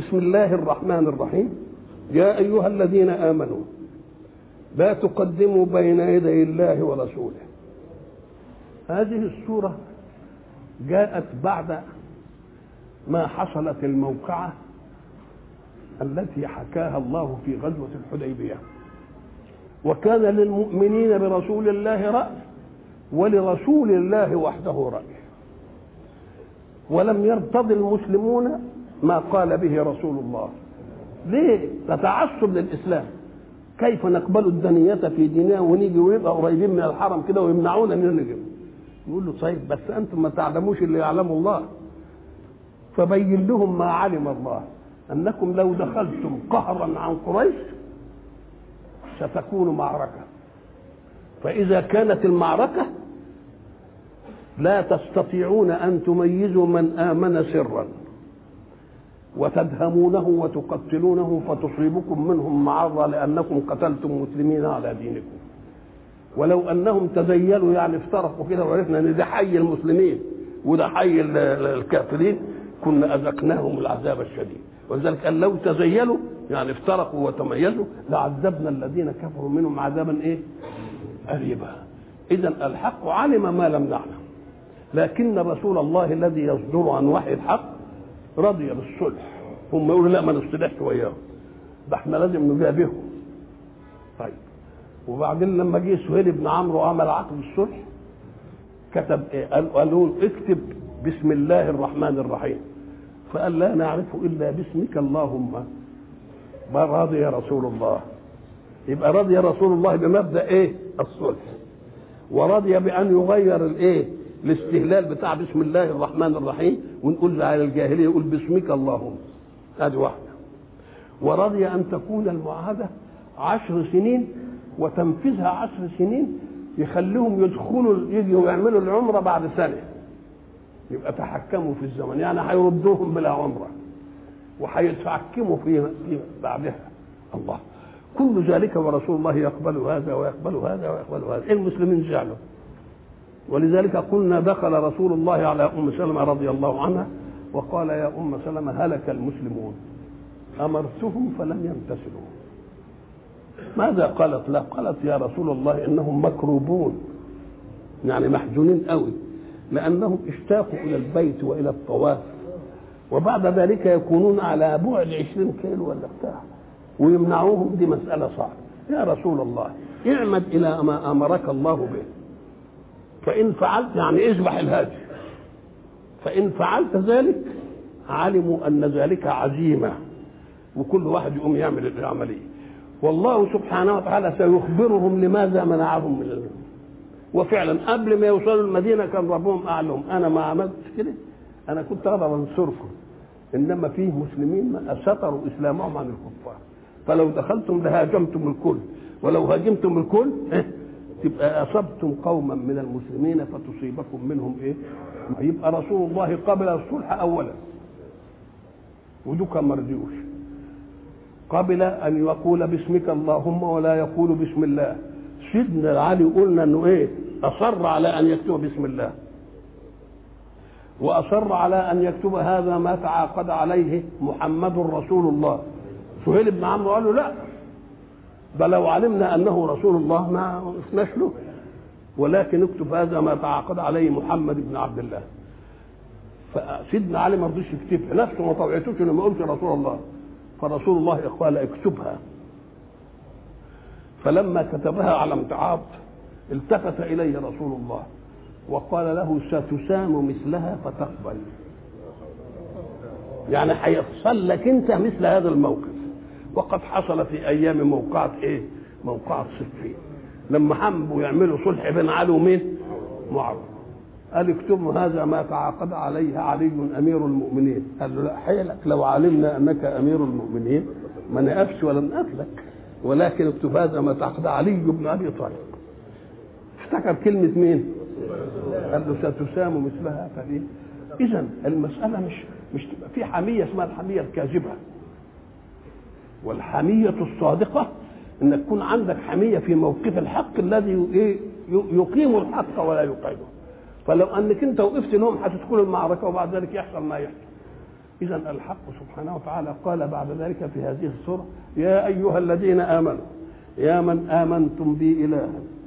بسم الله الرحمن الرحيم. يا أيها الذين آمنوا لا تقدموا بين يدي الله ورسوله. هذه السورة جاءت بعد ما حصلت الموقعة التي حكاها الله في غزوة الحديبية، وكان للمؤمنين برسول الله رأي ولرسول الله وحده رأي، ولم يرتضي المسلمون ما قال به رسول الله. ليه؟ تتعصب للإسلام. كيف نقبل الدنية في ديننا ونيجي ويبقى قريبين من الحرم كده ويمنعونا ان نيجي؟ يقول له طيب بس انتم ما تعلموش اللي يعلمه الله، فبين لهم ما علم الله، انكم لو دخلتم قهرا عن قريش ستكون معركة، فإذا كانت المعركة لا تستطيعون أن تميزوا من آمن سرا وتدهمونه وتقتلونه فتصيبكم منهم معرة لأنكم قتلتم مسلمين على دينكم. ولو أنهم تزيلوا يعني افترقوا كده وعرفنا أن ده حي المسلمين وده حي الكافرين كنا أذقناهم العذاب الشديد. ولذلك قال لو تزيلوا يعني افترقوا وتميزوا لعذبنا الذين كفروا منهم عذابا ايه؟ قريبا. إذا الحق علم ما لم نعلم، لكن رسول الله الذي يصدر عن وحي الحق رضي بالصلح. هم يقولوا لا ما نصطلحش وياهم، ده احنا لازم نجابههم. طيب وبعدين لما جه سهيل بن عمرو وعمل عقد الصلح كتب ايه؟ قالوا اكتب بسم الله الرحمن الرحيم، فقال لا نعرف الا باسمك اللهم. ما رضي رسول الله. يبقى رضي رسول الله بمبدا ايه؟ الصلح، ورضي بان يغير الايه؟ الاستهلال بتاع بسم الله الرحمن الرحيم ونقول على الجاهليه يقول باسمك اللهم. هذه واحده. ورضي ان تكون المعاهده 10 سنين وتنفيذها 10 سنين، يخليهم يدخلوا يجوا يعملوا العمره بعد سنه، يبقى تحكموا في الزمن، يعني هيردوهم بلا عمره وهيتحكموا في بعدها. الله، كل ذلك ورسول الله يقبل هذا ويقبل هذا ويقبل هذا. المسلمين زعلوا، ولذلك قلنا دخل رسول الله على ام سلمة رضي الله عنها وقال يا ام سلمة هلك المسلمون، امرتهم فلم يمتثلوا. ماذا قالت؟ لا، قالت يا رسول الله انهم مكروبون، يعني محزونين قوي لانهم اشتاقوا الى البيت والى الطواف، وبعد ذلك يكونون على بعد 20 كيلو ولا بتاع ويمنعوهم، دي مسألة صعبة. يا رسول الله اعمد إلى ما أمرك الله به، فإن فعلت يعني اذبح الهادي، فإن فعلت ذلك علموا أن ذلك عزيمة، وكل واحد يقوم يعمل العملية، والله سبحانه وتعالى سيخبرهم لماذا منعهم من المدينة. وفعلا قبل ما يوصلوا المدينة كان ربهم أعلم أنا ما عملتش كده، أنا كنت أقدر أنصركم، إنما فيه مسلمين ما ستروا إسلامهم عن الكفار، فلو دخلتم لهاجمتم الكل، ولو هاجمتم الكل تبقى أصبتم قوما من المسلمين فتصيبكم منهم إيه؟ يبقى رسول الله قبل الصلح أولا، ودوك ما رضيوش، قبل أن يقول باسمك اللهم ولا يقول بسم الله. سيدنا علي قلنا إنه إيه؟ أصر على أن يكتب بسم الله، وأصر على أن يكتب هذا ما تعاقد عليه محمد رسول الله. سهيل بن عمرو قال له لا، بل لو علمنا أنه رسول الله ما وقفناش له، ولكن اكتب هذا ما تعاقد عليه محمد بن عبد الله. فسيدنا علي ما رضيش يكتبها، نفسه ما طوعتوش انه ما قلش رسول الله، فرسول الله قال اكتبها. فلما كتبها على امتعاض التفت إليه رسول الله وقال له ستسام مثلها فتقبل، يعني هيحصل لك انت مثل هذا الموقف. وقد حصل في ايام موقعة ايه؟ موقعة صفين، لما حبوا يعملوا صلح بين علي ومين؟ معاوية. قال اكتبوا هذا ما تعاقد عليه علي امير المؤمنين. قال له لا حيلك، لو علمنا انك امير المؤمنين ما نقفش ولا نقتلك، ولكن اكتب هذا ما تعاقد علي بن ابي طالب. افتكر كلمة مين؟ قال له ستسام مثلها فايه؟ اذا المسألة مش تبقى في حمية اسمها الحمية الكاذبة، والحمية الصادقة ان تكون عندك حمية في موقف الحق الذي يقيم الحق ولا يقعده. فلو انك انت وقفت لهم هتدخل المعركة وبعد ذلك يحصل ما يحصل. إذا الحق سبحانه وتعالى قال بعد ذلك في هذه السورة: يا أيها الذين آمنوا، يا من آمنتم بي إلها،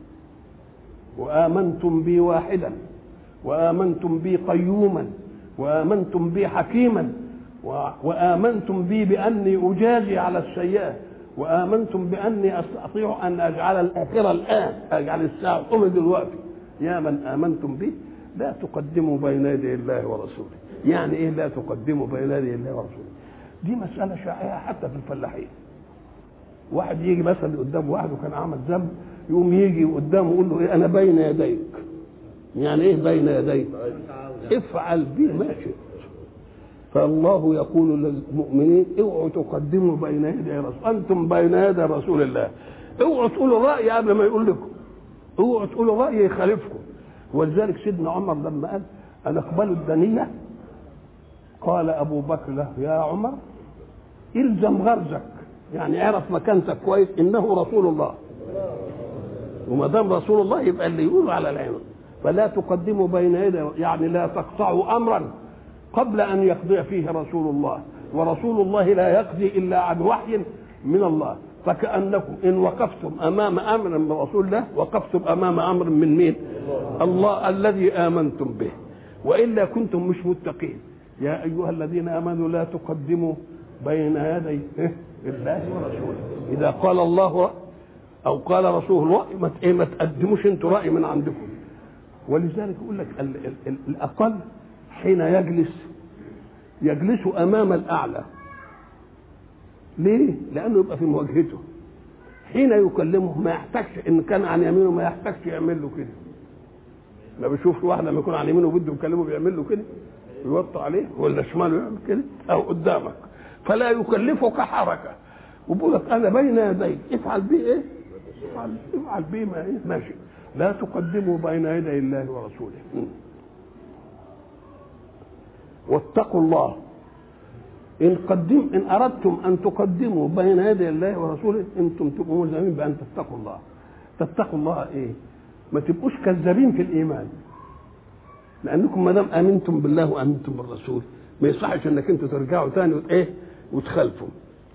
وآمنتم بي واحدا، وآمنتم بي قيوما، وآمنتم بي حكيما، وآمنتم بي بأني أجازي على السيئة، وآمنتم بأني أستطيع أن أجعل الآخرة الآن، أجعل الساعة قم دلوقتي. يا من آمنتم بي لا تقدموا بين يدي الله ورسوله. يعني إيه لا تقدموا بين يدي الله ورسوله؟ دي مسألة شائعة حتى في الفلاحين. واحد يجي مثلا قدام واحد وكان عمل ذنب، يقوم يجي قدامه يقول له إيه؟ أنا بين يديك. يعني إيه بين يديك؟ افعل بي ما شئت. فالله يقول للمؤمنين: اوعوا تقدموا بين يدي رسول، انتم بين يدي رسول الله. اوعوا تقولوا راي قبل ما يقول لكم، اوعوا تقولوا راي يخالفكم. ولذلك سيدنا عمر لما قال: انا اقبل الدنيه، قال ابو بكر له: يا عمر الزم غرزك، يعني اعرف مكانتك كويس، انه رسول الله، وما دام رسول الله يبقى اللي يقول على العين. فلا تقدموا بين يدي، يعني لا تقطعوا امرا قبل أن يقضي فيه رسول الله، ورسول الله لا يقضي إلا عن وحي من الله. فكأنكم إن وقفتم أمام أمر من رسول الله وقفتم أمام أمر من مين؟ الله الذي آمنتم به، وإلا كنتم مش متقين. يا أيها الذين آمنوا لا تقدموا بين يدي الله ورسوله. إذا قال الله أو قال رسول الله ما تقدموش أنتوا رأي من عندكم. ولذلك يقول لك الأقل حين يجلس أمام الأعلى. ليه؟ لأنه يبقى في مواجهته. حين يكلمه ما يحتاجش، إن كان عن يمينه ما يحتاجش يعمل له كده. ما بيشوفش واحد لما يكون عن يمينه بده يكلمه بيعمل له كده، يوطي عليه، ولا شماله يعمل كده، أو قدامك، فلا يكلفك حركة. وبقول لك أنا بين يديك، افعل بيه إيه؟ افعل بيه ما إيه؟ ماشي. لا تقدموا بين يدي الله ورسوله. واتقوا الله. إن أردتم أن تقدموا بين يدي الله ورسوله أنتم تبقوا ملزمين بأن تتقوا الله. تتقوا الله إيه؟ ما تبقوش كذابين في الإيمان، لأنكم ما دام آمنتم بالله وآمنتم بالرسول ما يصحش أنك أنتم ترجعوا ثاني وتخالفوا.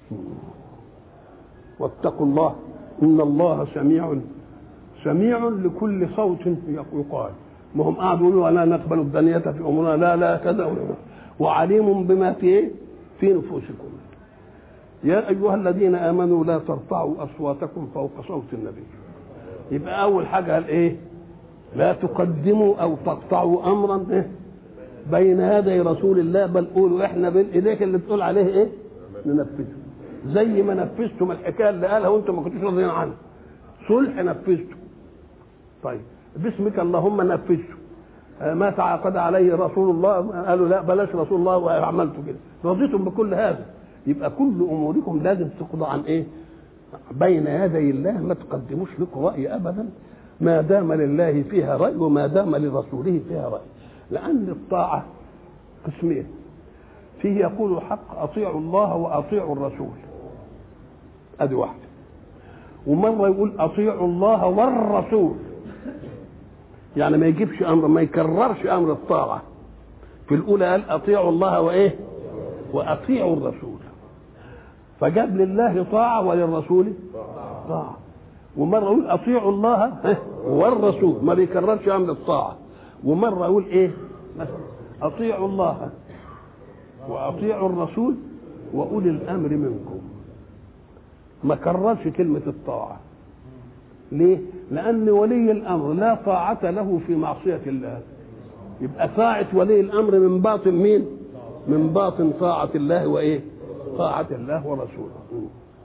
واتقوا الله إن الله سميع لكل صوت يقال. ما هم قاعدوا يقولوا لا نقبل الدنية في أمورنا، لا كذا، وعليم بما في نفوسكم. يا أيها الذين آمنوا لا ترفعوا أصواتكم فوق صوت النبي. يبقى أول حاجة قال إيه؟ لا تقدموا أو تقطعوا أمرا بين يدي رسول الله، بل قولوا إحنا بين إيديك اللي تقول عليه إيه؟ ننفذه. زي ما نفذتم الحكاية اللي قالها وأنتم ما كنتوش راضيين عنها، صلح نفذته. طيب باسمك اللهم نفذته. ما تعاقد عليه رسول الله، قالوا لا بلاش رسول الله وعملتوا كده، رضيتم بكل هذا. يبقى كل اموركم لازم تقضى عن ايه؟ بين يدي الله. ما تقدموش لكم راي ابدا ما دام لله فيها راي وما دام لرسوله فيها راي. لان الطاعه قسمين، فيه يقول الحق اطيعوا الله واطيعوا الرسول، ادي واحده. ومره يقول اطيعوا الله والرسول، يعني ما يجيبش امر، ما يكررش امر الطاعه. في الاولى قال اطيعوا الله وايه؟ واطيعوا الرسول، فجاب لله طاعه وللرسول طاعه. ومره يقول اطيعوا الله والرسول، ما بيكررش امر الطاعه. ومره يقول ايه مثلا اطيعوا الله واطيعوا الرسول واولي الامر منكم، ما كررش كلمه الطاعه. ليه؟ لأن ولي الأمر لا طاعة له في معصية الله. يبقى طاعة ولي الأمر من باطن مين؟ من باطن طاعة الله وإيه؟ طاعة الله ورسوله.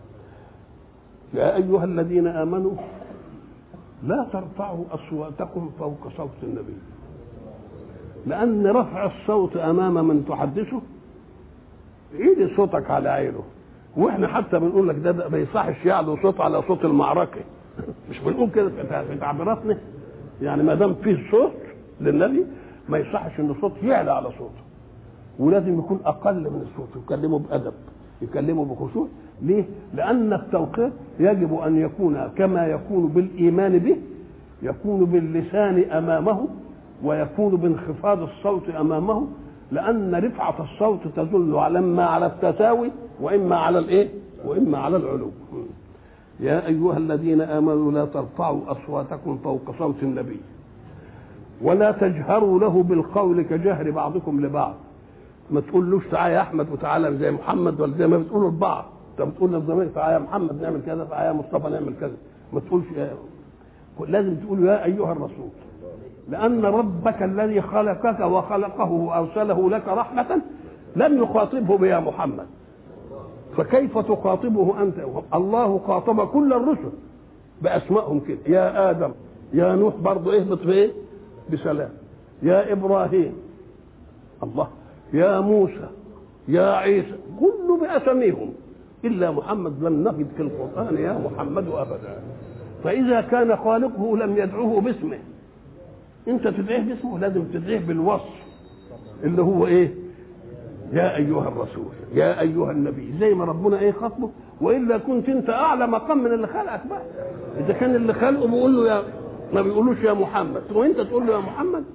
يا أيها الذين آمنوا لا ترفعوا أصواتكم فوق صوت النبي. لأن رفع الصوت أمام من تحدثه عيد صوتك على عينه. وإحنا حتى بنقول لك ده ما يصحش يعلو صوت على صوت المعركة، مش بنقول كده في تعبيراتنا. يعني ما دام فيه صوت للنبي ما يصحش ان الصوت يعلى على صوته، ولازم يكون اقل من الصوت، يكلمه بادب، يكلمه بخشوع. ليه؟ لان التوقير يجب ان يكون كما يكون بالايمان به، يكون باللسان امامه، ويكون بانخفاض الصوت امامه، لأن رفعة الصوت تدل على إما على التساوي وإما على الإيه؟ وإما على العلو. يا أيها الذين آمنوا لا ترفعوا أصواتكم فوق صوت النبي ولا تجهروا له بالقول كجهر بعضكم لبعض. ما تقولوش تعالى يا أحمد وتعالى زي محمد ولا زي ما بتقولوا لبعض. أنت بتقول للزميل تعالى يا محمد نعمل كذا، تعالى يا مصطفى نعمل كذا. ما تقولش لازم تقول يا أيها الرسول، لأن ربك الذي خلقك وخلقه وأرسله لك رحمة لم يخاطبه بيا محمد، فكيف تخاطبه أنت؟ الله خاطب كل الرسل بأسمائهم كده، يا آدم، يا نوح برضه اهبط بايه؟ بسلام، يا إبراهيم، الله، يا موسى، يا عيسى، كله بأسمائهم، إلا محمد لم نجد في القرآن يا محمد أبدا. فإذا كان خالقه لم يدعوه باسمه، أنت تدعيه باسمه، لازم تدعيه بالوصف اللي هو إيه؟ يا أيها الرسول، يا أيها النبي، زي ما ربنا إيه خاطبه. وإلا كنت أنت أعلى مقام من اللي خلقك بقى. إذا كان اللي خلقه بيقول له ما بيقولوش يا محمد، وأنت تقول له يا محمد.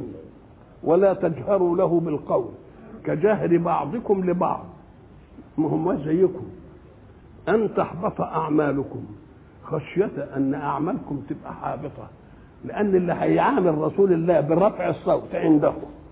ولا تجهروا له بالقول كجهر بعضكم لبعض، ما هم زيكم، أن تحبط أعمالكم خشية أن أعمالكم تبقى حابطة. لأن اللي هيعامل رسول الله برفع الصوت عنده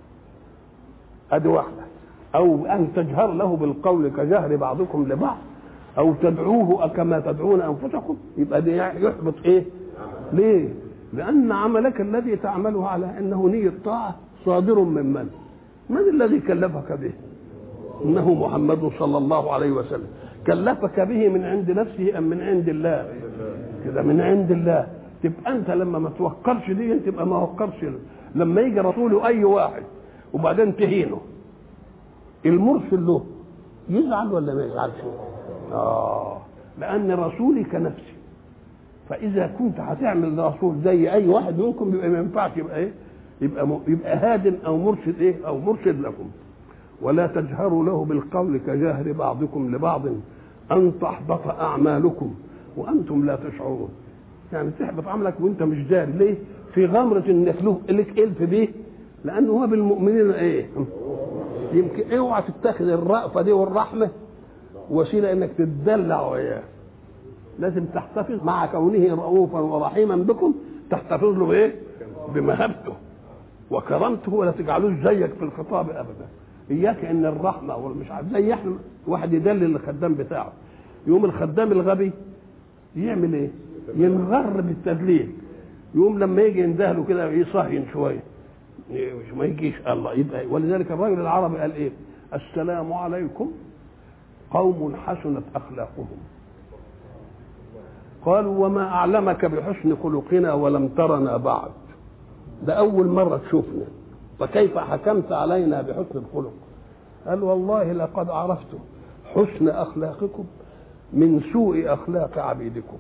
أدي واحدة، أو أن تجهر له بالقول كجهر بعضكم لبعض، أو تدعوه كما تدعون أنفسكم، يبقى دي يحبط إيه؟ ليه؟ لأن عملك الذي تعمله على أنه نية طاعة صادر من الذي كلفك به؟ إنه محمد صلى الله عليه وسلم. كلفك به من عند نفسه أم من عند الله؟ كده من عند الله. تبقى أنت لما ما توقرش دي تبقى ما وقرش. لما يجي رسوله أي واحد وبعدين تهينه، المرسل له يزعل ولا ما يزعلش؟ لأن رسولي كنفسي. فإذا كنت هتعمل رسول زي أي واحد منكم يبقى ما ينفعش يبقى إيه؟ يبقى هاد أو مرشد إيه؟ أو مرشد لكم. ولا تجهروا له بالقول كجهر بعضكم لبعض أن تحبط أعمالكم وأنتم لا تشعرون. يعني تحبط عملك وأنت مش داري. ليه؟ في غمرة إنك لك ألف بيه، لأنه هو بالمؤمنين إيه؟ يمكن اوعى تتخذ الرأفة دي والرحمة وسيلة إنك تتدلع وياه. لازم تحتفظ مع كونه رؤوفا ورحيما بكم، تحتفظ له بإيه؟ بمهابته وكرامته، ولا تجعلوش زيك في الخطاب أبدا. إياك إن الرحمة والمش عارف زي إحنا واحد يدلل الخدام بتاعه، يوم الخدام الغبي يعمل إيه؟ ينغر بالتدليل. يوم لما يجي يندهله كده يصهين شوية ما يجيش الله يبقى. ولذلك الرجل العربي قال إيه؟ السلام عليكم قوم حسنت أخلاقهم. قالوا وما أعلمك بحسن خلقنا ولم ترنا بعد. ده أول مرة تشوفنا، فكيف حكمت علينا بحسن الخلق؟ قال والله لقد عرفت حسن أخلاقكم من سوء أخلاق عبيدكم.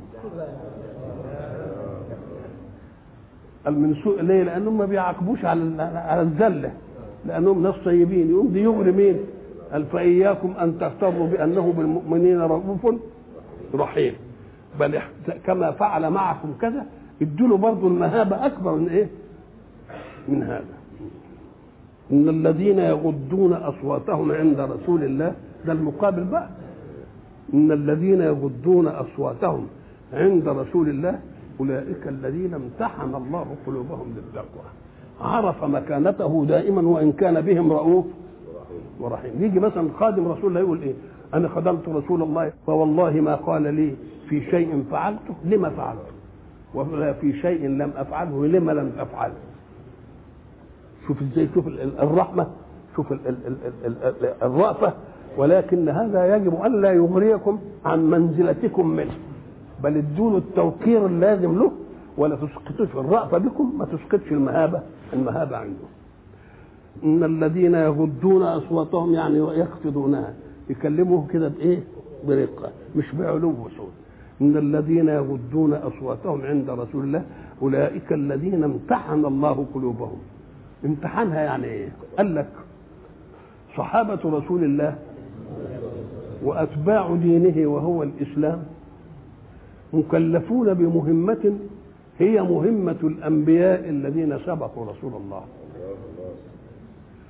قال من سوء ليه؟ لأنهم ما بيعاقبوش على الزلة، لأنهم ناس طيبين. يقوم دي يغري مين؟ قال فإياكم أن تغتروا بأنه بالمؤمنين رؤوف رحيم، بل كما فعل معكم كذا. ادوا برضه المهابة أكبر من إيه؟ من هذا. إن الذين يغضون أصواتهم عند رسول الله، ده المقابل بقى. إن الذين يغضون أصواتهم عند رسول الله أولئك الذين امتحن الله قلوبهم للتقوى. عرف مكانته دائما وإن كان بهم رؤوف ورحيم. يجي مثلا خادم رسول الله يقول إيه؟ أنا خدمت رسول الله فوالله ما قال لي في شيء فعلته لما فعلته، ولا في شيء لم أفعله لما لم أفعله. شوف ازاي، شوف الرحمة، شوف الرأفة. ولكن هذا يجب أن لا يغريكم عن منزلتكم منه، بل ادوا التوقير اللازم له، ولا تسقطوش الرأفة بكم، ما تسقطش المهابة عنده. إن الذين يغضون أصواتهم يعني يخفضونها، يكلموه كده بإيه؟ برقة، مش بعلو صوت. إن الذين يغضون أصواتهم عند رسول الله أولئك الذين امتحن الله قلوبهم. امتحانها يعني ايه؟ قال لك صحابة رسول الله وأتباع دينه وهو الإسلام مكلفون بمهمة هي مهمة الأنبياء الذين سبقوا رسول الله.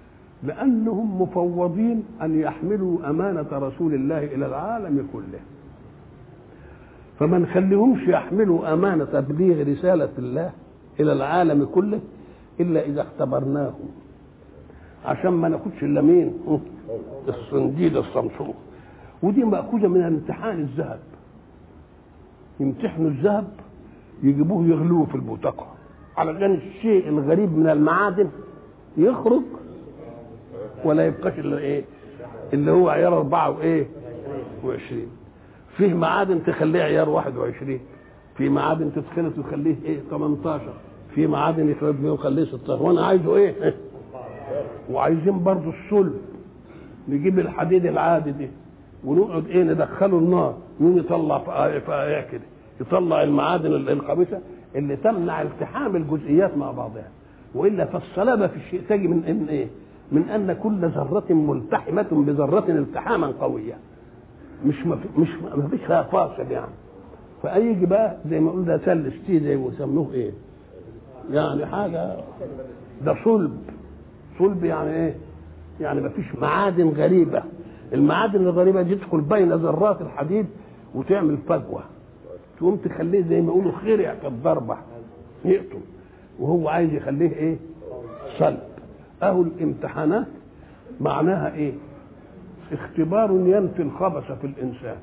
لأنهم مفوضين أن يحملوا أمانة رسول الله إلى العالم كله، فما نخليهمش يحملوا أمانة تبليغ رسالة الله إلى العالم كله إلا إذا اختبرناهم، عشان ما ناخدش إلا مين؟ الصنديد الصمصوم. ودي مأخوذة من امتحان الذهب. يمتحنوا الذهب يجيبوه يغلوه في البوتقة علشان الشيء الغريب من المعادن يخرج ولا يبقاش الا ايه؟ اللي هو عيار 24. فيه معادن تخليه عيار 21، في معادن تدخله تخليه ايه؟ 18، في معادن يخرج بيه ويخليه 16، وانا عايزه ايه؟ وعايزين برضه الصلب، نجيب الحديد العادي دي ونقعد ايه؟ ندخله النار يقوم يطلع فقايع كده، يطلع المعادن الخبيثه اللي تمنع التحام الجزئيات مع بعضها. والا فالصلابه في الشيء تجي من ان ايه؟ من ان كل ذره ملتحمه بذره التحاما قويا، مش ما فيش فيها فاصل يعني. فايجي بقى زي ما قلنا سلس تي زي ويسموه ايه؟ يعني حاجه ده صلب يعني ايه؟ يعني ما فيش معادن غريبه. المعادن الغريبه دي تدخل بين ذرات الحديد وتعمل فجوه، تقوم تخليه زي ما يقولوا خرع في الضربه يقطم، وهو عايز يخليه ايه؟ صلب. اهو الامتحانات معناها ايه؟ اختبار ينفي الخبث في الانسان.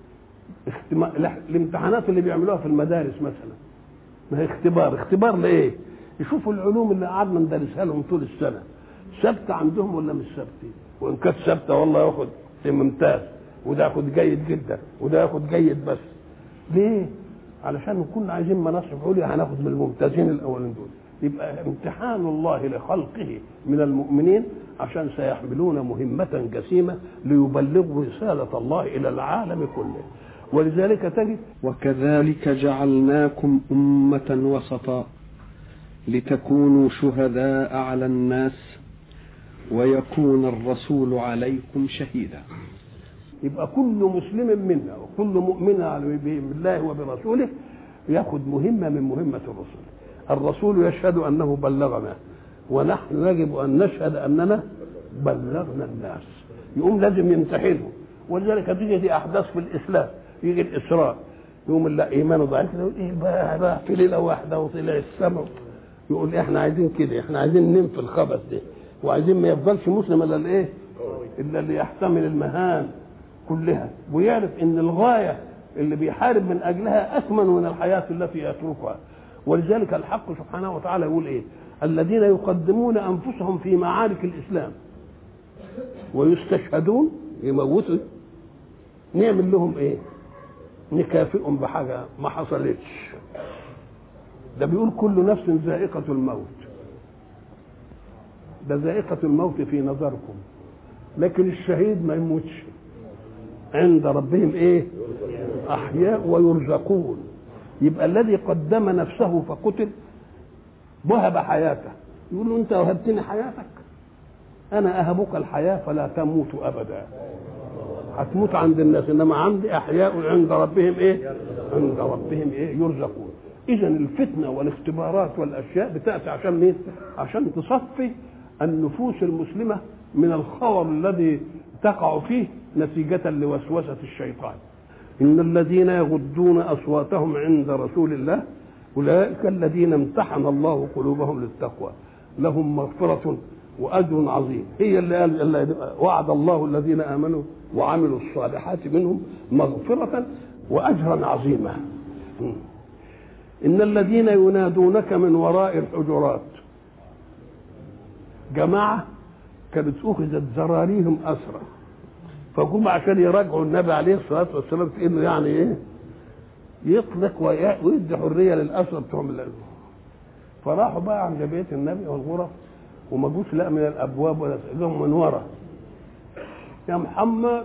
الامتحانات اللي بيعملوها في المدارس مثلا ما هي اختبار لايه؟ يشوفوا العلوم اللي قعدنا ندرسها لهم طول السنه ثابته عندهم ولا مش ثابته، وان كانت ثابته والله ياخد ممتاز، وده ياخد جيد جدا، وده ياخد جيد بس. ليه؟ علشان كنا عايزين مناصب عليا هناخد من الممتازين الاولين دول. يبقى امتحان الله لخلقه من المؤمنين عشان سيحملون مهمة جسيمة ليبلغوا رسالة الله إلى العالم كله. ولذلك تجد وكذلك جعلناكم أمة وسطا لتكونوا شهداء على الناس ويكون الرسول عليكم شهيدا. يبقى كل مسلم منا وكل مؤمن بالله وبرسوله ياخذ مهمة من مهمة الرسول. الرسول يشهد أنه بلغنا، ونحن يجب أن نشهد أننا بلغنا الناس. يقوم لازم يمتحنه. ولذلك تيجي أحداث في الإسلام، يجي الإسراء يقوم لا إيمانه ضعيف، يقول إيه بقى في ليلة واحدة وطلع السماء، يقول إحنا عايزين كده، إحنا عايزين ننفي الخبث ده، وعايزين ما يفضلش مسلم إلا الإيه؟ إلا اللي يحتمل المهان كلها، ويعرف إن الغاية اللي بيحارب من أجلها أثمن من الحياة التي يتركها. ولذلك الحق سبحانه وتعالى يقول ايه؟ الذين يقدمون انفسهم في معارك الاسلام ويستشهدون يموتوا، نعمل لهم ايه؟ نكافئهم بحاجه ما حصلتش. ده بيقول كل نفس ذائقه الموت، ده ذائقه الموت في نظركم، لكن الشهيد ما يموتش، عند ربهم ايه؟ احياء ويرزقون. يبقى الذي قدم نفسه فقتل وهب حياته، يقول له انت وهبتني حياتك، انا اهبك الحياه فلا تموت ابدا. هتموت عند الناس، انما عندي احياء عند ربهم ايه؟ عند ربهم ايه؟ يرزقون. اذا الفتنه والاختبارات والاشياء بتاتي عشان ايه؟ عشان تصفي النفوس المسلمه من الخور الذي تقع فيه نتيجه لوسوسه الشيطان. إن الذين يغضون أصواتهم عند رسول الله أولئك الذين امتحن الله قلوبهم للتقوى لهم مغفرة وأجر عظيم. هي اللي وعد الله الذين آمنوا وعملوا الصالحات منهم مغفرة وأجرا عظيما. إن الذين ينادونك من وراء الحجرات، جماعة كانت أخذت زراريهم أسرى، فجم عشان يراجعوا النبي عليه الصلاه والسلام في انه يعني ايه؟ يطلق ويدي حريه للاسرى بتوعهم الأزل. فراحوا بقى عند بيت النبي والغرف وما جوش لا من الابواب ولا جم من ورا. يا محمد،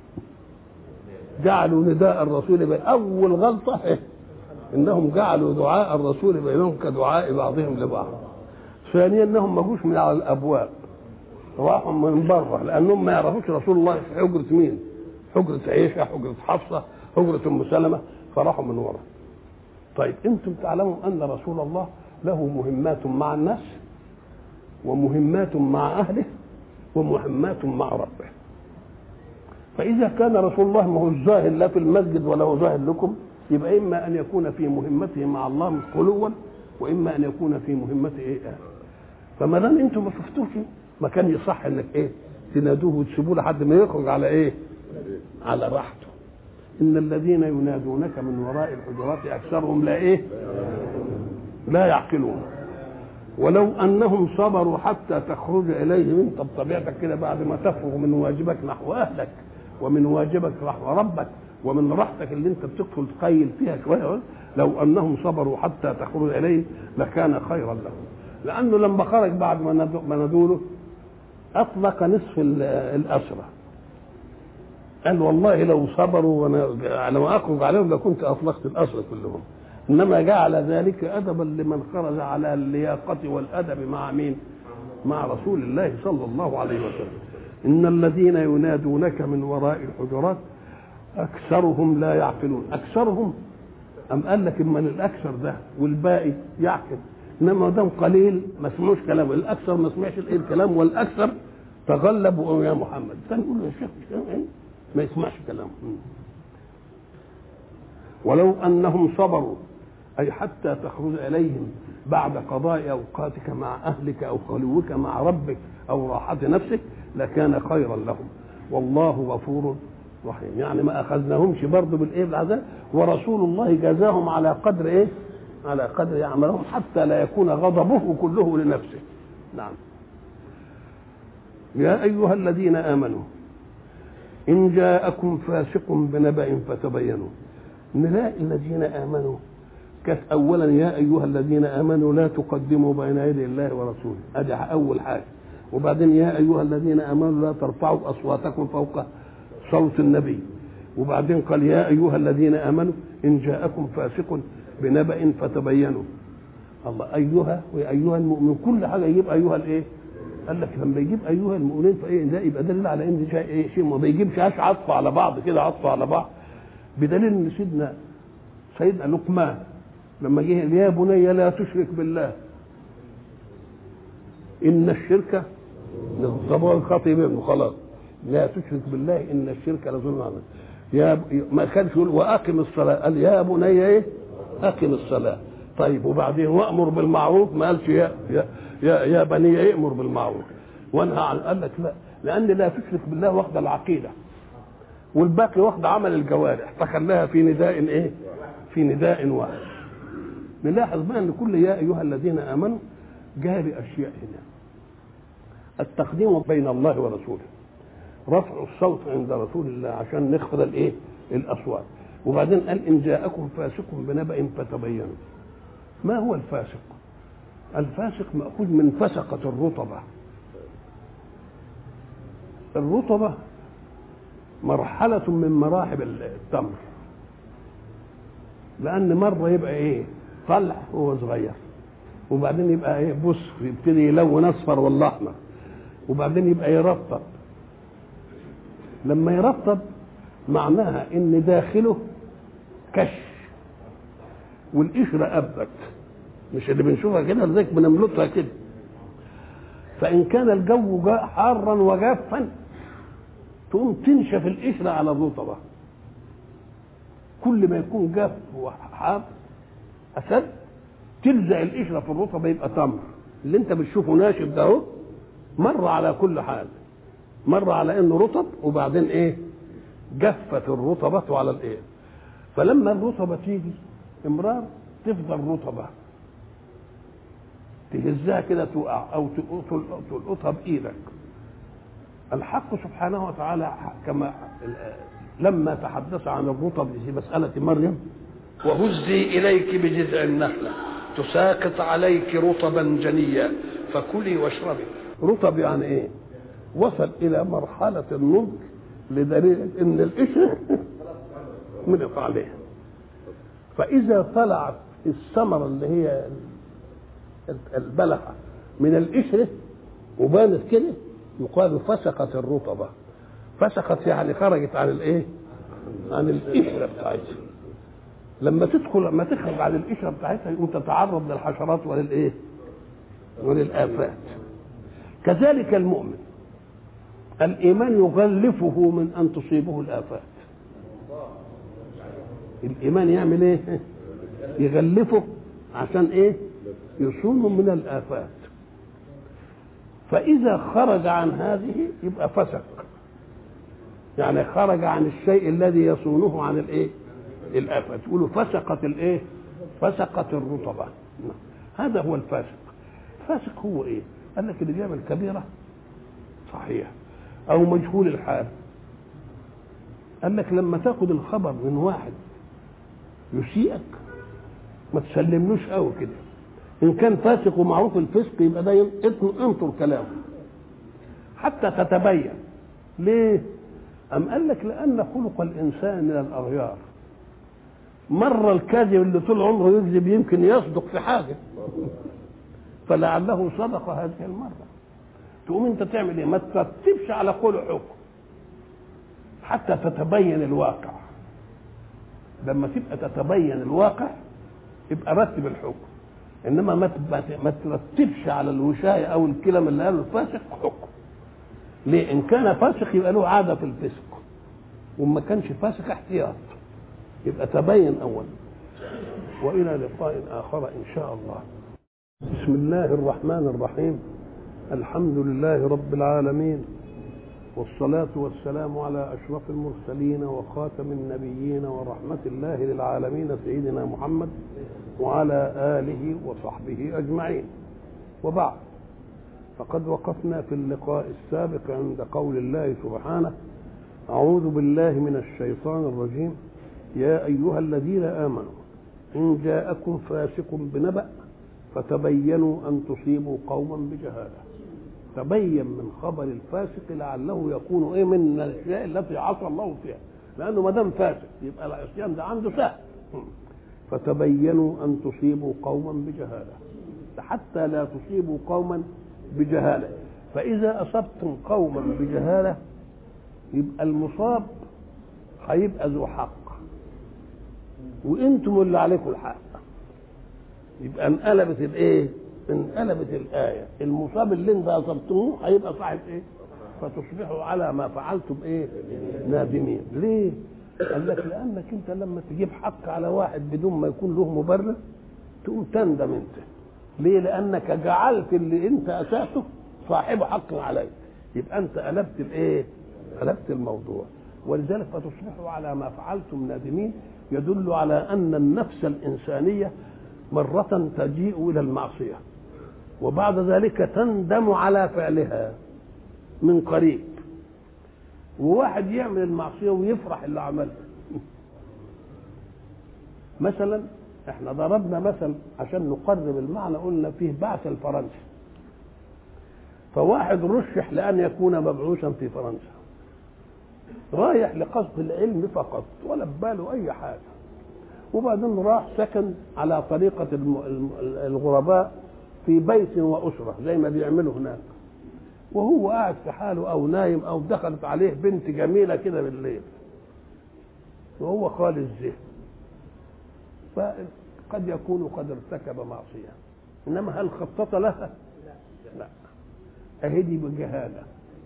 جعلوا نداء الرسول بين اول غلطه انهم جعلوا دعاء الرسول بينهم كدعاء بعضهم لبعض. ثانيا انهم ما جوش من على الابواب، راحوا من بره لانهم ما يعرفوش رسول الله في حجره مين؟ حجره عائشه، حجره حفصه، حجره ام سلمه، فراحوا من ورا. طيب انتم تعلموا ان رسول الله له مهمات مع الناس ومهمات مع اهله ومهمات مع ربه. فإذا كان رسول الله ما هو الظاهر لا في المسجد ولا هو ظاهر لكم، يبقى إما أن يكون في مهمته مع الله مش خلوا، وإما أن يكون في مهمته إيه؟ فما دام أنتم ما شفتوش ما كان يصح إنك إيه؟ تنادوه وتسيبوه لحد ما يخرج على إيه؟ على راحته. إن الذين ينادونك من وراء الحجرات أكثرهم لا إيه؟ لا يعقلون. ولو أنهم صبروا حتى تخرج إليهم، أنت بطبيعتك كده بعد ما تفرغ من واجبك نحو أهلك ومن واجبك نحو ربك ومن راحتك اللي أنت بتدخل تقيل فيها شوية، لو أنهم صبروا حتى تخرج إليهم لكان خيرا لهم. لأنه لما خرج بعد ما ندوله أطلق نصف الأسرى، قال والله لو صبروا وأنا أخرج عليهم لكنت أطلقت الأسرى كلهم. إنما جعل ذلك أدبا لمن خرج على اللياقة والأدب مع مين؟ مع رسول الله صلى الله عليه وسلم. إن الذين ينادونك من وراء الحجرات أكثرهم لا يعقلون. أكثرهم أم قال لك من الأكثر ده والباقي يعقل، إنما دام قليل ما سمعوش كلامه، الأكثر ما سمعش الكلام، والأكثر تغلبوا يا محمد. كان يقول له يا شيخ ما يسمعش كلامه. ولو أنهم صبروا أي حتى تخرج إليهم بعد قضاء أوقاتك مع أهلك أو خلوك مع ربك أو راحة نفسك لكان خيرا لهم، والله غفور رحيم. يعني ما أخذناهمش برضه بالإيه بالعذاب، ورسول الله جزاهم على قدر إيه؟ على قدر يعملهم حتى لا يكون غضبه كله لنفسه. نعم. يا أيها الذين آمنوا إن جاءكم فاسق بنبأ فتبينوا. نلاقي الذين آمنوا كانت أولا يا أيها الذين آمنوا لا تقدموا بين يدي الله ورسوله، هذه أول حاجة. وبعدين يا أيها الذين آمنوا لا ترفعوا أصواتكم فوق صوت النبي. وبعدين قال يا أيها الذين آمنوا إن جاءكم فاسق بنبأ فتبينوا. الله أيها وأيها المؤمن كل حاجة يجيب أيها الإيه؟ قال لك لما يجيب أيها المؤمنين فإيه ده يبقى دليل على إن شيء إيه؟ شيء ما بيجيبش عطف على بعض كده، عطف على بعض، بدليل إن سيدنا لقمان لما جه يا بني لا تشرك بالله إن الشرك طبعا الخطيب ابنه خلاص لا تشرك بالله إن الشرك لظلم عظيم. يا ما كانش يقول وأقم الصلاة، قال يا بني إيه؟ أقم الصلاة. طيب وبعدين وأمر بالمعروف ما قالش يا بني يأمر بالمعروف وانهى عن، قال لك لا، لأن لا تشرك بالله واخد العقيدة والباقي واخد عمل الجوارح فخلاها في نداء إيه؟ في نداء واحد. نلاحظ بقى ان كل يا ايها الذين امنوا جاء باشياء هنا: التقديم بين الله ورسوله، رفع الصوت عند رسول الله عشان نخفض الايه؟ الاصوات. وبعدين قال ان جاءكم فاسق بنبأ فتبينوا. ما هو الفاسق؟ الفاسق مأخوذ من فسقة الرطبة. الرطبة مرحلة من مراحل التمر، لأن مرة يبقى ايه؟ طلع وهو صغير، وبعدين يبقى ايه؟ بص يبتدي يلون اصفر ولا احمر، وبعدين يبقى يرطب. لما يرطب معناها ان داخله كش والقشره ابت، مش اللي بنشوفها كده لذلك بنملطها كده. فان كان الجو حارا وجافا تقوم تنشف القشره على الرطبه. كل ما يكون جاف وحار أسد تلزق القشره في الرطبه يبقى تمر. اللي انت بتشوفه ناشف ده اهو مر على كل حال، مر على انه رطب وبعدين ايه؟ جفت الرطبه على الايه؟ فلما الرطبه تيجي امرار تفضل رطبه تهزها كده تقع او تلقطها بايدك. الحق سبحانه وتعالى كما لما تحدث عن الرطب في مسألة مريم: وهزي إليك بجذع النخلة تساقط عليك رطبا جنيا فكلي واشربي. رطب يعني ايه؟ وصل إلى مرحلة النضج لدليل إن القشرة منقطع عليها. فإذا طلعت الثمرة اللي هي البلحة من القشرة وبانت كده يقال فسقت الرطبة. فسقت يعني خرجت عن الايه؟ عن القشره بتاعتها. لما تخرج عن القشره بتاعتها يقوم تتعرض للحشرات وللايه؟ وللآفات. كذلك المؤمن الإيمان يغلفه من أن تصيبه الآفات. الإيمان يعمل إيه؟ يغلفه عشان إيه؟ يصونه من الآفات. فإذا خرج عن هذه يبقى فسق، يعني خرج عن الشيء الذي يصونه عن الإيه؟ الآفات. يقولوا فسقت الإيه؟ فسقت الرطبة. هذا هو الفاسق. الفاسق هو إيه؟ قال لك اللي بيعمل كبيرة صحيح أو مجهول الحال. قال لك لما تاخد الخبر من واحد يسيئك ما تسلملوش قوي كده. إن كان فاسق ومعروف الفسق يبقى ده انطر كلامه حتى تتبين. ليه؟ أم قال لك لأن خلق الإنسان من الأغيار. مرة الكاذب اللي طول عمره يكذب يمكن يصدق في حاجة فلعله صدق هذه المرة. تقوم أنت تعمل إيه؟ ما ترتبش على قول حكم حتى تتبين الواقع. لما تبقى تتبين الواقع يبقى رتب الحكم، انما ما ترتبش على الوشايه او الكلام اللي قاله الفاسق حكم. ليه؟ ان كان فاسق يبقى له عاده في الفسق، وما كانش فاسق احتياط. يبقى تبين اولا. والى لقاء اخر ان شاء الله. بسم الله الرحمن الرحيم. الحمد لله رب العالمين، والصلاة والسلام على أشرف المرسلين وخاتم النبيين ورحمة الله للعالمين سيدنا محمد وعلى آله وصحبه أجمعين. وبعد، فقد وقفنا في اللقاء السابق عند قول الله سبحانه: أعوذ بالله من الشيطان الرجيم، يا أيها الذين آمنوا إن جاءكم فاسق بنبأ فتبينوا أن تصيبوا قوما بجهالة. تبين من خبر الفاسق لعله يكون ايه من الاشياء التي عصى الله فيها، لانه ما دام فاسق يبقى العصيان ده عنده سهل. فتبينوا ان تصيبوا قوما بجهاله، حتى لا تصيبوا قوما بجهاله. فاذا اصبتم قوما بجهاله يبقى المصاب هيبقى ذو حق وانتم اللي عليكم الحق. يبقى انقلبت الايه؟ انقلبت الآية. المصاب اللي انت أصبتموه هيبقى صاحب ايه؟ فتصبحوا على ما فعلتم ايه؟ نادمين. ليه؟ قال لك لأنك انت لما تجيب حق على واحد بدون ما يكون له مبرر تقوم تندم انت. ليه؟ لأنك جعلت اللي انت أساسه صاحب حق عليك. يبقى انت قلبت الايه؟ قلبت الموضوع. ولذلك فتصبحوا على ما فعلتم نادمين يدل على أن النفس الإنسانية مرة تجيء إلى المعصية وبعد ذلك تندم على فعلها من قريب. وواحد يعمل المعصية ويفرح اللي عملها. مثلا احنا ضربنا مثل عشان نقرب المعنى، قلنا فيه بعث الفرنسي، فواحد رشح لأن يكون مبعوثا في فرنسا، رايح لقصد العلم فقط ولا بباله أي حاجة، وبعدين راح سكن على طريقة الغرباء في بيت وأسرة زي ما بيعملوا هناك، وهو قاعد في حاله أو نايم أو دخلت عليه بنت جميلة كده بالليل وهو خالي الذهن، فقد يكون قد ارتكب معصية. إنما هل خطط لها؟ لا، أهدي بجهالة.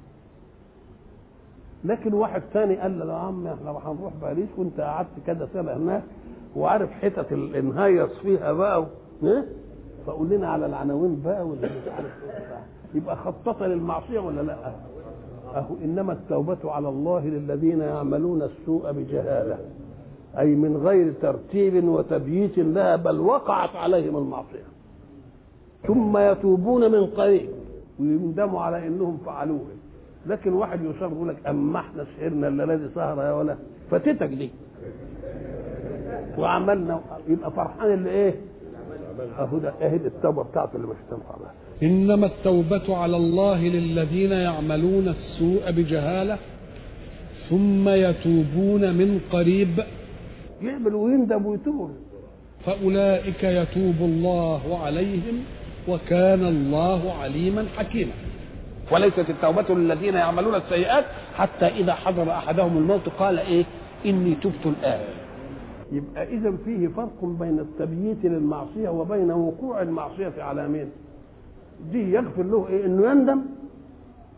لكن واحد ثاني قال له: يا عم احنا هنروح باريس وانت قعدت كده سنة هناك وعارف حتت الانهيص فيها بقى فقول لنا على العناوين بقى ولا مش عارف ايه. يبقى خطط للمعصيه ولا لا؟ اهو انما التوبه على الله للذين يعملون السوء بجهاله، اي من غير ترتيب وتبييت لها، بل وقعت عليهم المعصيه ثم يتوبون من قريب ويندموا على انهم فعلوه. لكن واحد يصر يقول لك: اما احنا سهرنا الليله دي سهره يا ولا فاتتك دي وعملنا، يبقى فرحان اللي ايه؟ اهو ده اهل التوبه بتاعته اللي مش تنفع بها. انما التوبه على الله للذين يعملون السوء بجهاله ثم يتوبون من قريب، يعمل ويندم ويتوب، فاولئك يتوب الله عليهم وكان الله عليما حكيما. وليست التوبه للذين يعملون السيئات حتى اذا حضر احدهم الموت قال ايه؟ اني تبت الان. يبقى إذا فيه فرق بين التبييت للمعصية وبين وقوع المعصية على مين؟ دي يغفر له إيه؟ إنه يندم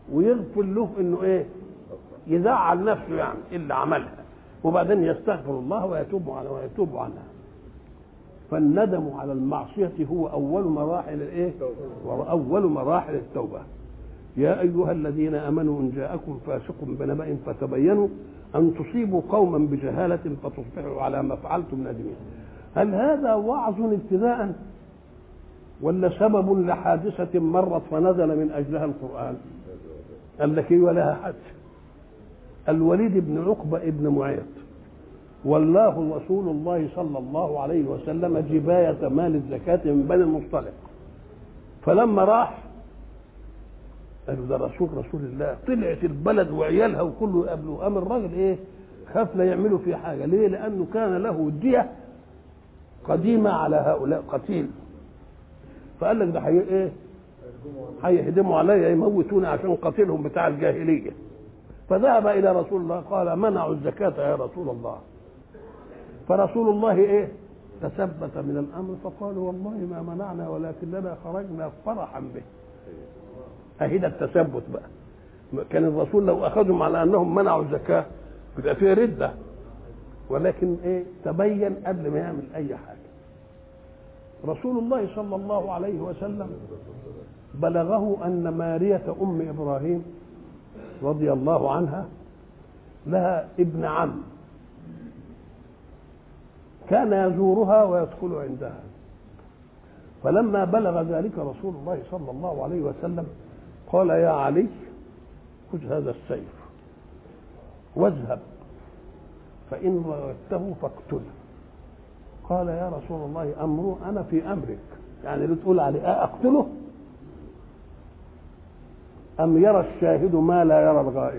ويغفر له انه ايه يزعل نفسه يعني اللي عملها، وبعدين يستغفر الله ويتوب عنها. فالندم على المعصية هو أول مراحل الإيه؟ وأول مراحل التوبة. يا أيها الذين آمنوا إن جاءكم فاسق بنبأ فتبينوا أن تصيبوا قوما بجهالة فتصبحوا على ما فعلتم نادمين. هل هذا وعظ ابتداء ولا سبب لحادثة مرت فنزل من أجلها القرآن؟ قال لك إيه ولها حد. الوليد بن عقبة ابن معيط والله رسول الله صلى الله عليه وسلم جباية مال الزكاة من بني المصطلق، فلما راح قالوا ده رسول الله، طلعت البلد وعيالها وكله يقابلوه. قام الراجل ايه خاف لا يعملوا فيه حاجة. ليه؟ لأنه كان له دية قديمة على هؤلاء قتيل، فقال لك ده ايه هيهدموا عليا يموتوني عشان قتيلهم بتاع الجاهلية. فذهب إلى رسول الله قال منعوا الزكاة يا رسول الله. فرسول الله ايه تثبت من الامر فقالوا والله ما منعنا ولكننا خرجنا فرحا به. اهي التثبت بقى. كان الرسول لو اخذهم على انهم منعوا الزكاه بيبقى فيه رده، ولكن ايه تبين قبل ما يعمل اي حاجه. رسول الله صلى الله عليه وسلم بلغه ان مارية ام ابراهيم رضي الله عنها لها ابن عم كان يزورها ويدخل عندها. فلما بلغ ذلك رسول الله صلى الله عليه وسلم قال يا علي خذ هذا السيف واذهب فإن رغبته فاقتله. قال يا رسول الله أمره أنا في أمرك، يعني بتقول عليه أقتله أم يرى الشاهد ما لا يرى الغائب؟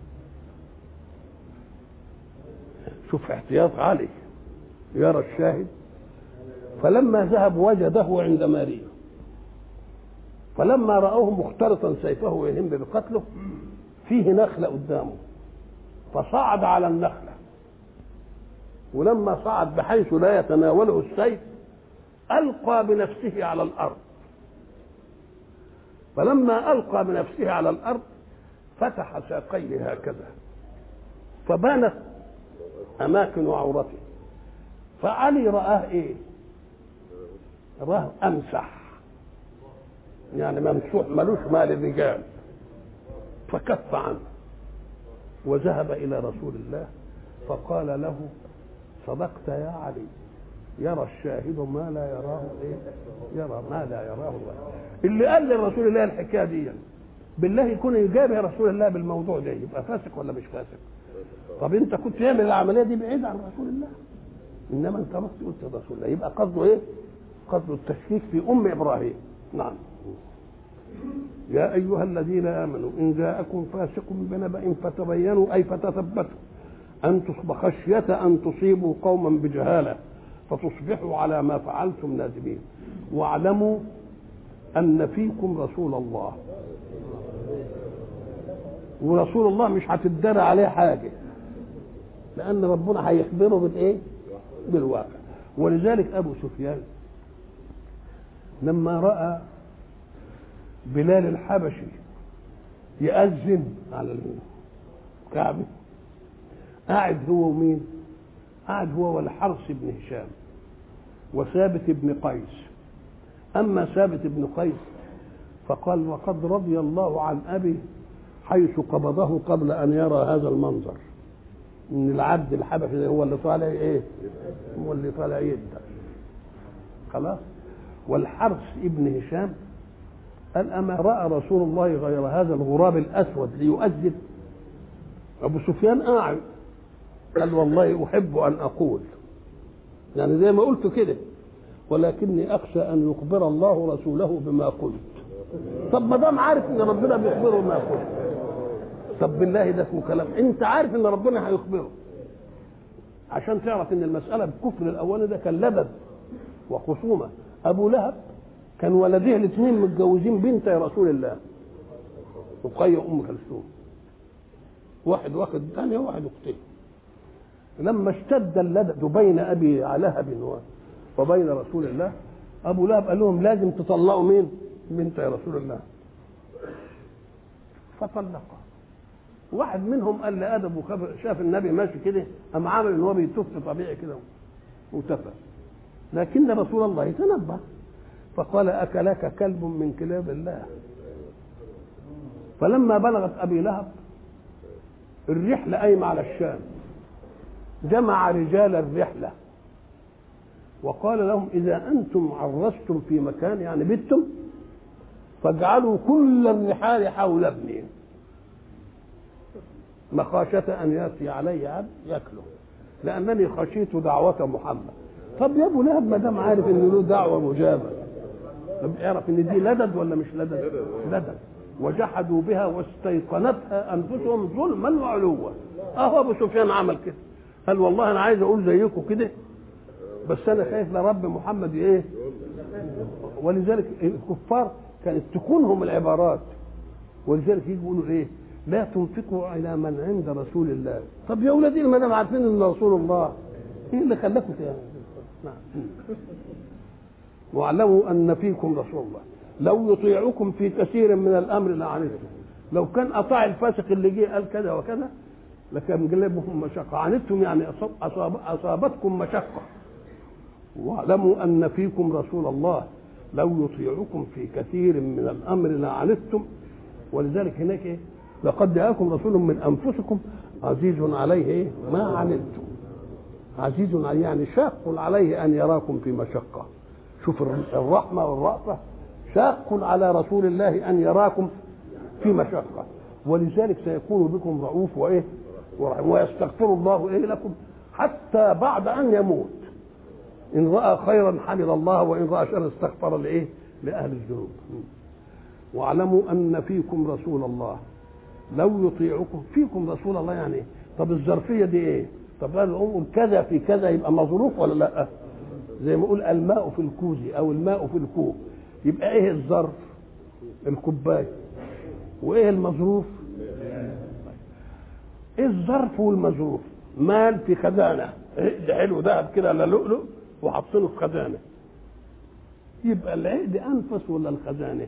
شوف احتياط علي، يرى الشاهد. فلما ذهب وجده عند ماريا، فلما رأوه مختلطا سيفه ويهم بقتله فيه نخلة قدامه، فصعد على النخلة، ولما صعد بحيث لا يتناوله السيف ألقى بنفسه على الأرض. فلما ألقى بنفسه على الأرض فتح ساقيه هكذا فبانت أماكن عورته. فعلي رآه ايه؟ رآه امسح، يعني ممسوح ملوش مال الرجال، فكف عنه وذهب الى رسول الله فقال له صدقت يا علي، يرى الشاهد ما لا يراه ايه؟ يرى ما لا يراه الله. اللي قال لرسول الله الحكايه دي بالله يكون يجابه رسول الله بالموضوع ده يبقى فاسق ولا مش فاسق؟ طب انت كنت تعمل العمليه دي بعيد عن رسول الله، انما انت رحت قلت رسول الله، يبقى قصده ايه؟ قصده التشكيك في ام ابراهيم. نعم. يا ايها الذين امنوا ان جاءكم فاسق بنبأ فتبينوا اي فتثبتوا ان تصبحوا خشيه ان تصيبوا قوما بجهاله فتصبحوا على ما فعلتم نادمين واعلموا ان فيكم رسول الله. ورسول الله مش هتدار عليه حاجه، لان ربنا هيخبره بالايه؟ بالواقع. ولذلك ابو سفيان لما راى بلال الحبشي يأذن على الكعبه قاعد هو ومين؟ قاعد هو والحرس بن هشام وثابت بن قيس. اما ثابت بن قيس فقال وقد رضي الله عن ابي حيث قبضه قبل ان يرى هذا المنظر، ان العبد الحبشي هو اللي طالع ايه؟ هو اللي طالع يده خلاص. والحرس ابن هشام قال اما راى رسول الله غير هذا الغراب الاسود ليؤذن؟ ابو سفيان قاعد قال والله احب ان اقول، يعني زي ما قلت كده، ولكني اخشى ان يخبر الله رسوله بما قلت. طب ما دام عارف ان ربنا بيخبره ما قلت، طب بالله ده اسمه كلام؟ انت عارف ان ربنا هيخبره عشان تعرف ان المساله بالكفر الاولي ده كان لبب وخصومه. ابو لهب كان ولديه الاثنين متجوزين بنت رسول الله، رقية ام كلثوم، واحد واخد ثانيه وواحد اختين. لما اشتد اللدب بين ابي لهب وبين رسول الله، ابو لهب قال لهم لازم تطلقوا مين؟ بنت رسول الله. فطلقها. واحد منهم قال لأدب وشاف النبي ماشي كده قام عامل ان هو بيتف طبيعي كده وتفى، لكن رسول الله تنبه فقال أكلك كلب من كلاب الله. فلما بلغت أبي لهب الرحلة قايمة على الشام، جمع رجال الرحلة وقال لهم إذا أنتم عرستم في مكان يعني بيتم فاجعلوا كل الرحال حول ابني مخافة أن يأتي علي عبد يأكله، لأنني خشيت دعوة محمد. طب يا أبو لهب ما دام عارف إن له دعوة مجابة، طب يعرف إن دي لدد ولا مش لدد؟ لدد. وجحدوا بها واستيقنتها أنفسهم ظلما وعلوا. أهو أبو سفيان عمل كده، قال والله أنا عايز أقول زيكم كده بس أنا خايف لرب محمد إيه. ولذلك الكفار كانت تكونهم العبارات، ولذلك يجي يقولوا إيه لا تنفقوا على من عند رسول الله. طب يا ولادي ما دام عارفين ان رسول الله ايه اللي خلاكم كده؟ نعم. واعلموا ان فيكم رسول الله لو يطيعكم في كثير من الامر لعنتم. لو كان اطاع الفاسق اللي جه قال كذا وكذا لكان جلبهم مشقه. عنتم يعني اصابتكم مشقه. واعلموا ان فيكم رسول الله لو يطيعكم في كثير من الامر لعنتم. ولذلك هناك ايه لقد جاءكم رسول من انفسكم عزيز عليه إيه؟ ما عنتم. عزيز عليه يعني شاق عليه ان يراكم في مشقه. شوف الرحمه والرأفه، شاق على رسول الله ان يراكم في مشقه، ولذلك سيكون بكم رؤوف وايه ورحيم ويستغفر الله ايه لكم حتى بعد ان يموت. ان راى خيرا حمد الله وان راى شرا استغفر لايه لاهل الذنوب. واعلموا ان فيكم رسول الله لو يطيعكم. فيكم رسول الله يعني ايه؟ طب الظرفيه دي ايه؟ طب قال نقول كذا في كذا يبقى مظروف ولا لا؟ زي ما يقول الماء في الكوز او الماء في الكوب، يبقى ايه الظرف؟ الكوبايه. وايه المظروف؟ ايه الظرف والمظروف؟ مال في خزانه، عقد حلو ذهب كده لا لؤلؤ وحاطينه في خزانه، يبقى العقد انفس ولا الخزانه؟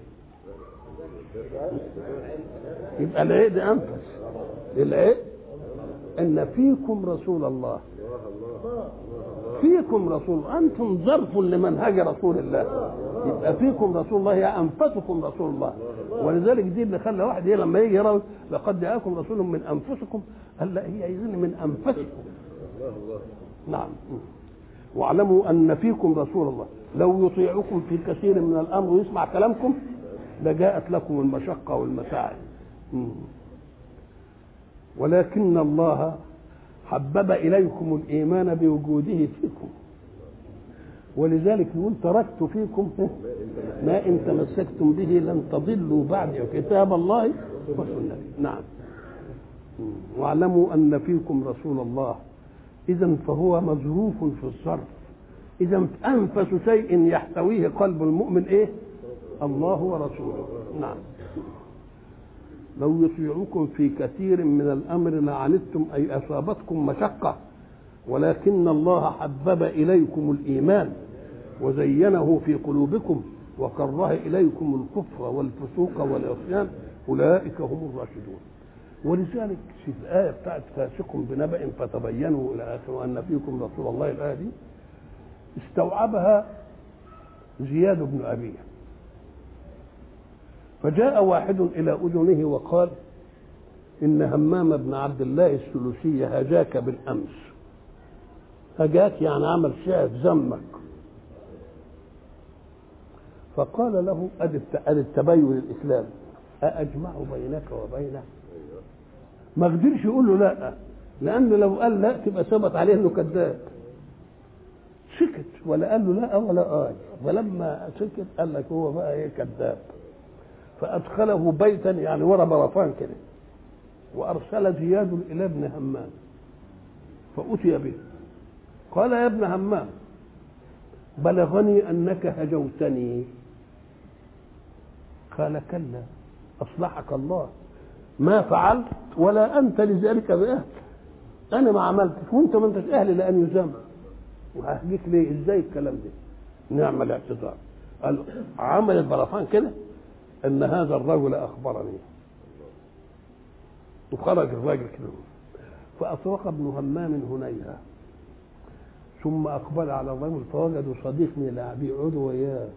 يبقى العقد انفس. العقد ان فيكم رسول الله. فيكم رسول، انتم ظرف لمنهج رسول الله، يبقى فيكم رسول الله يا انفسكم رسول الله. ولذلك دي اللي خلى واحد لما يجي يرى لقد جاءكم رسول من انفسكم قال لا هي عايزين من انفسكم. نعم. واعلموا ان فيكم رسول الله لو يطيعكم في كثير من الامر ويسمع كلامكم لجاءت لكم المشقه والمتاعب. ولكن الله حبب اليكم الايمان بوجوده فيكم، ولذلك يقول تركت فيكم ما ان تمسكتم به لن تضلوا بعد كتاب الله وسنتي. نعم. واعلموا ان فيكم رسول الله اذا فهو مظروف في الظرف. اذا انفس شيء يحتويه قلب المؤمن ايه؟ الله ورسوله. نعم. لو يطيعكم في كثير من الامر لعنتم اي اصابتكم مشقه، ولكن الله حبب اليكم الايمان وزينه في قلوبكم وكره اليكم الكفر والفسوق والعصيان اولئك هم الراشدون. ولذلك في الايه بتاعت فاسق بنبأ فتبينوا الى اخره وان فيكم رسول الله، الايه دي استوعبها زياد بن ابي. فجاء واحد إلى أذنه وقال إن همام بن عبد الله السلوسي هجاك بالأمس. هجاك يعني عمل شعب ذمك. فقال له أدي التبين الإسلام أأجمع بينك وبينه؟ ما قدرش يقول له لا، لأنه لو قال لا تبقى ثبت عليه إنه كذاب. سكت ولا قال له لا ولا ولما سكت قال لك هو بقى إيه كذاب. فأدخله بيتا يعني ورا برفان كده، وأرسل زياد إلى ابن همام فأتي به. قال يا ابن همام بلغني أنك هجوتني. قال كلا أصلحك الله ما فعلت ولا أنت لذلك بأهل. أنا ما عملتش وأنت ما أنتش أهل لأن يزام. وههجيك ليه؟ إزاي الكلام ده؟ نعم الاعتذار. قال عمل البرفان كده ان هذا الرجل اخبرني وخرج الراجل كده، فأطرق ابن همام هنيها ثم أقبل على الرجل فوجدوا صديق من لاعبيه يقعدوا وياه،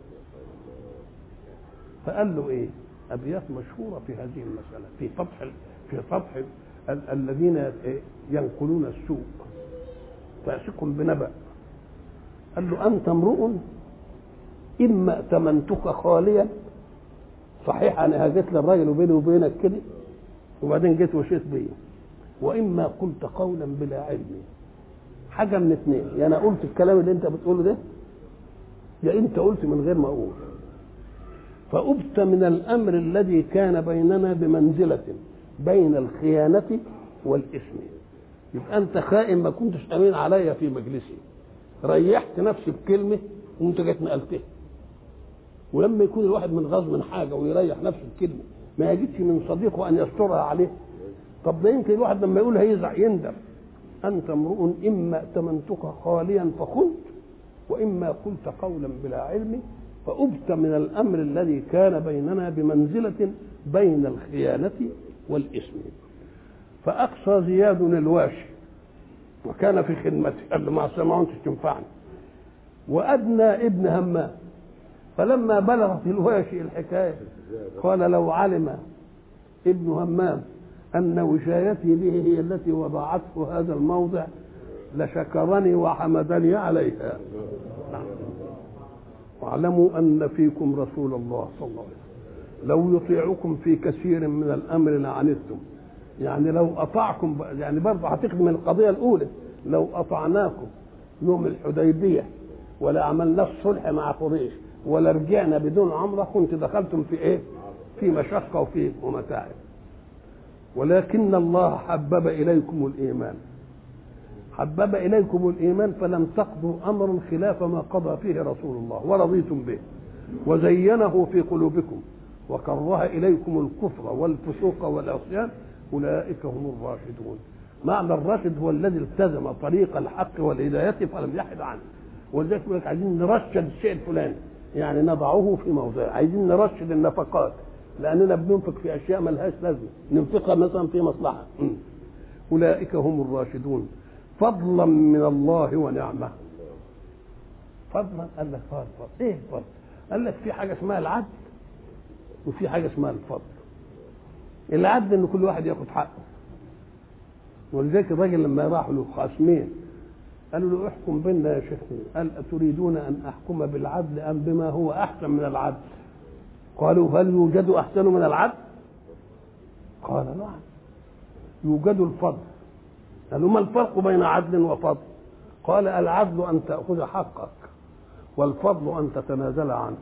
فقال له إيه؟ أبيات مشهورة في هذه المسألة في فتح الذين ينقلون السوء، فاسق بنبأ. قال له أنت امرؤ إما ائتمنتك خاليا، صحيح أنا هجيت للراجل وبيني وبينك كده وبعدين جيت وشيت بيه، وإما قلت قولا بلا علم، حاجة من اثنين، يا أنا قلت الكلام اللي أنت بتقوله ده يا أنت قلت من غير ما أقول، فأبت من الأمر الذي كان بيننا بمنزلة بين الخيانة والإثم. يبقى أنت خائن، ما كنتش أمين عليا في مجلسي، ريحت نفسي بكلمة وأنت جيت نقلتها. ولما يكون الواحد من غصب من حاجة ويريح نفسه بكلمة ما يجدش من صديقه أن يسترها عليه، طب ده يمكن الواحد لما يقول هيزعل يندم. أنت امرؤ إما ائتمنتك خاليا فخنت، وإما قلت قولا بلا علم، فأبت من الأمر الذي كان بيننا بمنزلة بين الخيانة والإثم. فأقصى زياد الواشي وكان في خدمته، قال له ما سمعتش تنفعني، وأدنى ابن همام. فلما بلغت الواشي الحكاية قال لو علم ابن همام أن وشايتي به هي التي وضعته هذا الموضع لشكرني وحمدني عليها. واعلموا أن فيكم رسول الله صلى الله عليه وسلم لو يطيعكم في كثير من الأمر لعنتم، يعني لو أطعكم، يعني برضه هتخدم القضية الأولى، لو أطعناكم يوم الحديبية ولا عملنا الصلح مع قريش ولا رجعنا بدون عمرة كنت دخلتم في إيه؟ في مشقة وفي ومتاعب، ولكن الله حبب إليكم الإيمان، حبب إليكم الإيمان فلم تقضوا أمرا خلاف ما قضى فيه رسول الله ورضيتم به، وزينه في قلوبكم وكره إليكم الكفر والفسوق والعصيان، أولئك هم الراشدون. معنى الراشد هو الذي التزم طريق الحق والهداية فلم يحد عنه. ولذلك يقول لك عايزين نرشد الشيء الفلاني، يعني نضعه في موضعه، عايزين نرشد النفقات لأننا بننفق في أشياء ملهاش لازمة، ننفقها مثلا في مصلحة. أولئك هم الراشدون فضلا من الله ونعمة. فضلا قال لك فضل، ايه الفضل؟ قال لك في حاجة اسمها العدل وفي حاجة اسمها الفضل. العدل ان كل واحد ياخد حقه، ولذلك الراجل لما راحوا له خصمين قالوا له احكم بيننا يا شيخنا، قال أتريدون أن أحكم بالعدل أم بما هو أحسن من العدل؟ قالوا هل يوجد أحسن من العدل؟ قال نعم يوجد الفضل. قالوا ما الفرق بين عدل وفضل؟ قال العدل أن تأخذ حقك والفضل أن تتنازل عنه.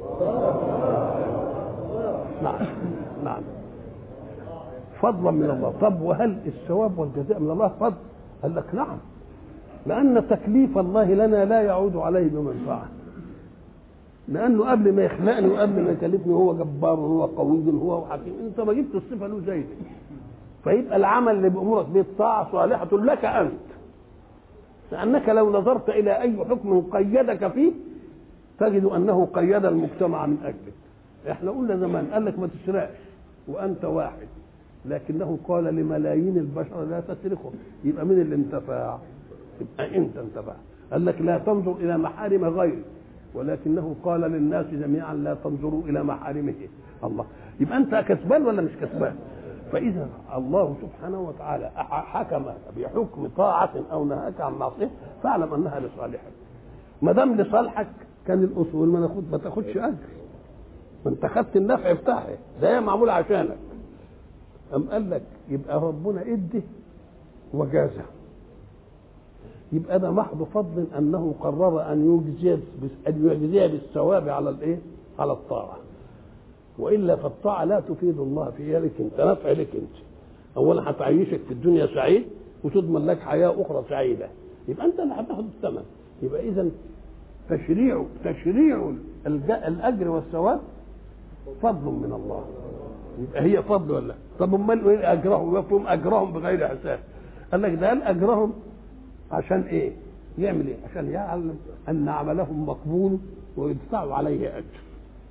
نعم نعم فضلا من الله. طب وهل الثواب والجزاء من الله فضل؟ قال لك نعم، لأن تكليف الله لنا لا يعود عليه بمنفعة، لأنه قبل ما يخلقني وقبل ما يكلفني هو جبار وهو قوي وهو حكيم، أنت ما جبت الصفة له زي دي، فيبقى العمل اللي بأمورك به طاعة صالحة لك أنت، لأنك لو نظرت إلى أي حكم قيدك فيه تجد أنه قيد المجتمع من أجلك. إحنا قلنا زمان قال لك ما تسرقش وأنت واحد، لكنه قال لملايين البشر لا تسرقهم، يبقى مين اللي انتفع؟ يبقى أنت انتفع. قال لك لا تنظر إلى محارم غيرك، ولكنه قال للناس جميعا لا تنظروا إلى محارمه. الله، يبقى أنت كسبان ولا مش كسبان؟ فإذا الله سبحانه وتعالى حكم بحكم طاعة أو نهاك عن معصية فاعلم أنها لصالحك. ما دام لصالحك كان الأصول ما تاخدش أجر، ما أنت خدت النفع بتاعه، ده معمول عشانك. أم قال لك يبقى ربنا إدي وجازه، يبقى ده محض فضل أنه قرر أن يجزي بالثواب على الإيه؟ على الطاعة. وإلا فالطاعة لا تفيد الله فيها لك أنت، نفع لك أنت. أولا هتعيشك في الدنيا سعيد وتضمن لك حياة أخرى سعيدة، يبقى أنت اللي هتاخد الثمن. يبقى إذا تشريع الأجر والثواب فضل من الله، يبقى هي فضل ولا؟ طب امال ايه اجرهم؟ يفهم اجرهم بغير حساب. قال لك ده قال اجرهم عشان ايه؟ يعمل ايه؟ عشان يعلم ان عملهم مقبول ويدفعوا عليه اجر.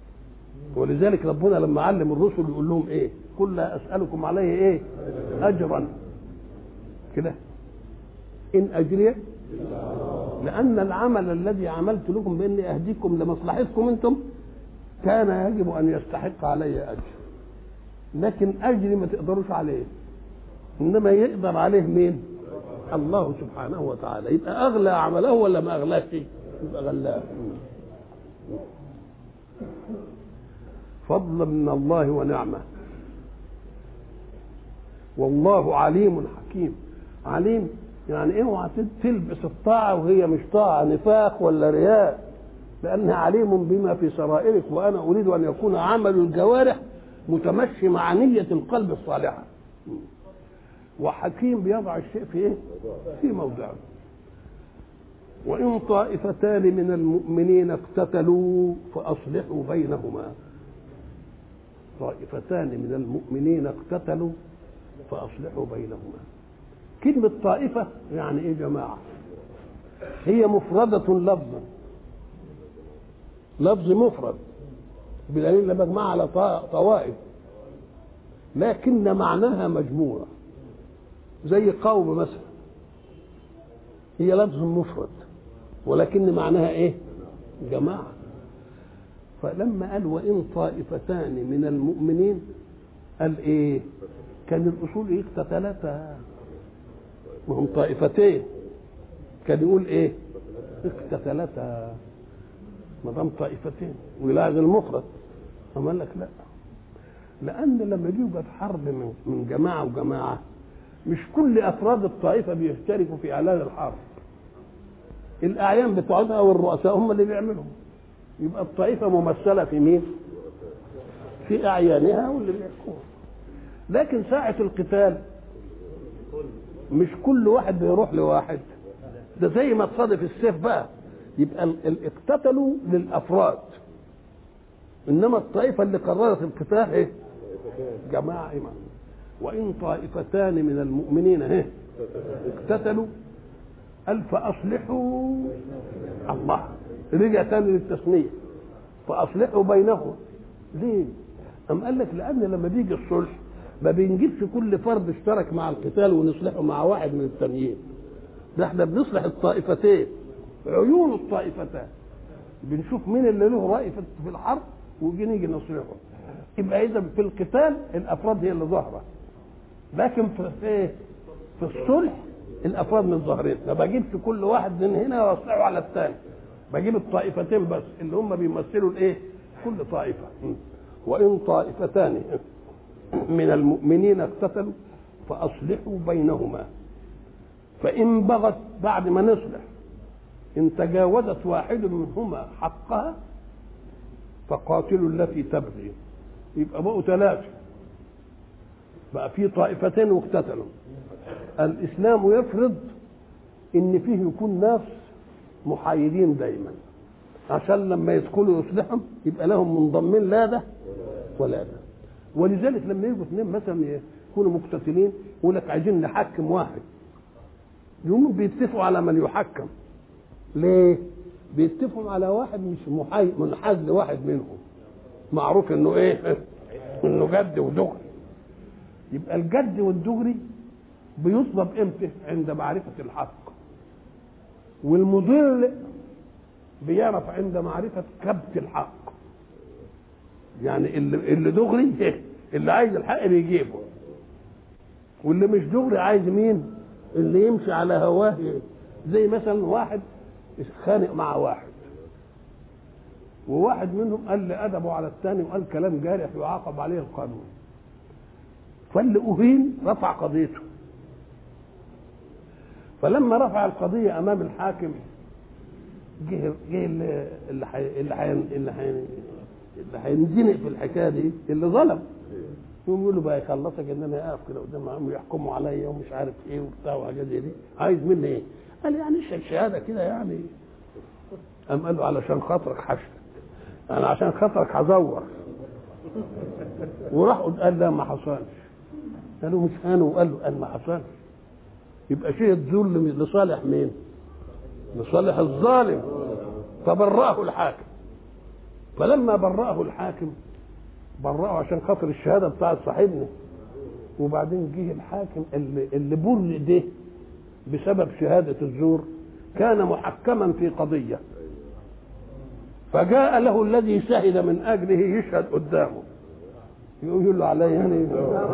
ولذلك ربنا لما علم الرسل يقول لهم ايه؟ قل لا اسالكم عليه ايه؟ اجرا كده ان اجري، لان العمل الذي عملت لكم باني اهديكم لمصلحتكم انتم كان يجب ان يستحق علي اجر، لكن اجري ما تقدروش عليه، انما يقدر عليه مين؟ الله سبحانه وتعالى. يبقى اغلى عمله ولا ما اغلاش؟ يبقى غلاه. فضلا من الله ونعمه، والله عليم حكيم. عليم يعني اوعى تلبس الطاعه وهي مش طاعه، نفاق ولا رياء، لانها عليم بما في سرائرك، وانا اريد ان يكون عمل الجوارح متمشي مع نيه القلب الصالحه. وحكيم بيضع الشيء في ايه؟ في موضعه. وان طائفتان من المؤمنين اقتتلوا فاصلحوا بينهما. طائفتان من المؤمنين اقتتلوا فاصلحوا بينهما. كلمة طائفة يعني ايه جماعة؟ هي مفردة لفظا، لفظ مفرد بدليل لما مجمع على طوائف، لكن معناها مجموعة، زي قوم مثلا، هي لفظ مفرد ولكن معناها ايه؟ جماعة. فلما قال وإن طائفتان من المؤمنين قال ايه؟ كان الأصول ايه؟ اقتتلتا، وهم طائفتين، كان يقول ايه؟ اقتتلتا ما دام طائفتين ويلاحظ المفرد. أما قال لك لا، لأن لما يوجد حرب من جماعة وجماعة مش كل أفراد الطائفة بيشتركوا في إعلان الحرب، الأعيان بتوعها والرؤساء هم اللي بيعملوا، يبقى الطائفة ممثلة في مين؟ في أعيانها واللي بيحكموا. لكن ساعة القتال مش كل واحد بيروح لواحد، ده زي ما تصادف السيف بقى، يبقى اقتتلوا للأفراد، إنما الطائفة اللي قررت القتال ايه؟ جماعة إمام. وإن طائفتان من المؤمنين ايه؟ اقتتلوا قال فأصلحوا، الله رجع تاني للتثنية، فأصلحوا بينهم. ليه؟ أم قال لك لأن لما بيجي الصلح ما بنجيبش كل فرد اشترك مع القتال ونصلحه مع واحد من التانيين، ده احنا بنصلح الطائفتين، عيون الطائفتان، بنشوف مين اللي له رأي في الحرب ونيجي نصلحه. يبقى إذا في القتال الأفراد هي اللي ظاهرة، لكن في الصلح الأفراد من ظاهرين، ما بجيبش كل واحد من هنا واصلحه على الثاني، بجيب الطائفتين بس اللي هم بيمثلوا الايه؟ كل طائفة. وإن طائفتان من المؤمنين اقتتلوا فأصلحوا بينهما، فإن بغت بعد ما نصلح إن تجاوزت واحد منهما حقها فقاتلوا التي تبغي. يبقى بقوا ثلاثة، بقى في طائفتين واقتتلوا. الإسلام يفرض إن فيه يكون ناس محايدين دايما، عشان لما يدخلوا يصلحهم يبقى لهم منضمين لا ده ولا ده. ولذلك لما يجوا اثنين مثلا يكونوا مقتتلين يقول لك عايزين نحكم واحد، يقوموا بيتفقوا على من يحكم. ليه؟ بيتفقوا على واحد مش منحاز لواحد منهم، معروف انه ايه؟ انه جد ودغري. يبقى الجد والدغري بيطلب امتى؟ عند معرفة الحق. والمضل بيعرف عند معرفة كبت الحق. يعني اللي دغري اللي عايز الحق بيجيبه، واللي مش دغري عايز مين؟ اللي يمشي على هواه. زي مثلا واحد خانق مع واحد، وواحد منهم قال لأدبه على الثاني وقال كلام جارح يعاقب عليه القانون، فاللي أهين رفع قضيته. فلما رفع القضية أمام الحاكم جه اللي هينزنق في الحكاية دي اللي ظلم، يقول له بقى يخلصك ان انا اقف كده قدام ويحكموا عليا ومش عارف ايه وبتاع وحاجات زي دي، عايز مني ايه؟ قال يعني شهاده كده يعني. قام قال له علشان خاطرك حشتك، انا عشان خاطرك هزور. وراح قال لا ما حصلش. قال له مش انا، وقال له قال ما حصلش. يبقى شيء ظلم لصالح مين؟ لصالح الظالم، فبرأه الحاكم. فلما برأه الحاكم برأه عشان خاطر الشهاده بتاعت صاحبنا، وبعدين جه الحاكم اللي بر ده بسبب شهاده الزور كان محكما في قضيه، فجاء له الذي شهد من اجله يشهد قدامه، يقول له علي يعني.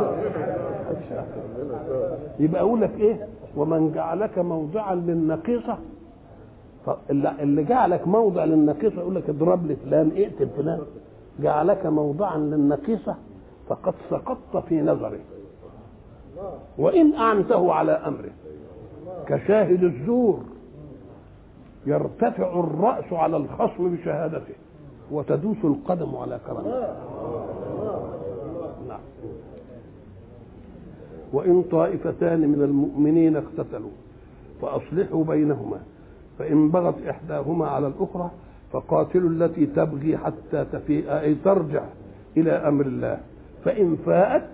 يبقى اقول لك ايه؟ ومن جعلك موضعا للنقيصه، اللي جعلك موضع للنقيصه يقول لك اضرب لي فلان، اقتل فلان. جعلك موضعا للنقيصه فقد سقطت في نظره، وان اعنته على امره كشاهد الزور يرتفع الراس على الخصم بشهادته وتدوس القدم على كرامته. نعم. وإن طائفتان من المؤمنين اقتتلوا فأصلحوا بينهما فإن بغت إحداهما على الأخرى فقاتلوا التي تبغي حتى تفيء، أي ترجع إلى أمر الله، فإن فاءت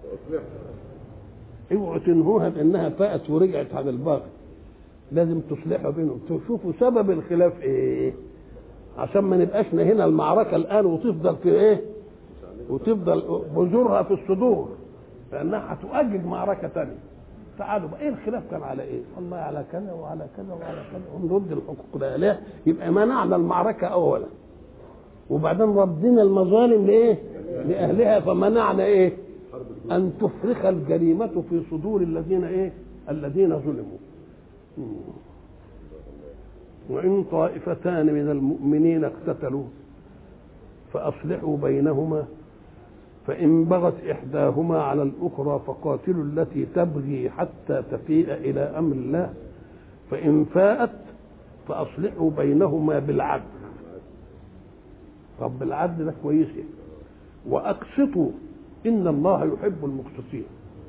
اوعوا تنهوها بأنها فاءت ورجعت على الباغي، لازم تصلحوا بينهم. تشوفوا سبب الخلاف إيه عشان ما نبقاش هنا المعركة الآن وتفضل في إيه، وتفضل بذورها في الصدور، لأنها هتؤجج معركة تانية. تعالوا بقى، إيه الخلاف كان على إيه؟ والله على كذا وعلى كذا وعلى كذا، ونرد الحقوق ده ليه؟ يبقى منعنا المعركة أولا، وبعدين ردنا المظالم لإيه؟ لأهلها، فمنعنا إيه؟ أن تفرخ الجريمة في صدور الذين إيه؟ الذين ظلموا. وإن طائفتان من المؤمنين اقتتلوا فأصلحوا بينهما فإن بغت إحداهما على الأخرى فقاتلوا التي تبغي حتى تفيء إلى أمر الله فإن فاءت فأصلحوا بينهما بالعدل. طب العدل ده كويس، وأقسطوا إن الله يحب المقسطين.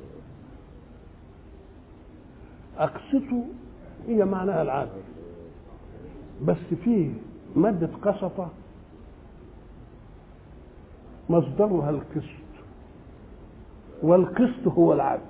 أقسطوا هي معناها العدل، بس فيه مادة قسطة مصدرها القسط، والقسط هو العدل،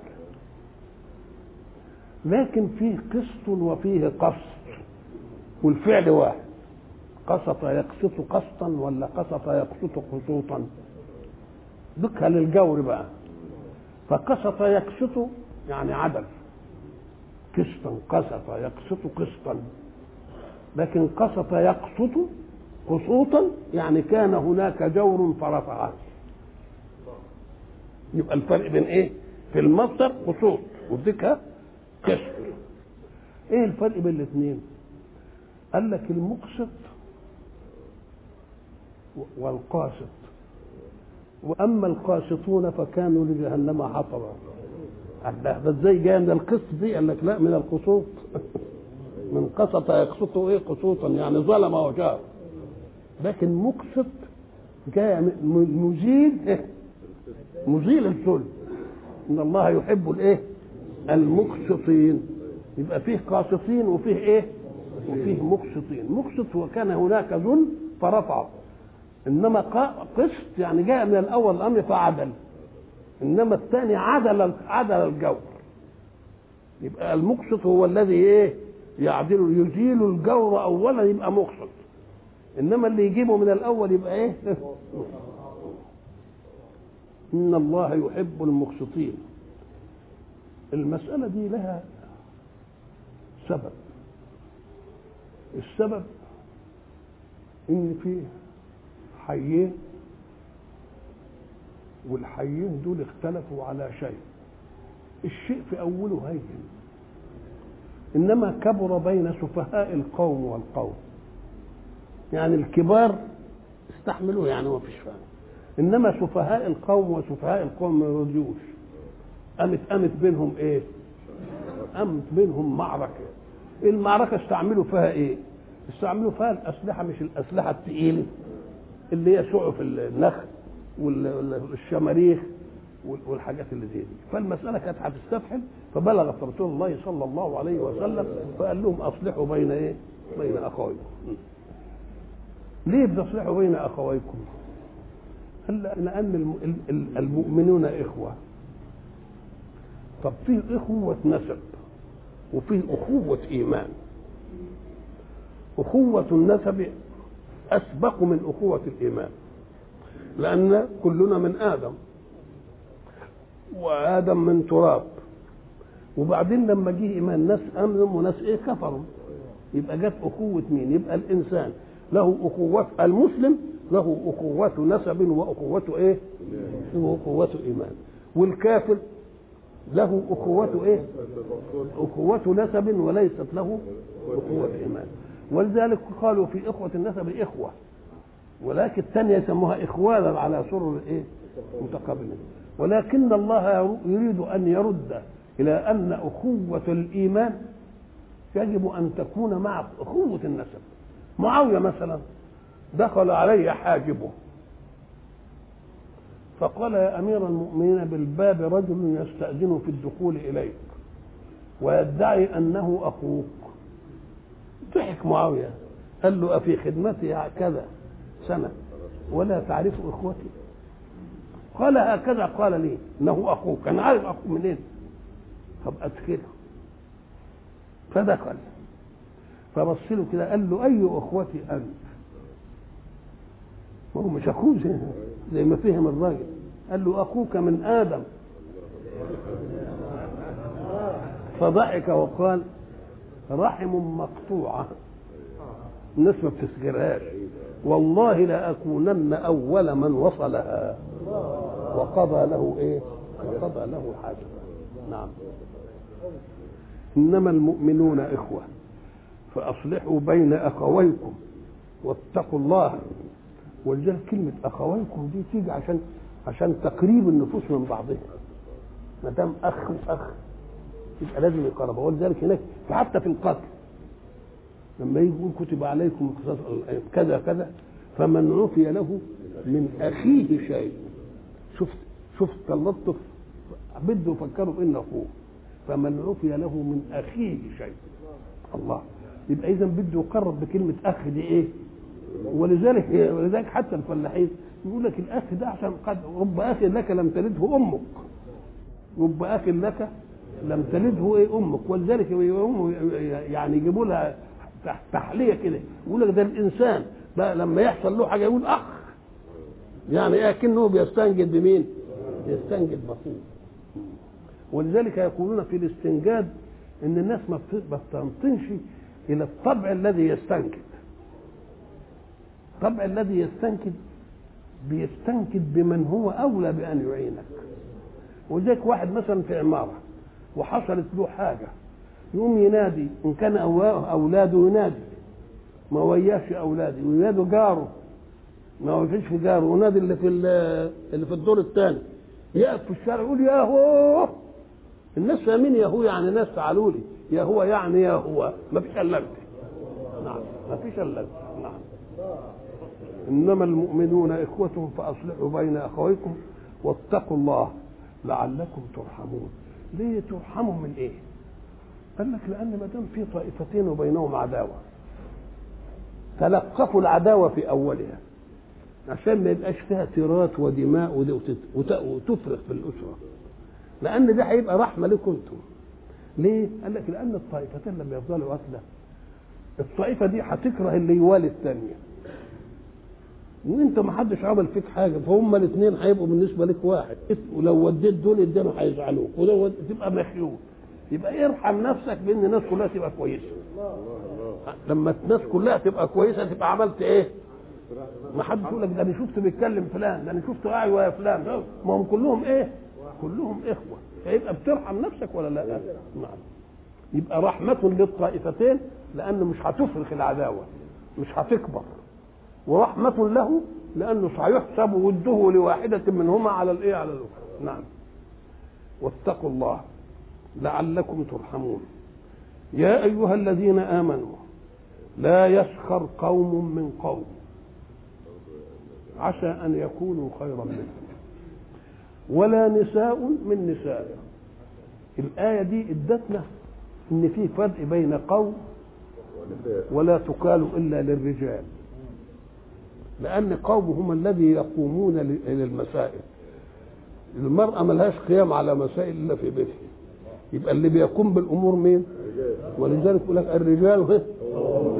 لكن فيه قسط وفيه قسط والفعل واحد. قسط يقسط قسطا ولا قسط يقسط قسوطا، ذكها للجور بقى. فقسط يقسط يعني عدل، قسطا قسط يقسط قسطا، لكن قسط يقسط قسوطا يعني كان هناك جور فرفعه. يبقى الفرق بين ايه؟ في المصدر قسوط والذكر قسط. ايه الفرق بين الاثنين؟ قال لك المقسط والقاسط، واما القاسطون فكانوا لجهنم حطبا. ده ازاي جاي من القسط دي؟ قال لك لا، من القسوط. من قسط يقسط ايه؟ قسوطا يعني ظلم وجار. لكن مقسط جاء مزيل الظلم. ان الله يحب الايه؟ المقسطين. يبقى فيه قاسطين وفيه ايه؟ وفيه مقسطين. مقسط وكان هناك ظلم فرفعه، انما قسط يعني جاء من الاول الامر فعدل، انما الثاني عدل الجور. يبقى المقسط هو الذي ايه؟ يعدل، يزيل الجور اولا يبقى مقسط، انما اللي يجيبه من الاول يبقى ايه؟ ان الله يحب المقسطين. المسألة دي لها سبب. السبب ان في حيين، والحيين دول اختلفوا على شيء. الشيء في اوله هين، انما كبر بين سفهاء القوم والقوم. يعني الكبار استحملوه يعني ما فيش فهم، انما سفهاء القوم وسفهاء القوم ما يرضيوش. قامت بينهم ايه؟ قامت بينهم معركه. المعركه استعملوا فيها ايه؟ استعملوا فيها الاسلحه، مش الاسلحه الثقيله اللي هي سعف النخل والشماريخ والحاجات اللي زي دي. فالمساله كانت هتستفحل، فبلغت رسول الله صلى الله عليه وسلم فقال لهم اصلحوا بين ايه؟ بين اخويكم. ليه بتصلحوا بين اخويكم؟ قال لان المؤمنون اخوه. طب فيه اخوه نسب وفيه اخوه ايمان. اخوه النسب أسبق من أخوة الإيمان، لأن كلنا من آدم، وآدم من تراب، وبعدين لما جه إيمان ناس أمنوا وناس كفروا، يبقى جت أخوة مين؟ يبقى الإنسان له أخوة، المسلم له أخوة نسب وأخوة وأخوة إيمان، والكافر له أخوة أخوة نسب وليست له أخوة إيمان. ولذلك قالوا في إخوة النسب إخوة، ولكن الثانية يسموها إخوانا على سرر متقابلين. ولكن الله يريد أن يرد إلى أن أخوة الإيمان يجب أن تكون مع أخوة النسب. معاوية مثلا دخل علي حاجبه فقال: يا أمير المؤمنين، بالباب رجل يستأذن في الدخول إليك ويدعي أنه أخوك. ضحك معاوية قال له: أفي خدمتي كذا سنة ولا تعرف إخوتي؟ قال: هكذا قال لي إنه أخوك. أنا عارف أخوك منين؟ طب أدخله. فدخل فبص له كده قال له: أي أخوتي أنت؟ ما هو مش أخوه زي ما فهم الراجل. قال له: أخوك من آدم. فضحك وقال: رحم مقطوعة، الناس ما بتسجرهاش، والله لأكونن أول من وصلها. وقضى له وقضى له حاجة. نعم. إنما المؤمنون إخوة فأصلحوا بين أخويكم واتقوا الله. ولذلك كلمة أخويكم دي تيجي عشان تقريب النفوس من بعضها. ما دام أخ وأخ يبقى لازم يقربوا. ولذلك هناك حتى في القتل لما يقول: كتب عليكم كذا كذا فمن عفي له من أخيه شيء. شفت اللطف، بده يفكروا إنه أخوه. فمن عفي له من أخيه شيء. الله، يبقى إذا بده يقرب بكلمة أخ دي ولذلك حتى الفلاحين يقول لك الأخ ده عشان قد رب أخ لك لم تلده أمك، رب أخ لك لم تلده أمك. ولذلك يعني يجيبوا لها تحلية كده، يقول لك ده الإنسان بقى لما يحصل له حاجة يقول أخ، يعني كأنه بيستنجد بمين؟ يستنجد بأخوه. ولذلك يقولون في الاستنجاد ان الناس ما بتنطنش الى الطبع الذي يستنكد. الطبع الذي يستنكد بيستنكد بمن هو اولى بان يعينك. ولذلك واحد مثلا في عماره وحصلت له حاجه يقوم ينادي، ان كان اولاده ينادي، ما وياش اولادي وينادوا جاره، ما ويفيش في جاره، ونادي اللي في الدور الثاني، يقف في الشارع يقول: يا هو. الناس فاهمين يا هو يعني ناس تعالوا لي، يا هو يعني يا هو، ما فيش الا انت. نعم، ما فيش الا انت. نعم. انما المؤمنون اخوة فاصلحوا بين اخويكم واتقوا الله لعلكم ترحمون. ليه ترحموا من ايه؟ قال لك لان ما دام في طائفتين وبينهم عداوه تلقفوا العداوه في اولها عشان ما يبقاش فيها تيرات ودماء وتفرق في الاسره، لان ده هيبقى رحمه لكم انتم. ليه؟ قال لك لان الطائفتين لما يفضلوا قتله الطائفه دي هتكره اللي يوالي الثانيه، وانت ما حدش عمل فيك حاجه، فهم الاثنين هيبقوا بالنسبه لك واحد، ولو وديت دول الدنيا هيزعلوك، ولو تبقى مخيول. يبقى ارحم نفسك بان الناس كلها تبقى كويسه. لما الناس كلها تبقى كويسه تبقى عملت ايه؟ ما حدش يقول لك ده انا شفت بيتكلم فلان، ده انا شفت قاعد ويا فلان، ما هم كلهم كلهم اخوه، فيبقى بترحم نفسك ولا لا؟ نعم. يبقى رحمه للطائفتين لانه مش هتفرخ العداوه، مش هتكبر، ورحمه له لانه سيحسب وده لواحده منهما على على الاخرى. نعم. واتقوا الله لعلكم ترحمون. يا ايها الذين امنوا لا يسخر قوم من قوم عسى ان يكونوا خيرا منهم ولا نساء من نساء. الآية دي ادتنا ان في فرق بين قوم ولا تقال الا للرجال، لان قوم هم الذي يقومون للمسائل. المرأة ملهاش قيام على مسائل الا في بيتها، يبقى اللي بيقوم بالامور مين؟ ولذلك يقول لك الرجال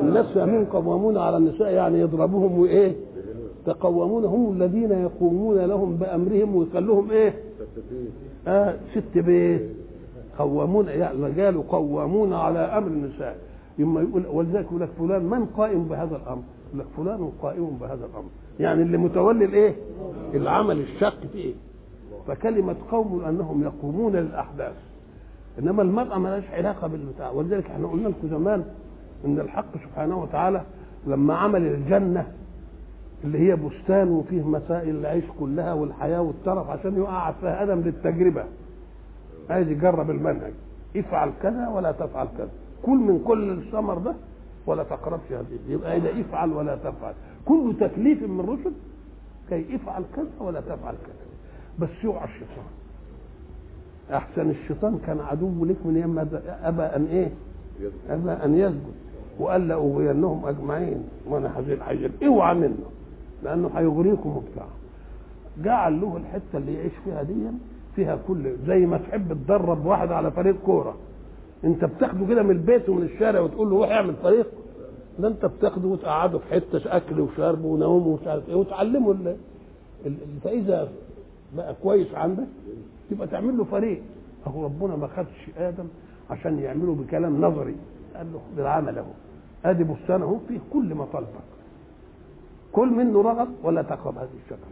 الناس فاهمين قوامون على النساء يعني يضربوهم وايه؟ تقومون هم الذين يقومون لهم بامرهم ويخلوهم ايه؟ ست بيت. قوامون يعني الرجال قوامون على امر النساء. يما يقول ولذلك يقول لك فلان من قائم بهذا الامر؟ يقول لك فلان قائم بهذا الامر، يعني اللي متولي الايه؟ العمل الشاق فيه. فكلمه قوم انهم يقومون للاحداث، انما المراه ما لهاش علاقه بالبتاع. ولذلك احنا قلنا لكم زمان ان الحق سبحانه وتعالى لما عمل الجنه اللي هي بستان وفيه مسائل العيش كلها والحياه والترف عشان يقعد فيها ادم للتجربه، عايز يجرب المنهج، افعل كذا ولا تفعل كذا، كل من كل الثمر ده ولا تقربش هذه، يبقى اذا افعل ولا تفعل، كل تكليف من الرسل كي افعل كذا ولا تفعل كذا. بس يوعى الشيطان، احسن الشيطان كان عدو لك من يوم ابى ان ايه؟ ابى ان يسجد وقال لاغوينهم اجمعين وانا حزين اوعى منه لانه هيغريكم وبتاع. جعل له الحته اللي يعيش فيها دي فيها كل، زي ما تحب تدرب واحد على فريق كوره، انت بتاخده كده من البيت ومن الشارع وتقول له روح اعمل فريق، ده انت بتاخده وتقعده في حته اكل وشرب ونوم ومش عارف ايه وتعلمه فاذا بقى كويس عندك تبقى تعمل له فريق. اهو ربنا ما خدش ادم عشان يعمله بكلام نظري، قال له خد العمل اهو، ادي بستان اهو فيه كل مطالبك، كل منه رغب ولا تقرب هذه الشجره.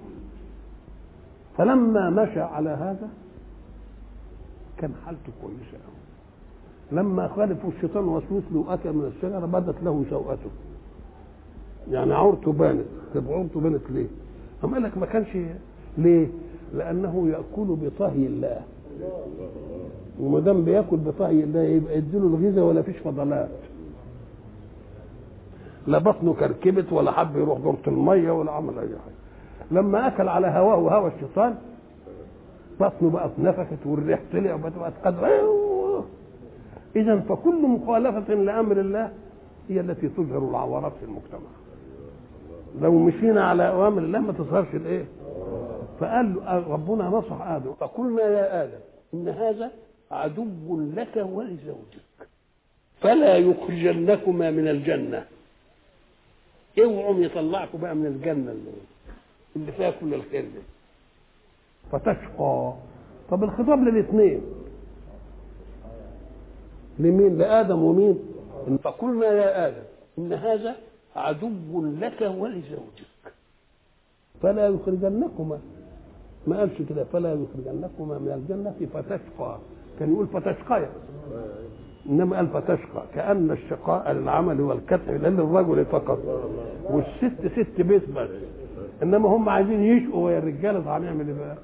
فلما مشى على هذا كان حالته كويسه قوي. لما خالفوا الشيطان وسوس له اكل من الشجره بدت له سوءته، يعني عورته بانت. طب عورته بانت ليه؟ أم قال لك ما كانش ليه؟ لانه ياكل بطهي الله، وما دام بياكل بطهي الله يبقى يديله الغذاء ولا فيش فضلات، لا بطنه كركبت ولا حب يروح دورة الميه ولا عمل اي حاجه. لما اكل على هواه وهوى الشيطان بطنه بقت نفخت والريح طلع وبقت قدر. اذا فكل مخالفه لامر الله هي التي تظهر العورات في المجتمع. لو مشينا على اوامر الله ما تظهرش الايه. فقال ربنا نصح ادم فقلنا يا ادم ان هذا عدو لك ولزوجك فلا يخرجنكما من الجنه. اوعوا يطلعكم بقى من الجنه اللي فيها كل الخير ده فتشقى. طب الخطاب للاثنين، لمين؟ لادم ومين؟ فقلنا يا ادم ان هذا عدو لك ولزوجك فلا يخرجنكما. ما قالش كده فلا يخرجنكما من الجنه في فتشقى، كان يقول فتشقى انما قال فتشقى، كان الشقاء للعمل والكدح للرجل فقط والست ست بيت بس، انما هم عايزين يشقوا ويا الرجاله. طب هنعمل ايه بقى؟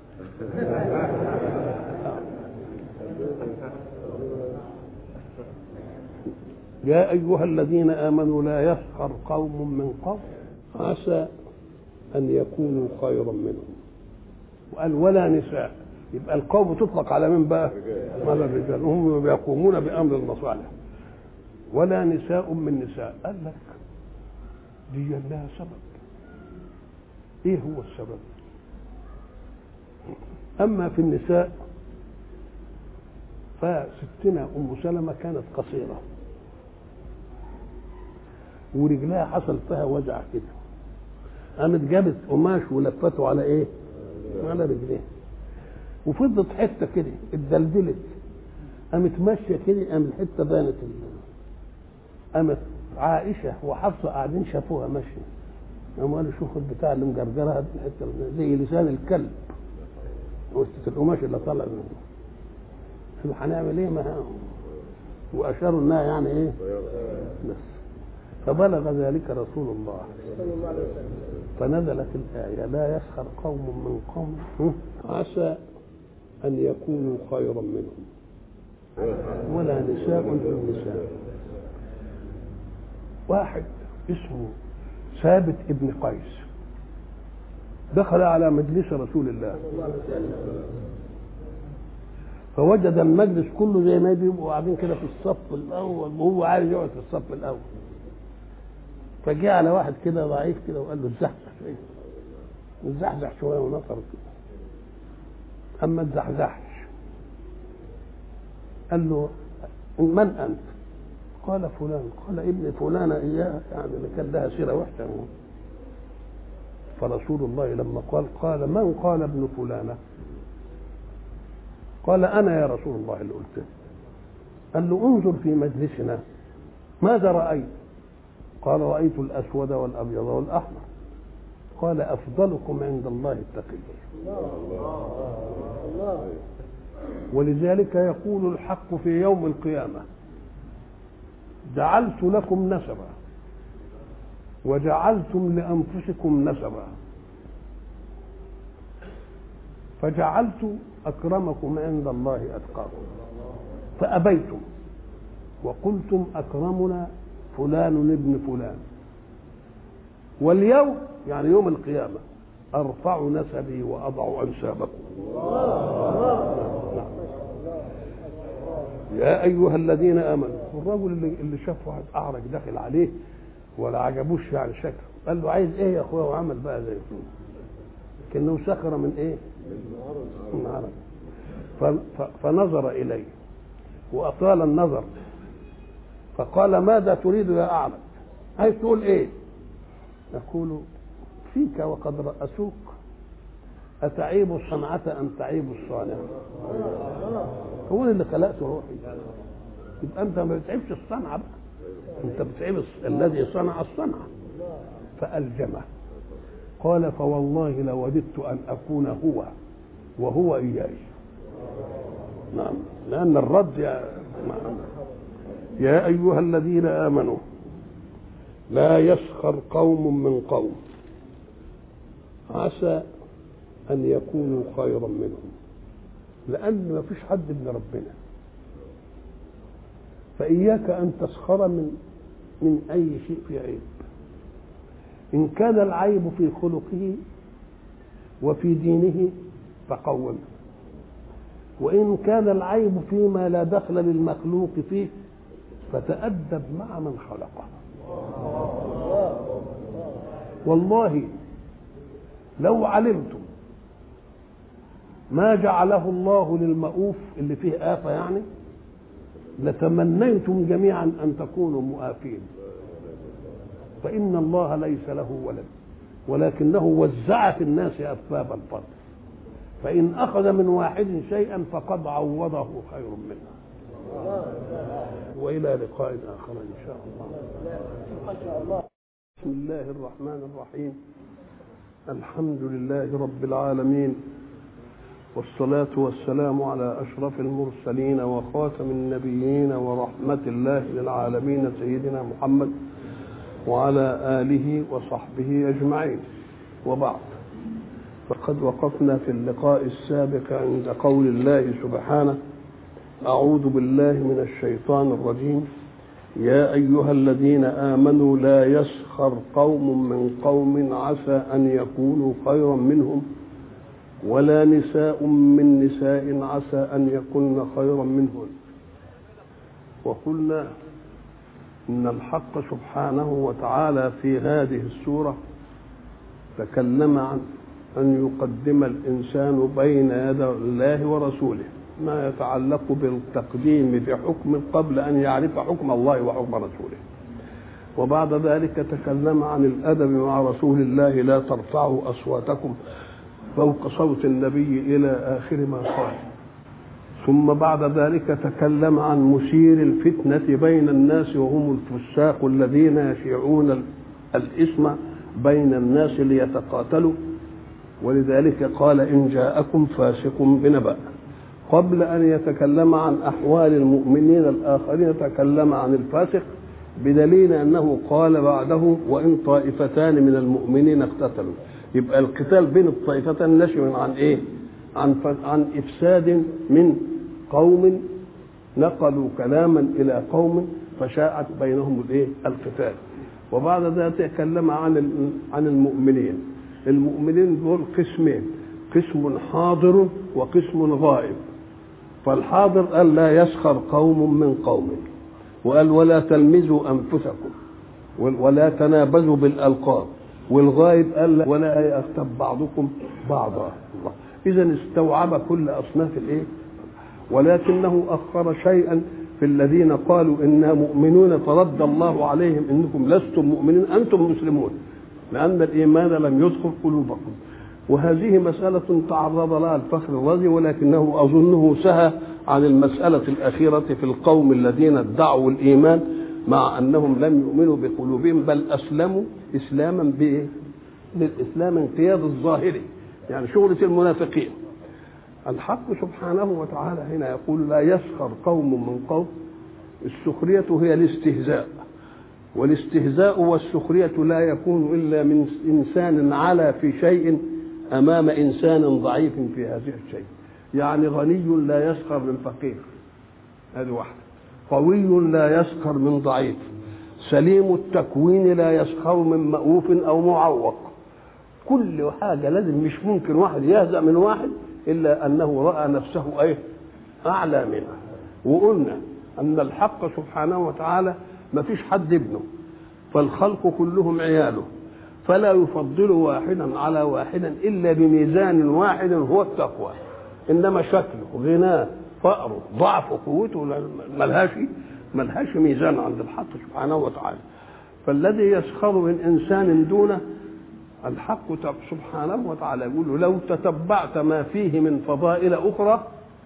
يا ايها الذين امنوا لا يسخر قوم من قوم عسى ان يكونوا خيرا منهم. وقال ولا نساء، يبقى القوم تطلق على من بقى؟ على الرجال، هم يقومون بامر المصالح. ولا نساء من نساء، قال لك دي لها سبب. ايه هو السبب؟ اما في النساء فستنا ام سلمة كانت قصيره ورجلها حصل فيها وجع كده، قامت جابت قماش ولفته على ايه؟ على رجليها، وفضلت حته كده اتدلدلت، قامت ماشيه كده، قام الحته بانت. قامت عائشه وحفصه قاعدين شافوها ماشيه، قاموا قالوا شوفوا البتاع اللي مجرجرها دي الحته زي لسان الكلب، وسط القماش اللي طالع منه. شو هنعمل ايه؟ ما واشاروا انها يعني ايه؟ بس فبلغ ذلك رسول الله فنزلت الآية لا يسخر قوم من قوم عسى أن يكونوا خيرا منهم ولا نساء من نساء. واحد اسمه ثابت ابن قيس دخل على مجلس رسول الله فوجد المجلس كله زي ما بيبقوا قاعدين كده في الصف الأول وهو عايز يقعد في الصف الأول، فجاء على واحد كده ضعيف كده وقال له اتزحزح شويه، اتزحزح شويه ونطر كده، اما اتزحزحش قال له من انت؟ قال فلان، قال ابن فلانة إياه، يعني اللي كان لها سيرة وحشة. فرسول الله لما قال من قال ابن فلانة؟ قال أنا يا رسول الله اللي قلته. قال له انظر في مجلسنا ماذا رأيت؟ قال رأيت الأسود والأبيض والأحمر. قال أفضلكم عند الله التقي. ولذلك يقول الحق في يوم القيامة جعلت لكم نسبا وجعلتم لأنفسكم نسبا، فجعلت أكرمكم عند الله أتقاكم فأبيتم وقلتم أكرمنا فلان ابن فلان، واليوم يعني يوم القيامة أرفع نسبي وأضع أنسابكم. يا أيها الذين آمنوا. الرجل اللي شاف واحد أعرج داخل عليه ولا عجبوش يعني شكله، قال له عايز إيه يا أخويا؟ وعمل بقى زي كأنه سخر من إيه؟ من عرج. فنظر إليه وأطال النظر فقال ماذا تريد يا أعرج؟ عايز تقول إيه؟ يقول فيك وقد رأسوك أتعيب الصنعة أم تعيب الصانع؟ هو اللي خلقته روحي، يبقى أنت ما بتعيبش الصنعة بقى، أنت بتعيب الذي صنع الصنعة. فألجمه. قال فوالله لوددت أن أكون هو وهو إياي. نعم، لأن الرد يا أيها الذين آمنوا لا يسخر قوم من قوم عسى أن يكونوا خيرا منهم، لأن ما فيش حد من ربنا، فإياك أن تسخر من أي شيء في عيب. إن كان العيب في خلقه وفي دينه فقومه، وإن كان العيب فيما لا دخل للمخلوق فيه فتأدب مع من خلقه. والله لو علمتم ما جعله الله للمؤوف اللي فيه آفة يعني لتمنيتم جميعا أن تكونوا مؤافين، فإن الله ليس له ولد ولكنه وزع في الناس أسباب الفضل، فإن أخذ من واحد شيئا فقد عوضه خير منه. وإلى لقاء آخر إن شاء الله. بسم الله الرحمن الرحيم. الحمد لله رب العالمين، والصلاة والسلام على أشرف المرسلين وخاتم النبيين ورحمة الله للعالمين سيدنا محمد وعلى آله وصحبه أجمعين، وبعد. فقد وقفنا في اللقاء السابق عند قول الله سبحانه: أعوذ بالله من الشيطان الرجيم، يا أيها الذين آمنوا لا يسخر قوم من قوم عسى أن يكونوا خيرا منهم ولا نساء من نساء عسى أن يكن خيرا منهن. وقلنا إن الحق سبحانه وتعالى في هذه السورة تكلم عن أن يقدم الإنسان بين يدي الله ورسوله ما يتعلق بالتقديم بحكم قبل أن يعرف حكم الله وحكم رسوله، وبعد ذلك تكلم عن الأدب مع رسول الله: لا ترفعوا أصواتكم فوق صوت النبي إلى آخر ما قال. ثم بعد ذلك تكلم عن مثير الفتنة بين الناس وهم الفساق الذين يشيعون الإثم بين الناس ليتقاتلوا، ولذلك قال: إن جاءكم فاسق بنبأ. قبل أن يتكلم عن أحوال المؤمنين الآخرين تكلم عن الفاسق بدليل أنه قال بعده: وإن طائفتان من المؤمنين اقتتلوا. يبقى القتال بين الطائفتين نشأ عن إيه؟ عن إفساد من قوم نقلوا كلاما إلى قوم فشاعت بينهم الإيه؟ القتال. وبعد ذلك تكلم عن المؤمنين. المؤمنين دول قسمين: قسم حاضر وقسم غائب. فالحاضر قال: لا يسخر قوم من قوم، وقال: ولا تلمزوا أنفسكم ولا تنابزوا بالألقاب. والغائب قال: ولا يغتب بعضكم بعضا. إذن استوعب كل أصناف الإيه؟ ولكنه أخر شيئا في الذين قالوا إنا مؤمنون فرد الله عليهم إنكم لستم مؤمنين أنتم مسلمون، لأن الإيمان لم يدخل قلوبكم. وهذه مسألة تعرض لها الفخر الرازي، ولكنه أظنه سهى عن المسألة الأخيرة في القوم الذين ادعوا الإيمان مع أنهم لم يؤمنوا بقلوبهم بل أسلموا إسلاما بالإسلام انقياد الظاهري، يعني شغلة المنافقين. الحق سبحانه وتعالى هنا يقول لا يسخر قوم من قوم. السخرية هي الاستهزاء، والاستهزاء والسخرية لا يكون إلا من إنسان علا في شيء أمام إنسان ضعيف في هذه الشيء. يعني غني لا يسخر من فقير، هذه واحدة. قوي لا يسخر من ضعيف، سليم التكوين لا يسخر من مأوف أو معوق. كل حاجة لازم، مش ممكن واحد يهزأ من واحد إلا أنه رأى نفسه أعلى منه. وقلنا أن الحق سبحانه وتعالى ما فيش حد ابنه، فالخلق كلهم عياله، فلا يفضل واحدا على واحدا إلا بميزان واحد هو التقوى. إنما شكله، غناه، فقره، ضعفه، قوته ملهاش ميزان عند الحق سبحانه وتعالى. فالذي يسخر من إنسان دونه، الحق سبحانه وتعالى يقول له لو تتبعت ما فيه من فضائل أخرى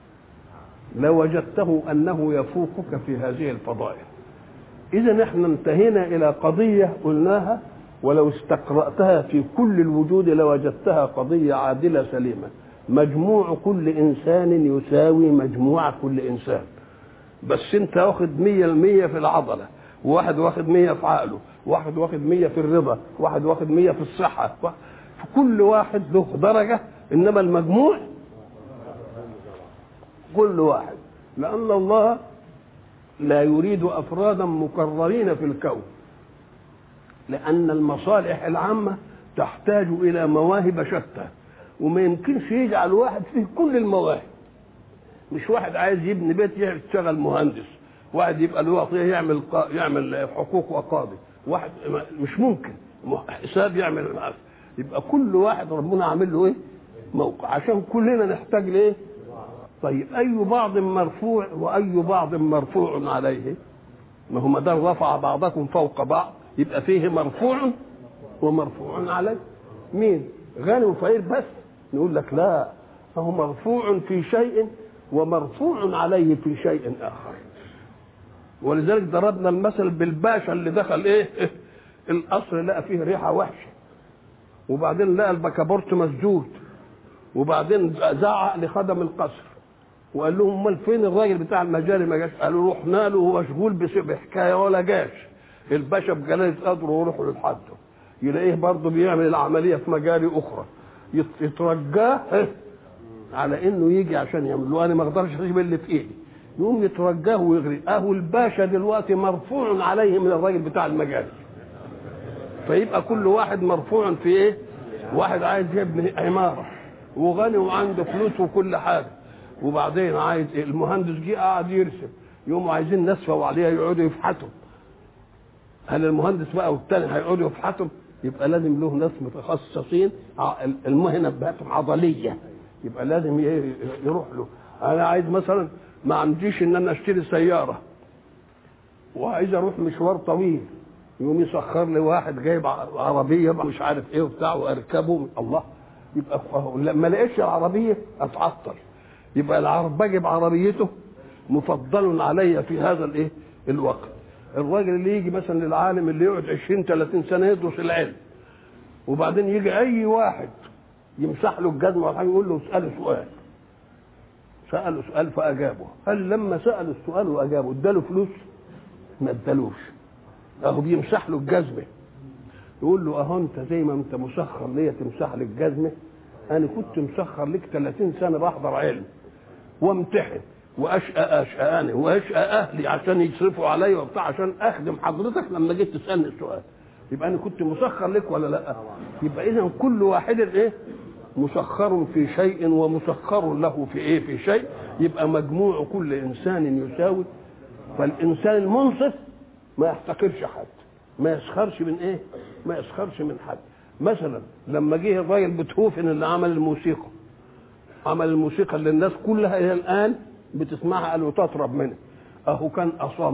لوجدته أنه يفوقك في هذه الفضائل. إذا احنا انتهينا إلى قضية قلناها، ولو استقرأتها في كل الوجود لوجدتها قضية عادلة سليمة. مجموع كل إنسان يساوي مجموع كل إنسان، بس انت واخد 100% في العضلة، وواحد واخد 100 في عقله، واحد واخد 100 في الرضا، واحد واخد 100 في الصحة. كل واحد له درجة، إنما المجموع كل واحد، لأن الله لا يريد أفرادا مكررين في الكون، لأن المصالح العامة تحتاج إلى مواهب شتى، وما يمكنش يجعل واحد فيه كل المواهب. مش واحد عايز يبني بيت يشتغل مهندس، واحد يبقى له وصية يعمل حقوق وقاضي، واحد مش ممكن حساب يعمل معاه. يبقى كل واحد ربنا عامل له موقع، عشان كلنا نحتاج ليه. طيب أي بعض مرفوع وأي بعض مرفوع عليه؟ ما هو ما دام رفع بعضكم فوق بعض يبقى فيه مرفوع ومرفوع عليه. مين؟ غني وفقير بس؟ نقول لك لا، فهو مرفوع في شيء ومرفوع عليه في شيء آخر. ولذلك ضربنا المثل بالباشا اللي دخل القصر لقى فيه ريحة وحشة، وبعدين لقى البكابورت مسدود، وبعدين زعق لخدم القصر وقال لهم امال فين الراجل بتاع المجاري؟ ما جاش. قالوا رحنا له وهو مشغول بحكايه ولا جاش. الباشا بجلاله قدره وروحوا لحده يلاقيه برضه بيعمل العمليه في مجاري اخرى، يترجاه على انه يجي عشان يعمل له. انا ما اقدرش اسيب اللي في ايدي، يقوم يترجاه ويغري. الباشا دلوقتي مرفوع عليه من الراجل بتاع المجاري. فيبقى كل واحد مرفوع في واحد عايز يبني عماره وغني وعنده فلوس وكل حاجه، وبعدين عايز المهندس جه قاعد يرسم، يقوموا عايزين ناس فوق عليها يقعدوا يفحتوا. هل المهندس بقى والتاني هيقعدوا يفحتوا؟ يبقى لازم له ناس متخصصين، المهنه بتاعتهم عضليه، يبقى لازم يروح له. انا عايز مثلا، ما عنديش ان انا اشتري سياره وعايز اروح مشوار طويل، يقوم يسخر لي واحد جايب عربيه مش عارف ايه وبتاع واركبه. الله، يبقى لما لقيتش العربيه اتعطل. يبقى العرباجي بعربيته مفضل علي في هذا الوقت. الراجل اللي يجي مثلا للعالم اللي يقعد 20-30 سنه يدرس العلم، وبعدين يجي اي واحد يمسح له الجزمه ولا حاجه يقول له اساله سؤال. ساله سؤال فاجابه. هل لما سال السؤال واجابه اداله فلوس؟ ما ادالوش. اهو بيمسح له الجزمه، يقول له اهو انت زي ما انت مسخر ليا تمسح لي الجزمه، انا كنت مسخر لك 30 سنه بحضر علم وامتحن واشقى انا واشقى اهلي عشان يصرفوا عليا وبتاع عشان اخدم حضرتك لما جيت تسالني السؤال. يبقى انا كنت مسخر لك ولا لا؟ يبقى اذا كل واحد مسخر في شيء ومسخر له في شيء. يبقى مجموع كل انسان يساوي. فالانسان المنصف ما يحتقرش حد، ما يسخرش من ما يسخرش من حد. مثلا لما جه الراجل بيتهوفن اللي عمل الموسيقى اللي الناس كلها الى الان بتسمعها قالوا تطرب منه، اهو كان اصم،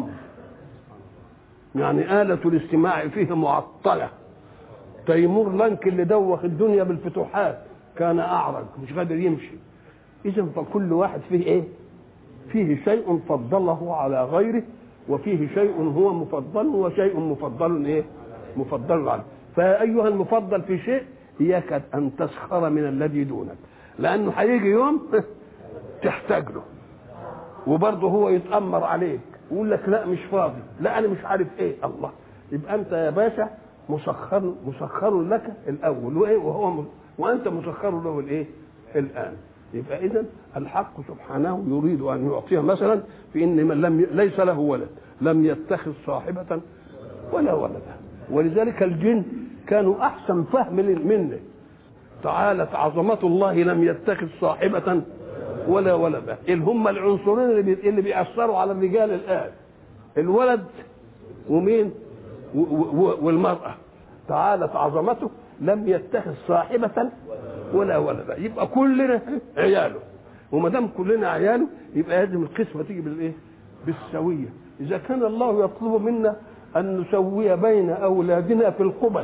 يعني آلة الاستماع فيه معطلة. تيمور لانك اللي دوخ الدنيا بالفتوحات كان أعرج مش قادر يمشي. إذا فكل واحد فيه إيه؟ فيه شيء فضله على غيره، وفيه شيء هو مفضل وشيء مفضل إيه؟ مفضل عنه. فأيها المفضل في شيء إياك أن تسخر من الذي دونك، لأنه هيجي يوم تحتاج له، وبرضه هو يتأمر عليك ويقول لك لا مش فاضي، لا أنا مش عارف إيه. الله، يبقى أنت يا باشا مسخر لك الأول وإيه، وأنت مسخر له الإيه؟ الآن. يبقى إذن الحق سبحانه يريد أن يعطيه مثلا في إن من ليس له ولد لم يتخذ صاحبة ولا ولدا، ولذلك الجن كانوا أحسن فهم منه. تعالت عظمة الله لم يتخذ صاحبة ولا ولدا. اللي هم العنصرين اللي بيأثروا على الرجال الآن، الولد ومين والمرأة. تعالت عظمته لم يتخذ صاحبة ولا ولدا. يبقى كلنا عياله، وما دام كلنا عياله يبقى لازم القسمة تيجي بالايه؟ بالسوية. إذا كان الله يطلب منا أن نسوي بين أولادنا في القبل،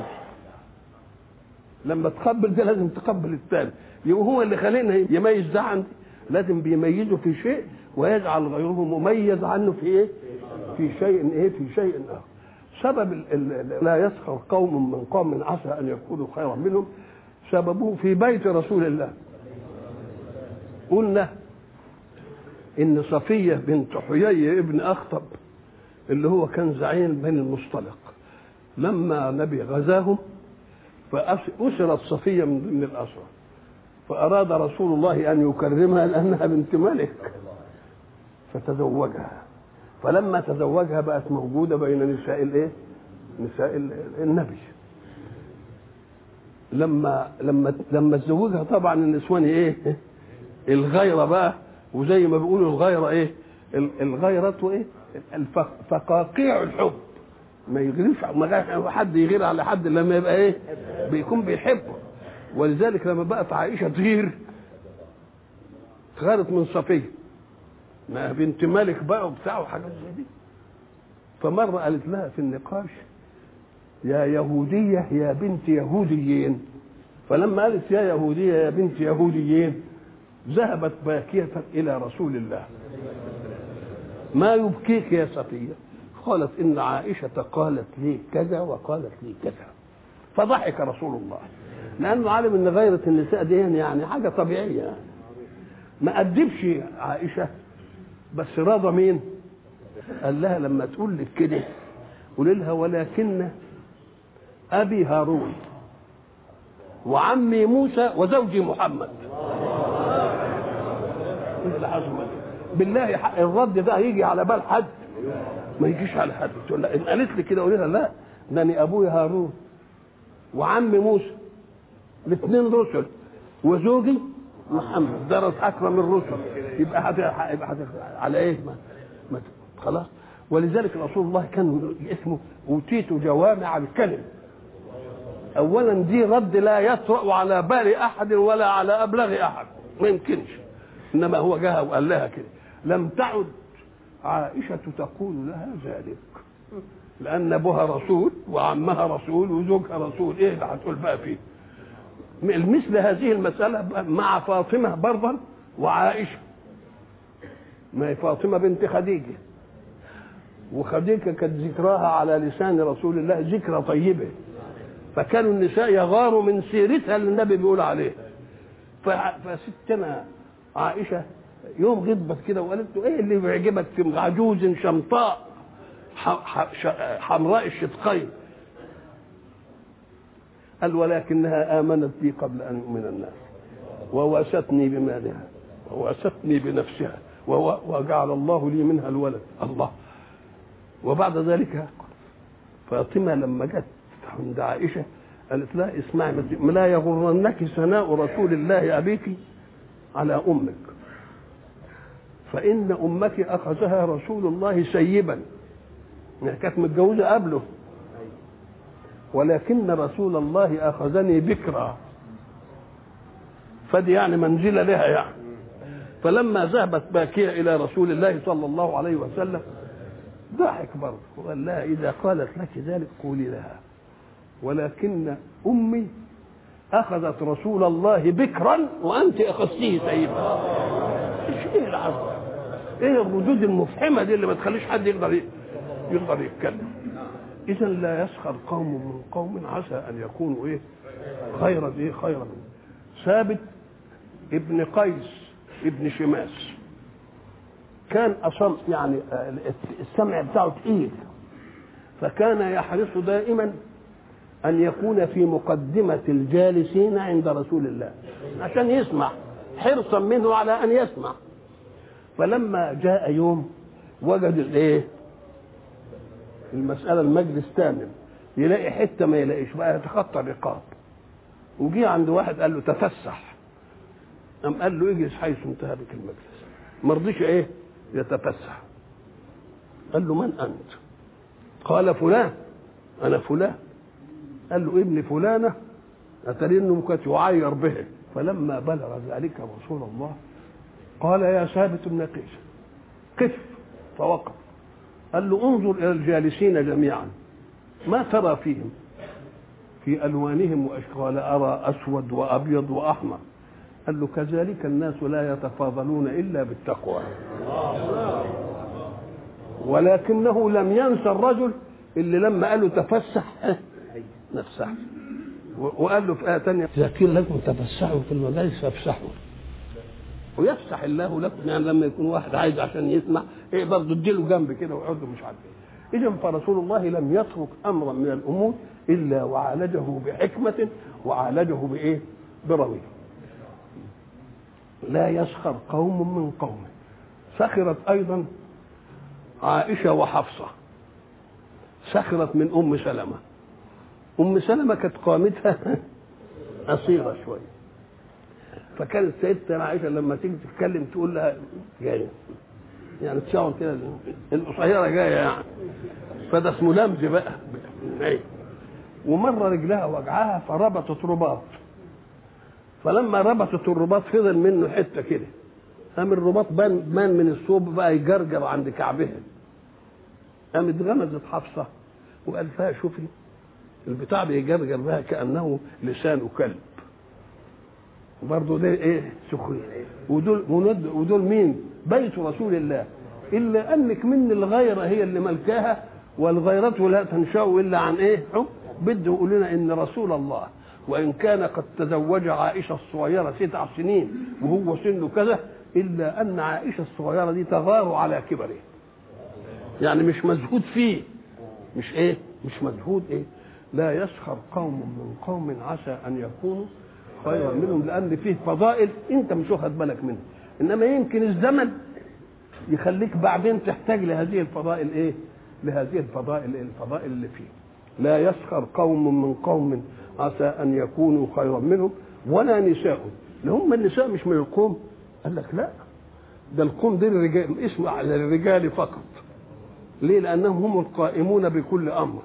لما تقبل ده لازم تقبل الثاني. يبقى هو اللي خلينا يميز ده عندي، لازم بيميزه في شيء ويجعل غيره مميز عنه في ايه؟ في شيء ايه؟ في شيء اخر. سبب لا يسخر قوم من قوم عسى ان يكونوا خيرا منهم، سببه في بيت رسول الله. قلنا ان صفية بنت حيي ابن اخطب اللي هو كان زعيم بني المصطلق، لما نبي غزاهم فأسرت صفية من ضمن الأسرى، فأراد رسول الله أن يكرمها لأنها بنت ملك فتزوجها. فلما تزوجها بقت موجودة بين نساء الايه؟ نساء النبي. لما تزوجها طبعا النسوان ايه؟ الغيرة بقى، وزي ما بيقولوا الغيرة ايه؟ الغيرة ايه؟ فقاقيع الحب، ما يغيرش، ما حد يغير على حد لما يبقى ايه؟ بيكون بيحبه. ولذلك لما بقت عائشة تغير، غارت من صفية ما بنت ملك بقى وبتاع وحاجات زي دي. فمرة قالت لها في النقاش يا يهودية يا بنت يهوديين. فلما قالت يا يهودية يا بنت يهوديين ذهبت باكية إلى رسول الله. ما يبكيك يا صفية؟ قالت إن عائشة قالت لي كذا وقالت لي كذا. فضحك رسول الله لأنه عالم إن غيرة النساء دي يعني حاجة طبيعية. ما أدبش عائشة بس راضى مين؟ قال لها لما تقول لك كده قول لها ولكن أبي هارون وعمي موسى وزوجي محمد. بالله الرد ده هيجي على بال حد؟ ما يجيش على حد. تقول لا، إن قالت لي كده قول لها لا، ده أنا أبوي هارون وعمي موسى الاثنين رسل وزوجي محمد درس أكرم الرسل. يبقى على إيه؟ ما خلاص. ولذلك رسول الله كان اسمه أوتيت جوامع الكلم. أولا دي رد لا يطرأ على بال أحد ولا على أبلغ أحد، ما يمكنش. إنما هو جاء وقال لها كده. لم تعد عائشة تقول لها ذلك، لأن أبوها رسول وعمها رسول وزوجها رسول. إيه اللي هتقول بقى فيه؟ مثل هذه المسألة مع فاطمة برضا وعائشة. ما هي فاطمة بنت خديجة، وخديجة كانت ذكراها على لسان رسول الله ذكرى طيبة، فكانوا النساء يغاروا من سيرتها اللي النبي بيقول عليه. فستنا عائشة يوم غضبت كده وقالت له ايه اللي بيعجبك في عجوز شمطاء حمراء الشدقين؟ قال ولكنها آمنت بي قبل أن يؤمن الناس ووأستني بمالها ووأستني بنفسها وجعل الله لي منها الولد. الله. وبعد ذلك فاطمة لما جت عند عائشة قالت لها اسمعي لا يغرنك ثناء رسول الله أبيك على أمك، فإن أمك أخذها رسول الله سيبا، يعني كانت متجوزة قبله، ولكن رسول الله أخذني بكرا، فدي يعني منزلة لها يعني. فلما ذهبت باكية إلى رسول الله صلى الله عليه وسلم ضحك برضه وقال لها إذا قالت لك ذلك قولي لها ولكن أمي أخذت رسول الله بكرا وأنت أخذتيه سيدا. إيه العظمة؟ إيه الردود المفحمة دي اللي ما تخليش حد يقدر يتكلم؟ إذا لا يسخر قوم من قوم عسى أن يكونوا إيه خيرا. ثابت ابن قيس ابن شماس كان أصم يعني السمع بتاعه تقيل، فكان يحرص دائما أن يكون في مقدمة الجالسين عند رسول الله عشان يسمع، حرصا منه على أن يسمع. فلما جاء يوم وجد المسألة المجلس تامم، يلاقي حتة ما يلاقيش بقى يتخطى الرقاب، وجي عند واحد قال له تفسح، قام قال له اجلس حيث انتهى بك المجلس. ما رضيش يتفسح. قال له من أنت؟ قال فلان. أنا فلان. قال له ابن فلانة أتري أنه كانت يعاير به. فلما بلغ ذلك رسول الله قال يا ثابت بن قيس قف، فوقف. قال له انظر إلى الجالسين جميعا ما ترى فيهم في ألوانهم وأشكال؟ أرى أسود وأبيض وأحمر. قال له كذلك الناس لا يتفاضلون إلا بالتقوى. ولكنه لم ينسى الرجل اللي لما قال له تفسح نفسح، وقال له في آية ثانية إذا قيل لكم تفسحوا في المجالس فافسحوا ويفسح الله لكم. يعني لما يكون واحد عايز عشان يسمع برضه اديله جنب كده ويقعد مش عارف ايه. إذا فرسول الله لم يترك أمرا من الأمور إلا وعالجه بحكمة وعالجه برويه. لا يسخر قوم من قوم. سخرت أيضا عائشة وحفصة، سخرت من أم سلمة. أم سلمة كانت قامتها قصيرة شوية، فكانت سيدتنا عائشة لما تيجي تتكلم تقول لها جاية، يعني تشاور كده القصيرة جاية يعني، فده اسمه لمز بقى. ومرة رجلها وجعها فربطت رباط، فلما ربطت الرباط فضل منه حتة كده، قام الرباط بان من الثوب بقى يجرجر عند كعبها. قامت غمزت حفصة وقال لها شوفي البتاع بيجرجر بها كأنه لسان كلب. وبرضه ده سخرية. ودول مين؟ بيت رسول الله. إلا أنك من الغيرة هي اللي ملكاها، والغيرة لا تنشأ إلا عن حب. بده يقول لنا إن رسول الله وإن كان قد تزوج عائشة الصغيرة 9 سنين وهو سنه كذا، إلا أن عائشة الصغيرة دي تغار على كبره، يعني مش مزهود فيه، مش مزهود لا يسخر قوم من قوم عسى أن يكونوا خيرا منهم، لأن فيه فضائل أنت مش واخد بالك منها، إنما يمكن الزمن يخليك بعدين تحتاج لهذه الفضائل لهذه الفضائل اللي فيه. لا يسخر قوم من قوم عسى أن يكونوا خيرا منهم ولا نساء. هم النساء مش من القوم؟ قال لك لا، ده القوم دي الرجال، اسمه على الرجال فقط. ليه؟ لأنهم هم القائمون بكل أمر،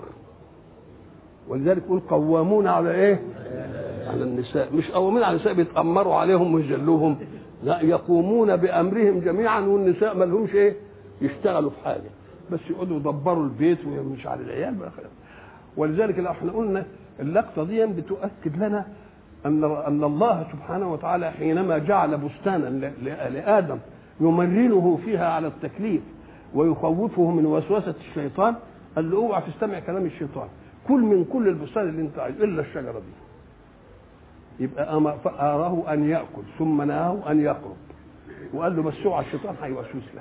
ولذلك يقول قوامون على على النساء. مش قوامين على النساء بيتأمروا عليهم ويجلوهم، لا، يقومون بأمرهم جميعا، والنساء ما لهمش يشتغلوا في حاجة، بس يقعدوا يدبروا البيت ومش على العيال بقى. ولذلك لو احنا قلنا اللقطة دي بتؤكد لنا أن الله سبحانه وتعالى حينما جعل بستانا لآدم يمرنه فيها على التكليف ويخوفه من وسوسة الشيطان، قال له اوعى تستمع كلام الشيطان، كل من كل البستان اللي انت عايز الا الشجرة دي. يبقى أراه أن يأكل ثم نهاه أن يقرب، وقال له بس اوعى الشيطان هيوسوس لك.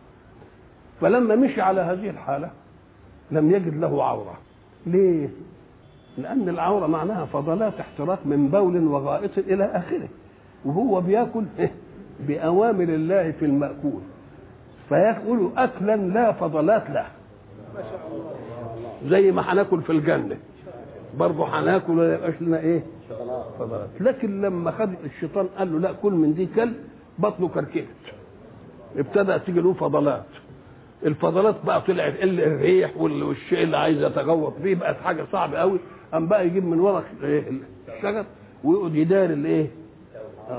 فلما مشي على هذه الحالة لم يجد له عورة. ليه؟ لأن العورة معناها فضلات احتراق من بول وغائط إلى آخره، وهو بيأكل بأوامر الله في المأكول، فيأكل أكلا لا فضلات له. زي ما هناكل في الجنة برضه هناكل ولا يبقاش لنا فضلات. لكن لما خد الشيطان قال له لا كل من دي كل، بطنه كركبت، ابتدأ تيجي له فضلات. الفضلات بقى طلعت الريح والشيء اللي عايز يتغوط فيه، بقت حاجه صعبه قوي. قام بقى يجيب من ورق الشجر ويقعد يدار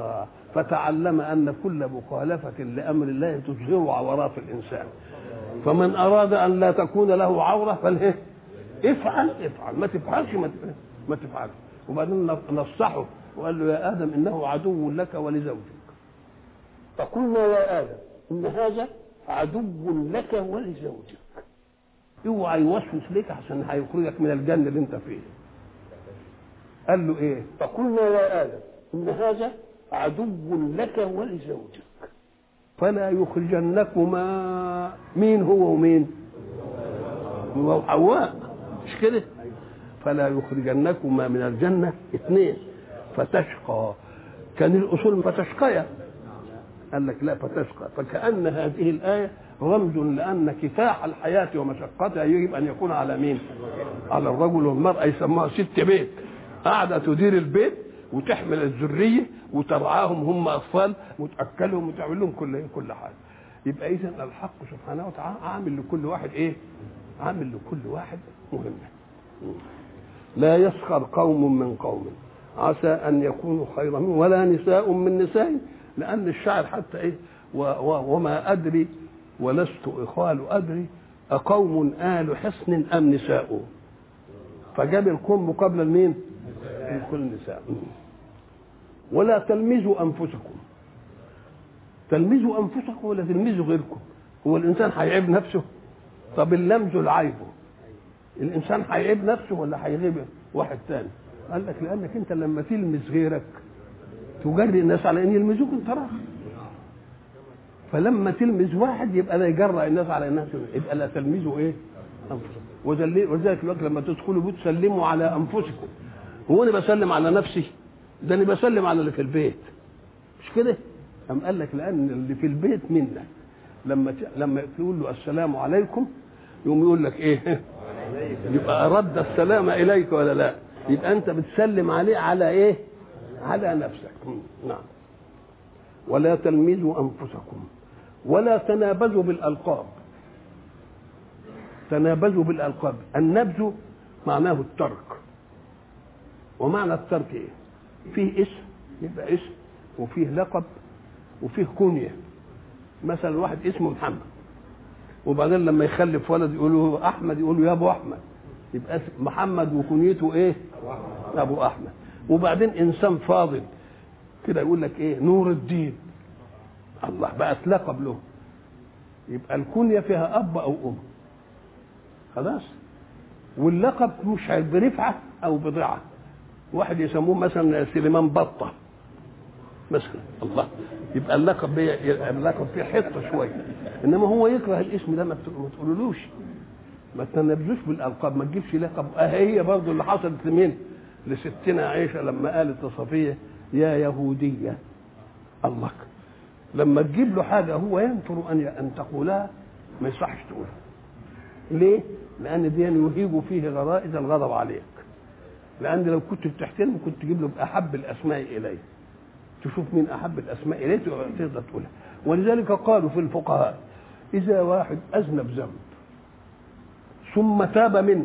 فتعلم أن كل مخالفة لأمر الله تظهر عورات الإنسان، فمن أراد أن لا تكون له عورة فله افعل ما تفعلش ما تفعلش. وبعدين نصحه وقال له يا آدم إنه عدو لك ولزوجك، فقلنا يا آدم إن هذا عدو لك ولزوجك، اوعى يوسوس لك عشان هيخرجك من الجنة اللي انت فيه. قال له ايه؟ فقلنا يا آدم إن هذا عدو لك ولزوجك فلا يخرجنكما. مين هو ومين؟ هو وحواء، مش كده؟ فلا يخرجنكما من الجنة اثنين فتشقى. كان الأصول فتشقيا، قال لك لا فتشقى. فكأن هذه الآية رمز لأن كفاح الحياة ومشقتها يجب أن يكون على مين؟ على الرجل والمرأة. يسموها ست بيت، قاعدة تدير البيت وتحمل الذرية وترعاهم هم أطفال وتأكلهم وتعمل لهم كل حاجة. يبقى إذن الحق سبحانه وتعالى عامل لكل واحد إيه؟ عامل لكل واحد مهمة. لا يسخر قوم من قوم عسى أن يكونوا خيرا منهم ولا نساء من نساء، لأن الشاعر حتى إيه وما أدري ولست إخوال أدري أقوم آل حصن أم نساء، فجاب القوم مقابل المين؟ كل نساء. ولا تلمزوا أنفسكم. تلمزوا أنفسكم ولا تلمزوا غيركم؟ هو الإنسان هيعيب نفسه؟ طب اللمز العيبه، الإنسان هيعيب نفسه ولا هيغيب واحد تاني؟ قال لك لأنك أنت لما تلمز غيرك تجري الناس على أن يلمزوك أنت راح، فلما تلمز واحد يبقى لا يجرأ الناس على أنها يبقى لا تلمزوا إيه؟ أنفسكم. وذلك الوقت لما تدخلوا بيت سلموا على أنفسكم. هو أنا بسلم على نفسي؟ ده أنا بسلم على اللي في البيت، مش كده؟ أم قال لك لأن اللي في البيت منك لما تقول له السلام عليكم يقوم يقول لك إيه؟ يبقى أرد السلام إليك ولا لا؟ يبقى أنت بتسلم عليه على إيه؟ على نفسك. نعم. ولا تلمزوا أنفسكم ولا تنابزوا بالألقاب. تنابزوا بالألقاب، النبذ معناه الترك. ومعنى الترك إيه؟ فيه اسم يبقى اسم، وفيه لقب، وفيه كنية. مثلا واحد اسمه محمد وبعدين لما يخلف ولد يقولوا أحمد، يقولوا يا أبو أحمد، يبقى محمد وكنيته إيه؟ أبو أحمد. وبعدين إنسان فاضل كده يقول لك إيه؟ نور الدين. الله بقت لقب له. يبقى الكنية فيها أب أو أم، خلاص. واللقب مش برفعة أو بضعة. واحد يسموه مثلا سليمان بطة مثلا، الله، يبقى اللقب فيه حته شويه، انما هو يكره الاسم ده ما تقولولوش، ما تنبذوش بالالقاب، ما تجيبش لقب. هي برضه اللي حصلت لمين؟ لستنا عائشه لما قالت لصفيه يا يهوديه. الله، لما تجيب له حاجه هو ينفر ان تقولها ما يصحش تقولها. ليه؟ لان دي يهيج فيه غرائز الغضب عليك. لان لو كنت بتحترمه كنت تجيب له باحب الاسماء اليه، تشوف مين احب الاسماء اليه تقدر تقولها. ولذلك قالوا في الفقهاء اذا واحد اذنب ذنب ثم تاب منه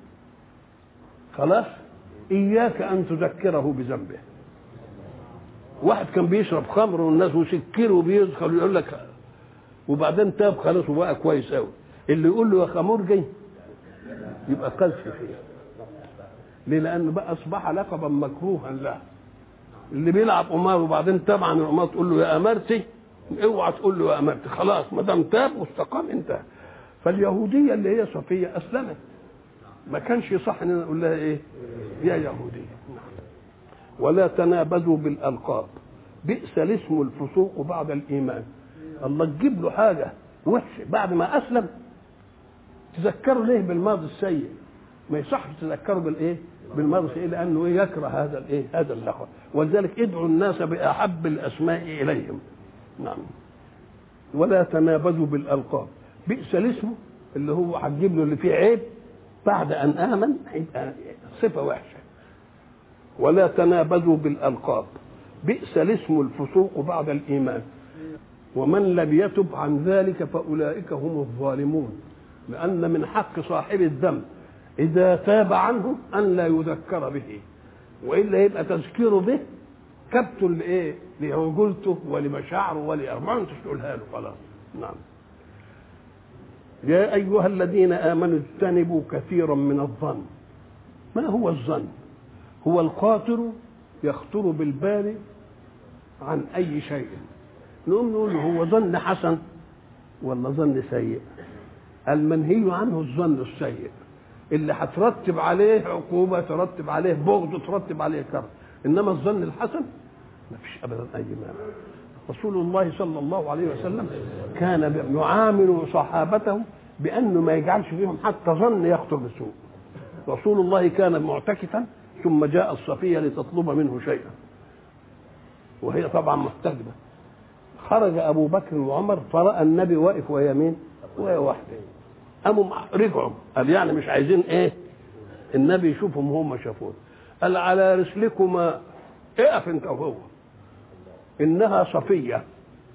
خلاص اياك ان تذكره بذنبه. واحد كان بيشرب خمر والناس وسكر وبيدخل ويقول لك وبعدين تاب خلاص وبقى كويس قوي، اللي يقول له يا خمرجي يبقى قذف فيه. ليه؟ لانه بقى اصبح لقبا مكروها له. اللي بيلعب قمار وبعدين تاب عن القمار تقول له يا امرتي، اوعى تقول له يا امرتي، خلاص ما دام تاب واستقام انتهى. فاليهوديه اللي هي صفيه اسلمت، ما كانش يصح ان نقول لها ايه؟ يا يهوديه. ولا تنابذوا بالالقاب بئس الاسم الفسوق بعد الايمان. الله تجيب له حاجه وحشه بعد ما اسلم تذكروا ليه بالماضي السيء؟ ما يصحش تذكروا بالايه؟ بالماضي السيء، لانه يكره هذا الايه؟ هذا اللقب. ولذلك ادعوا الناس باحب الاسماء اليهم. نعم. ولا تنابذوا بالالقاب بئس الاسم اللي هو هتجيب له اللي فيه عيب بعد ان امن هيبقى صفه وحشه. ولا تنابذوا بالالقاب بئس الاسم الفسوق بعد الايمان ومن لم يتب عن ذلك فاولئك هم الظالمون. لان من حق صاحب الذنب اذا تاب عنه ان لا يذكر به، والا يبقى تذكيره به كبته لايه؟ لرجولته ولمشاعره ما انتش تقولها له خلاص. نعم. يا ايها الذين امنوا اجتنبوا كثيرا من الظن. ما هو الظن؟ هو الخاطر يخطر بالبال عن اي شيء. نقوم نقول هو ظن حسن ولا ظن سيء؟ المنهي عنه الظن السيء اللي هترتب عليه عقوبه، ترتب عليه بغض، ترتب عليه كره. انما الظن الحسن ما فيش ابدا اي مانع. رسول الله صلى الله عليه وسلم كان يعامل صحابته بانه ما يجعلش فيهم حتى ظن يخطر بسوء. رسول الله كان معتكفا ثم جاء الصفيه لتطلب منه شيئا وهي طبعا محتجبه. خرج ابو بكر وعمر فراى النبي واقف ويمين وهي واحده. قاموا رجعوا قال يعني مش عايزين ايه النبي يشوفهم هم شافوه. قال على رسلكما اقف انت وهو انها صفيه.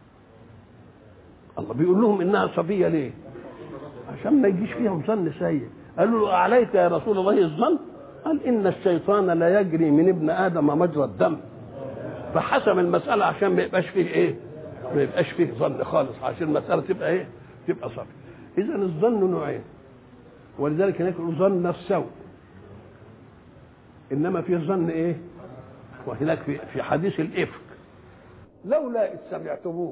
الله بيقول لهم انها صفيه ليه؟ عشان ما يجيش فيهم ظن سيء. قالوا له عليك يا رسول الله الظن؟ قال ان الشيطان لا يجري من ابن ادم مجرى الدم. فحسم المساله عشان ما يبقاش فيه ايه؟ ما يبقاش فيه ظن خالص، عشان المساله تبقى ايه؟ تبقى صفيه. اذا الظن نوعين، ولذلك هناك يقولوا ظن السوء، انما في ظن ايه؟ وهناك في حديث الافك لولا اذ سمعتموه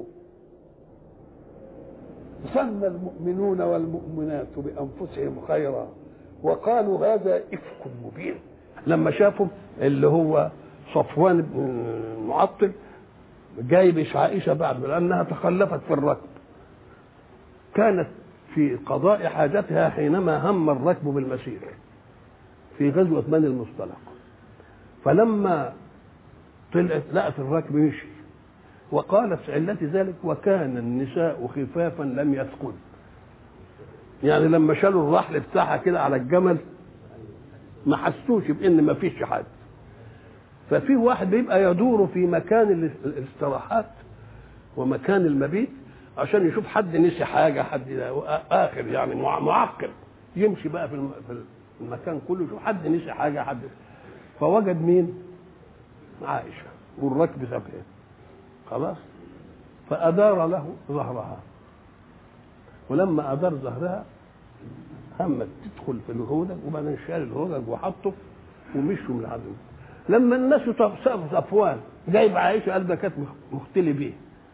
ظن المؤمنون والمؤمنات بانفسهم خيرا وقالوا هذا افك مبين. لما شافوا اللي هو صفوان بن معطل جايب عائشه بعد لانها تخلفت في الركب، كانت في قضاء حاجتها حينما هم الركب بالمسير في غزوه بني المصطلق. فلما طلعت لقت الركب مشي، وقالت علة ذلك وكان النساء خفافا لم يثقل. يعني لما شالوا الرحل بتاعها كده على الجمل ما حسوش بان ما فيش حد. ففي واحد بيبقى يدور في مكان الاستراحات ومكان المبيت عشان يشوف حد نسي حاجه، حد اخر يعني معقل، يمشي بقى في المكان كله يشوف حد نسي حاجه حد. فوجد مين؟ عائشه والركب سابقه خلاص. فأدار له ظهرها، ولما أدار ظهرها همت تدخل في الهودج وبعدين شال الهودج وحطه ومشوا من العدو. لما الناس صفوان جايب عائشة قال ده كانت مختلي بيه.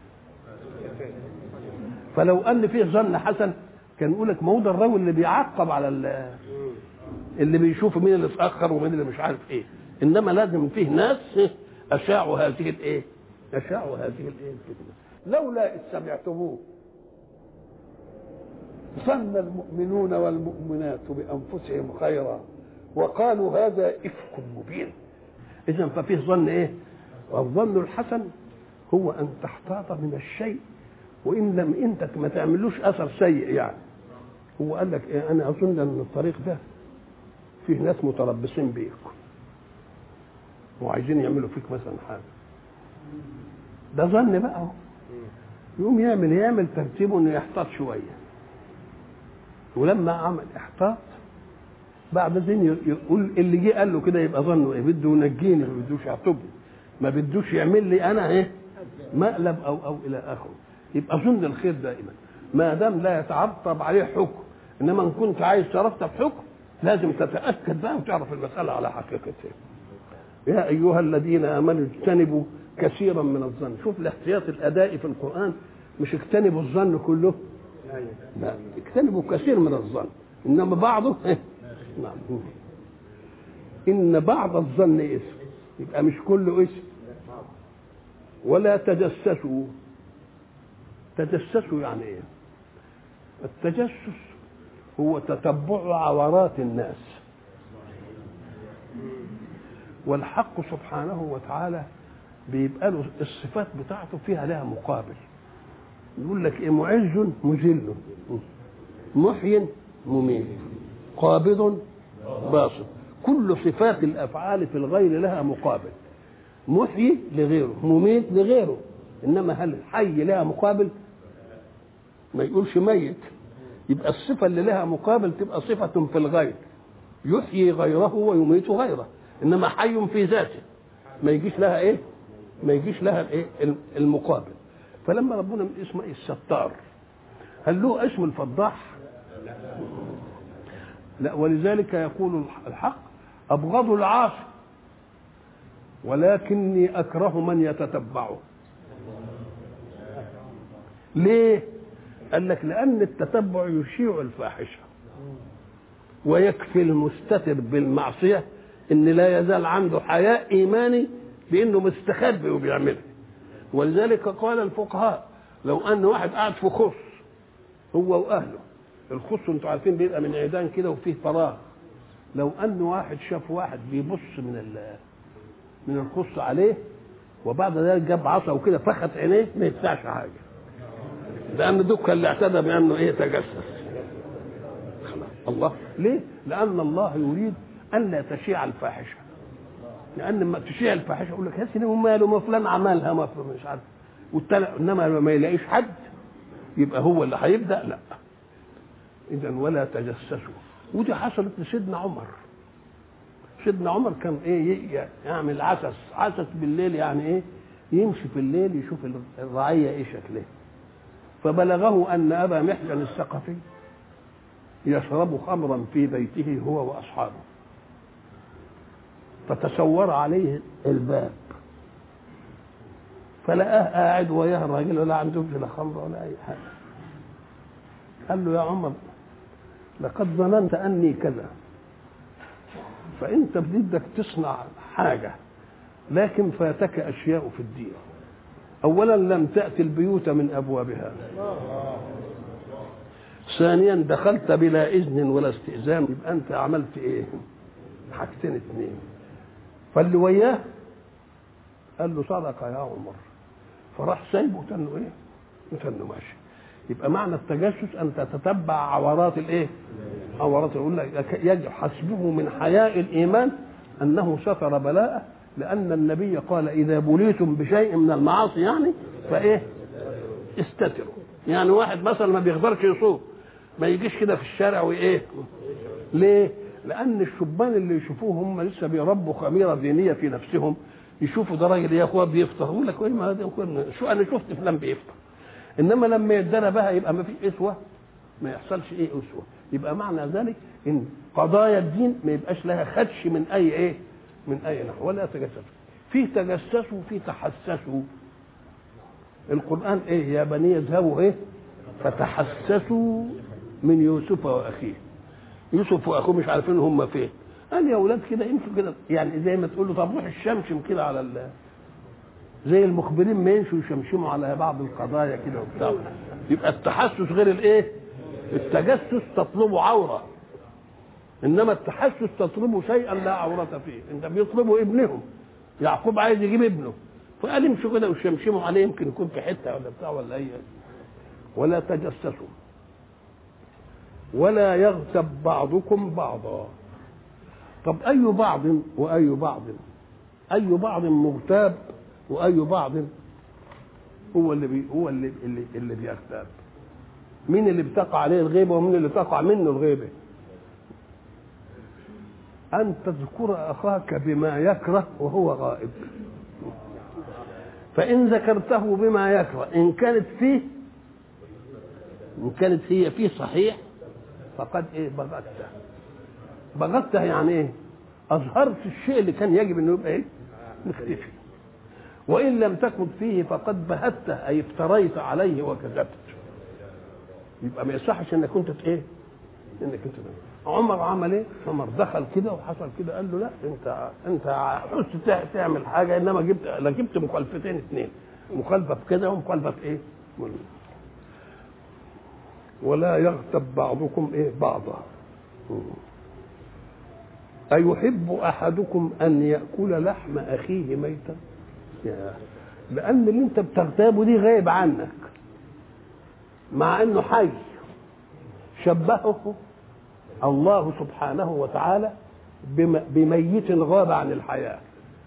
فلو أن فيه ظن حسن كان يقول لك موضع الرجل اللي بيعقب على اللي بيشوف مين اللي اتأخر ومين اللي مش عارف ايه. إنما لازم فيه ناس أشاعوا هذه الايه؟ أشاعوا هذه الايه الفتنة. لولا إذ سمعتموه ظن المؤمنون والمؤمنات بأنفسهم خيرا وقالوا هذا إفك مبين. إذن ففيه ظن إيه؟ والظن الحسن هو أن تحتاط من الشيء وإن لم أنت ما تعملوش أثر سيء. يعني هو قال لك إيه؟ أنا أظن أن الطريق ده فيه ناس متربصين بيك وعايزين يعملوا فيك مثلا حاجة، ده ظن بقى. يقوم يعمل ترتيبه انه يحتاط شويه، ولما عمل احتاط بعد ذن يقول اللي جه قال له كده يبقى ظنه ايه؟ بده ينجيني، ما بدوش يعتبني، ما بدوش يعمل لي انا ايه مقلب او الى اخره. يبقى ظن الخير دائما ما دام لا يترتب عليه حكم. انما ان كنت عايز ترتب حكم لازم تتاكد بقى وتعرف المساله على حقيقتها. يا ايها الذين امنوا اجتنبوا كثيرا من الظن. شوف الاحتياط الادائي في القران، مش اجتنبوا الظن كله، لا اجتنبوا كثير من الظن، انما بعضه نعم. ان بعض الظن اسم، يبقى مش كله اسم. ولا تجسسوا. تجسسوا يعني ايه؟ التجسس هو تتبع عورات الناس، والحق سبحانه وتعالى بيبقى له الصفات بتاعته فيها لها مقابل. يقول لك ايه؟ معز مذل، محي مميت، قابض باسط. كل صفات الافعال في الغير لها مقابل. محيي لغيره، مميت لغيره، انما هل حي لها مقابل؟ ما يقولش ميت. يبقى الصفه اللي لها مقابل تبقى صفه في الغير، يحيي غيره ويميت غيره، انما حي في ذاته ما يجيش لها ايه؟ ما يجيش لها الايه المقابل. فلما ربنا من اسمه الستار هل له اسم الفضاح؟ لا. ولذلك يقول الحق ابغض العاصي ولكني اكره من يتتبعه. ليه؟ قال لك لان التتبع يشيع الفاحشه، ويكفي المستتر بالمعصيه ان لا يزال عنده حياء ايماني بانه مستخبي وبيعملها. ولذلك قال الفقهاء لو ان واحد قاعد في خص هو واهله، الخص انتوا عارفين بيبقى من عيدان كده وفيه فراغ، لو ان واحد شاف واحد بيبص من الخص عليه وبعد ذلك جاب عصا وكده فخت عينيه ما يدفعش حاجه، لان دكا اللي اعتدى بانه ايه تجسس. الله ليه؟ لان الله يريد ان لا تشيع الفاحشه، لان لما تشيع الفاحشه يقول لك يا سيدي وماله ما فلان عملها ما مش عارف، انما ما يلاقيش حد يبقى هو اللي هيبدا. لا، اذا ولا تجسسوا. ودي حصلت لسيدنا عمر. سيدنا عمر كان ايه يعمل عسس بالليل، يعني ايه يمشي في الليل يشوف الرعيه ايه شكلها، فبلغه ان ابا محجن الثقفي يشرب خمرا في بيته هو واصحابه، فتسور عليه الباب فلقاه قاعد وياه الراجل ولا عنده لا خمر ولا اي حاجه. قال له يا عمر لقد ظننت اني كذا، فانت بدك تصنع حاجه لكن فاتك اشياء في الدين. اولا لم تاتي البيوت من ابوابها، ثانيا دخلت بلا اذن ولا استئذان، يبقى انت عملت ايه؟ حاجتين اتنين. فاللي وياه قال له صدق يا عمر، فراح سايبه وتنه ايه؟ وتنه ماشي. يبقى معنى التجسس ان تتتبع عورات الايه؟ عورات. يقول لك يجب حسبه من حياء الايمان انه ستر بلاءه، لان النبي قال اذا بليتم بشيء من المعاصي يعني فايه؟ استتروا. يعني واحد مثلا ما بيقدرش يصوم ما يجيش كده في الشارع وايه؟ ليه؟ لان الشبان اللي يشوفوه هم لسه بيربوا خميره دينيه في نفسهم، يشوفوا ده راجل يا اخويا بيفطر، يقول لك ايه ما ده شو انا شفت فلان بيفطر. انما لما يدنا بقى يبقى ما فيش اسوه، ما يحصلش ايه اسوه. يبقى معنى ذلك ان قضايا الدين ما يبقاش لها خدش من اي ايه؟ من اي نحو. ولا تجسسوا. في تجسسوا وفي تحسسوا. القران ايه؟ يا بني اذهبوا ايه؟ فتحسسوا من يوسف واخيه. يوسف واخوه مش عارفين هم فين. قال يا اولاد كده يمشوا كده، يعني زي ما تقول له طب روح الشمشم كده على زي المخبرين ما يمشوا يشمشموا على بعض القضايا كده وبتاع. يبقى التحسس غير الايه؟ التجسس تطلبه عوره، انما التحسس تطلبه شيئا لا عوره فيه. انت بيطلبوا ابنهم، يعقوب عايز يجيب ابنه، فقال امشوا كده وشمشموا عليه يمكن يكون في حته ولا بتاع ولا اي. ولا تجسسوا ولا يغتب بعضكم بعضا. طب اي بعض واي بعض؟ اي بعض مغتاب واي بعض هو اللي بيغتاب؟ مين اللي بتقع عليه الغيبه ومين اللي تقع منه الغيبه؟ ان تذكر اخاك بما يكره وهو غائب، فان ذكرته بما يكره ان كانت هي فيه صحيح فقد ايه؟ بغته يعني ايه؟ اظهرت الشيء اللي كان يجب انه يبقى ايه؟ مختفي. وان لم تكن فيه فقد بهته اي افتريت عليه وكذبت. يبقى ما يصحش انك كنت ايه؟ انك انت عمر عمل ايه؟ عمر دخل كده وحصل كده، قال له لا انت حس تعمل حاجه، انما جبت مخالفتين اثنين، مخالفه في كده ومخالفه في ايه؟ ولا يغتب بعضكم ايه بعضا. أيحب أحدكم أن يأكل لحم أخيه ميتا؟ لأن اللي أنت بتغتابه دي غايب عنك، مع أنه حي. شبهه الله سبحانه وتعالى بميت غاب عن الحياة،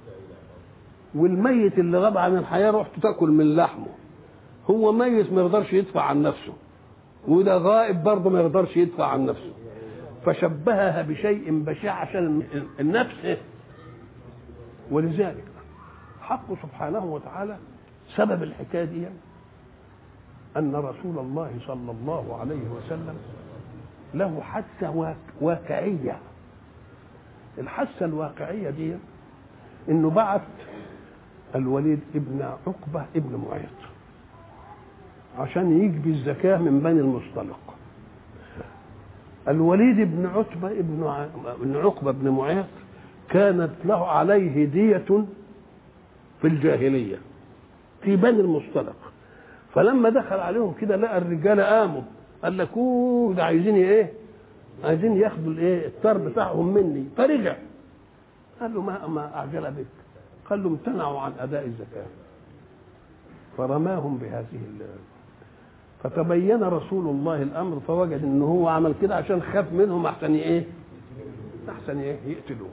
والميت اللي غاب عن الحياة رحت تأكل من لحمه. هو ميت ما يقدرش يدفع عن نفسه، وده غائب برضه ما يقدرش يدفع عن نفسه، فشبهها بشيء بشع عشان النفس. ولذلك الحق سبحانه وتعالى سبب الحكايه دي ان رسول الله صلى الله عليه وسلم له حثه واقعيه. الحثه الواقعيه دي انه بعث الوليد ابن عقبه ابن معيط عشان يجبي الزكاه من بني المصطلق. الوليد بن عتبه ابن عقبه بن معيط كانت له عليه دية في الجاهلية في بني المصطلق، فلما دخل عليهم كده لقى الرجال قاموا قال لك ده عايزين ايه؟ عايزين ياخدوا الايه؟ الطار بتاعهم مني. فرجع قال له ما اعجل بك؟ قال له امتنعوا عن اداء الزكاة فرماهم بهذه فتبين رسول الله الامر فوجد ان هو عمل كده عشان خاف منهم احسن ايه؟ احسن ايه؟ يقتلوه.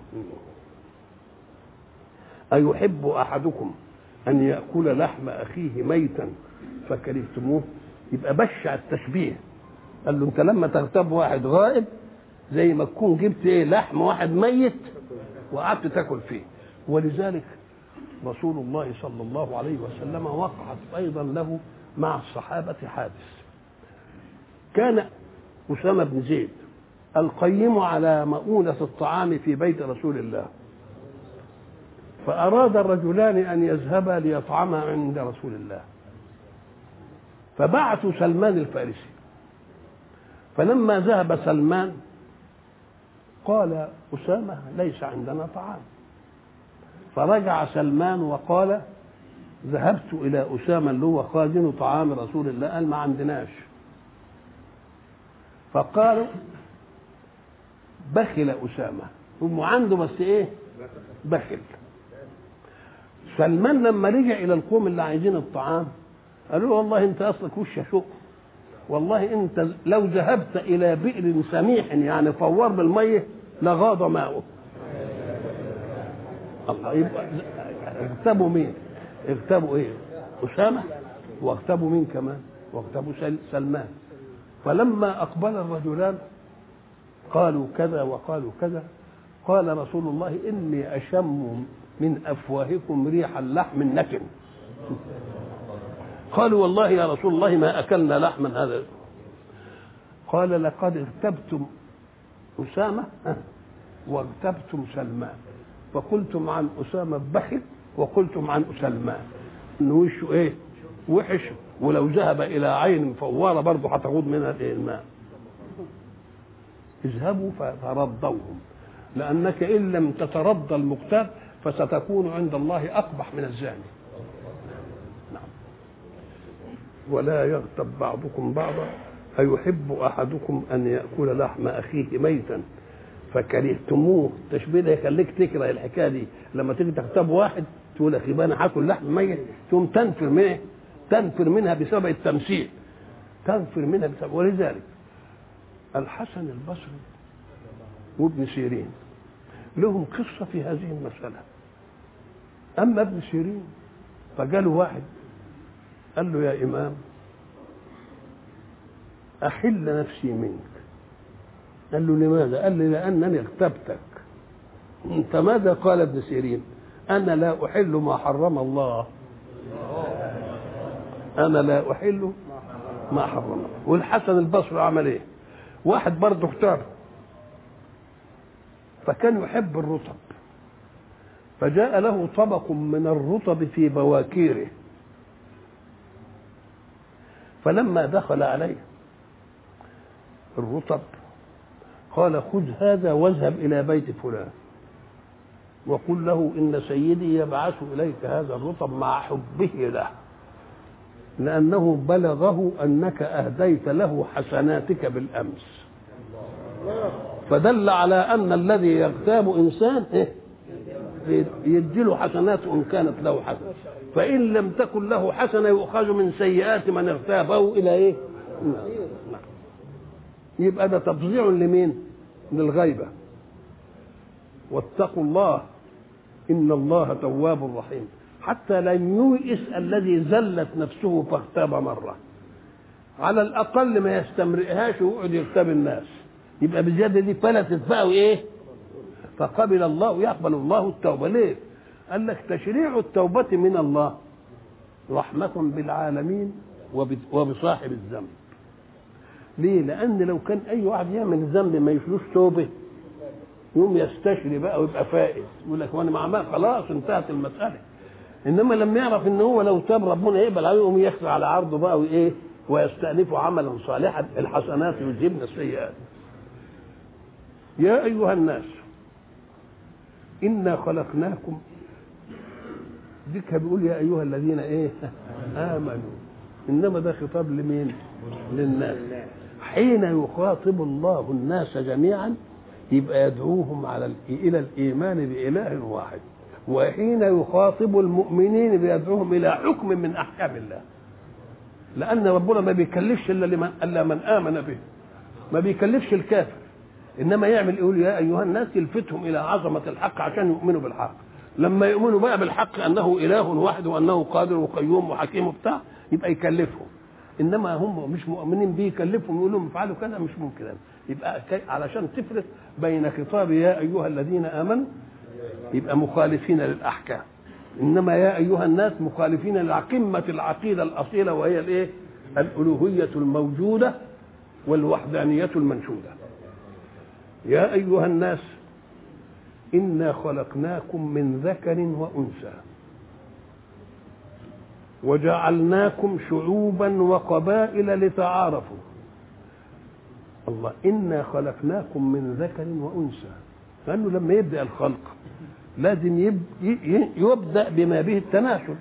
أيحب أحدكم أن يأكل لحم أخيه ميتا فكرهتموه؟ يبقى بشع التشبيه. قال له أنت لما تغتاب واحد غائب زي ما تكون جبت إيه؟ لحم واحد ميت وقعدت تاكل فيه. ولذلك رسول الله صلى الله عليه وسلم وقعت أيضا له مع الصحابة حادث. كان أسامة بن زيد القيم على مؤونة الطعام في بيت رسول الله، فأراد الرجلان أن يذهبا ليطعما عند رسول الله، فبعثوا سلمان الفارسي. فلما ذهب سلمان قال أسامة ليس عندنا طعام، فرجع سلمان وقال ذهبت إلى أسامة اللي هو خازن طعام رسول الله قال ما عندناش. فقالوا بخل أسامة، هم عنده بس إيه؟ بخل. سلمان لما رجع إلى القوم اللي عايزين الطعام قالوا له والله أنت أصلك وش شق، والله أنت لو ذهبت إلى بئر سميح يعني فوار بالمية لغاض ماؤه. الله. يبقى اغتابوا مين؟ اغتابوا إيه؟ أسامة، واغتابوا مين كمان؟ واغتابوا سلمان. فلما أقبل الرجلان قالوا كذا وقالوا كذا، قال رسول الله إني أشم من أفواهكم ريح اللحم النتن. قالوا والله يا رسول الله ما أكلنا لحما هذا. قال لقد اغتبتم أسامة واغتبتم سلمان، فقلتم عن أسامة بخل وقلتم عن سلمان إنه وشه إيه؟ وحش، ولو ذهب إلى عين فوارة برضه هتغوض منها الماء. اذهبوا فردوهم، لأنك إن لم تترضى المغتاب فستكون عند الله أقبح من الزاني. نعم. ولا يغتب بعضكم بعضا أيحب أحدكم أن يأكل لحم أخيه ميتا فكرهتموه. التشبيه ده يخليك تكره الحكاية دي. لما تيجي تغتاب واحد تقول أخي أنا هاكل لحم ميت، ثم تنفر منها بسبب التمثيل، تنفر منها بسبب. ولذلك الحسن البصري وابن سيرين لهم قصة في هذه المسألة. أما ابن سيرين فقالوا واحد قال له يا إمام أحل نفسي منك. قال له لماذا؟ قال لي لأنني اغتبتك. أنت ماذا؟ قال ابن سيرين أنا لا أحل ما حرم الله، أنا لا أحل ما حرم الله. والحسن البصري عمل إيه؟ واحد برضه اختار فكان يحب الرطب، فجاء له طبق من الرطب في بواكيره، فلما دخل عليه الرطب قال خذ هذا واذهب إلى بيت فلان وقل له إن سيدي يبعث إليك هذا الرطب مع حبه له، لأنه بلغه أنك أهديت له حسناتك بالأمس. فدل على أن الذي يغتاب إنسان يديله حسنات إن كانت له حسنة، فإن لم تكن له حسنة يؤخذ من سيئات من اغتابه إلى إيه؟ يبقى ده تفظيع لمين؟ للغيبة. واتقوا الله إن الله تواب رحيم. حتى لم ييئس الذي زلت نفسه فاغتاب مرة، على الأقل ما يستمرئهاش ويقعد يغتاب الناس، يبقى بزيادة دي فلتت بقى وإيه؟ فقبل الله، يقبل الله التوبة. ليه؟ قال لك تشريع التوبة من الله رحمة بالعالمين وبصاحب الذنب. ليه؟ لأن لو كان أي واحد يعمل ذنب ما يفلوش توبة يوم يستشري بقى ويبقى فائز، يقول لك وانا مع خلاص انتهت المسألة. إنما لما يعرف إن هو لو تاب ربنا يقبل عليه يقوم يخفى على عرضه بقى وإيه ويستأنف عملا صالحا، الحسنات يذهبن السيئات. يا أيها الناس إنا خلقناكم، ديك بيقول يا أيها الذين إيه آمنوا، إنما ده خطاب لمين؟ للناس. حين يخاطب الله الناس جميعا يبقى يدعوهم إلى الإيمان بإله واحد، وحين يخاطب المؤمنين بيدعوهم إلى حكم من أحكام الله، لأن ربنا ما بيكلفش إلا من آمن به، ما بيكلفش الكافر، إنما يعمل يقول يا أيها الناس يلفتهم إلى عظمة الحق عشان يؤمنوا بالحق. لما يؤمنوا بقى بالحق أنه إله واحد وأنه قادر وقيوم وحكيم وبتاع يبقى يكلفهم، إنما هم مش مؤمنين به يكلفهم يقول لهم افعلوا كذا، مش ممكن. يبقى علشان تفرق بين خطاب يا أيها الذين آمنوا يبقى مخالفين للأحكام، إنما يا أيها الناس مخالفين لقمة العقيدة الأصيلة وهي الإيه؟ الألوهية الموجودة والوحدانية المنشودة. يا أيها الناس إنا خلقناكم من ذكر وأنثى وجعلناكم شعوبا وقبائل لتعارفوا. الله، إنا خلقناكم من ذكر وأنثى، لأنه لما يبدأ الخلق لازم يبدأ بما به التناسل.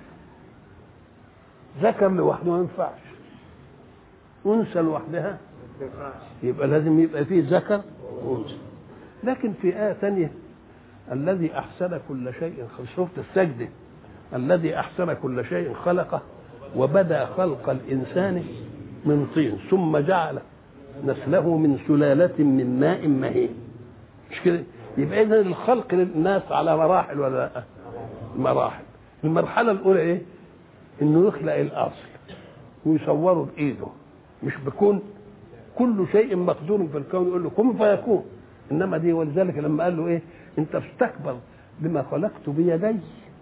ذكر لوحده ما ينفعش، أنثى لوحدها يبقى لازم يبقى فيه ذكر وأنثى. لكن في آية ثانية الذي أحسن كل شيء، شفت السجدة، الذي أحسن كل شيء خلقه وبدأ خلق الإنسان من طين ثم جعل نسله من سلالة من ماء مهين. مش كده؟ يبقى إذن الخلق للناس على مراحل ولا لا؟ مراحل. المرحلة الأولى إيه؟ إنه يخلق الأصل ويصوره بإيده، مش بكون كل شيء مقدور في الكون يقول له كن فيكون. إنما دي، ولذلك لما قال له إيه؟ أنت استكبر بما خلقت بيدي.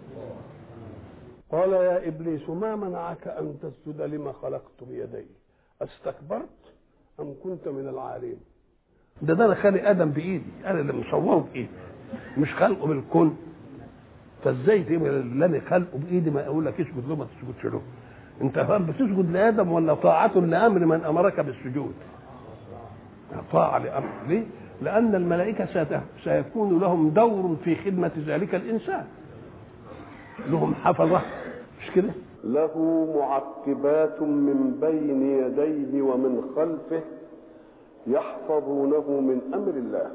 قال يا إبليس ما منعك أن تسجد لما خلقت بيدي؟ استكبرت أم كنت من العالين؟ ده أنا خالق آدم بإيدي، أنا اللي مصوره بإيدي، مش خلقه بالكون. فازاي تبقى اللي أنا خلقه بإيدي ما أقول لك اسجد له ما تسجدش له؟ أنت فاهم بتسجد لآدم ولا طاعة لأمر من أمرك بالسجود؟ طاعة لأمر. ليه؟ لأن الملائكة سيكون لهم دور في خدمة ذلك الإنسان، لهم حفظة، مش كده؟ له معقبات من بين يديه ومن خلفه يحفظونه من أمر الله.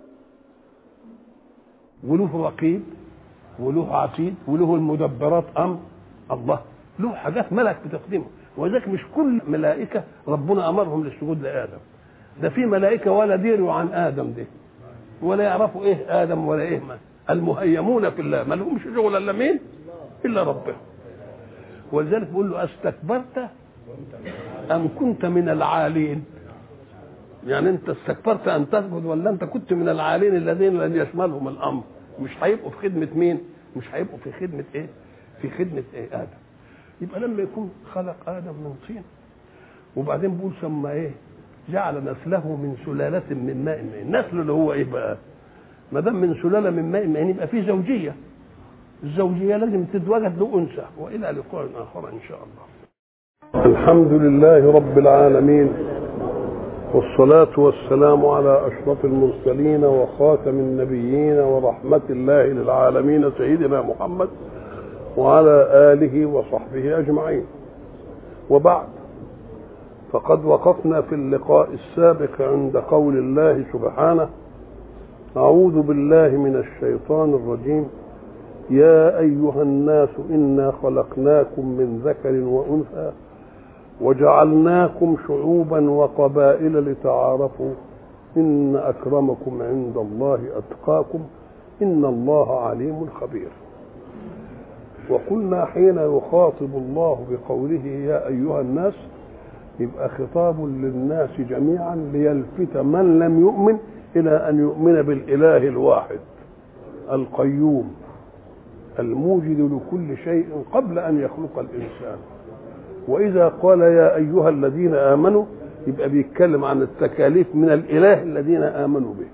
وله رقيب وله عتيد وله المدبرات أمر الله، له حاجات ملك بتخدمه. وذلك مش كل ملائكة ربنا أمرهم للسجود لآدم، ده في ملائكة ولا ديروا عن آدم ده ولا يعرفوا إيه آدم ولا إيه ما. المهيمون في الله ما لهمش شغل إلا مين؟ إلا ربهم. ولذلك بيقول له استكبرت أم كنت من العالين؟ يعني أنت استكبرت أن تسجد ولا أنت كنت من العالين الذين لن يشملهم الأمر؟ مش هيبقوا في خدمة مين؟ مش هيبقوا في خدمة إيه؟ في خدمة إيه؟ آدم. يبقى لما يكون خلق آدم من طين وبعدين بيقول ثم إيه؟ جعل نسله من سلالة من ماء مهين. نسله اللي هو إيه بقى؟ ما دام من سلالة من ماء مهين يبقى في زوجية. الزوجية لازم تتوجد له أنثى. وإلى لقاء آخر إن شاء الله. الحمد لله رب العالمين، والصلاة والسلام على أشرف المرسلين وخاتم النبيين ورحمة الله للعالمين سيدنا محمد وعلى آله وصحبه أجمعين. وبعد، فقد وقفنا في اللقاء السابق عند قول الله سبحانه: أعوذ بالله من الشيطان الرجيم، يا أيها الناس إنا خلقناكم من ذكر وأنثى وجعلناكم شعوبا وقبائل لتعارفوا إن أكرمكم عند الله أتقاكم إن الله عليم خبير. وقلنا حين يخاطب الله بقوله يا أيها الناس يبقى خطاب للناس جميعا ليلفت من لم يؤمن إلى أن يؤمن بالإله الواحد القيوم الموجد لكل شيء قبل أن يخلق الإنسان. وإذا قال يا أيها الذين آمنوا يبقى بيتكلم عن التكاليف من الإله الذين آمنوا به.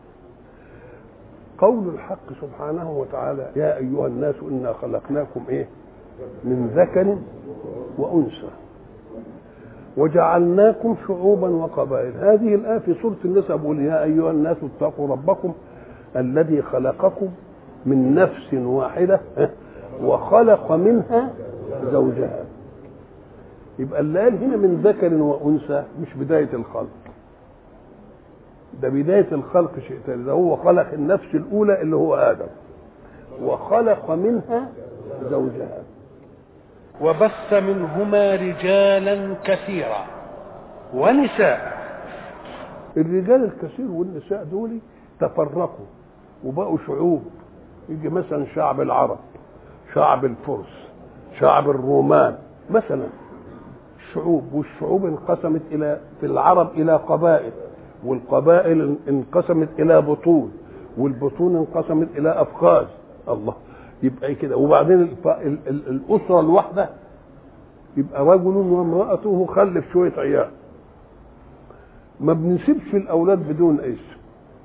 قول الحق سبحانه وتعالى يا أيها الناس إنا خلقناكم من ذكر وأنثى وجعلناكم شعوبا وقبائل. هذه الآية في سورة النساء بيقول يا أيها الناس اتقوا ربكم الذي خلقكم من نفس واحدة وخلق منها زوجها. يبقى اللي قال هنا من ذكر وأنثى مش بداية الخلق، ده بداية الخلق شيء تاني. ده هو خلق النفس الأولى اللي هو آدم وخلق منها زوجها وبث منهما رجالا كثيرا ونساء. الرجال الكثير والنساء دول تفرقوا وبقوا شعوب. يجي مثلا شعب العرب، شعب الفرس، شعب الرومان مثلا شعوب، والشعوب انقسمت في العرب إلى قبائل، والقبائل انقسمت إلى بطون، والبطون انقسمت إلى أفخاذ. الله، يبقى كده. وبعدين الأسرة الواحدة يبقى رجل وامرأته خلف شوية عيال. ما بنسيبش الأولاد بدون اسم،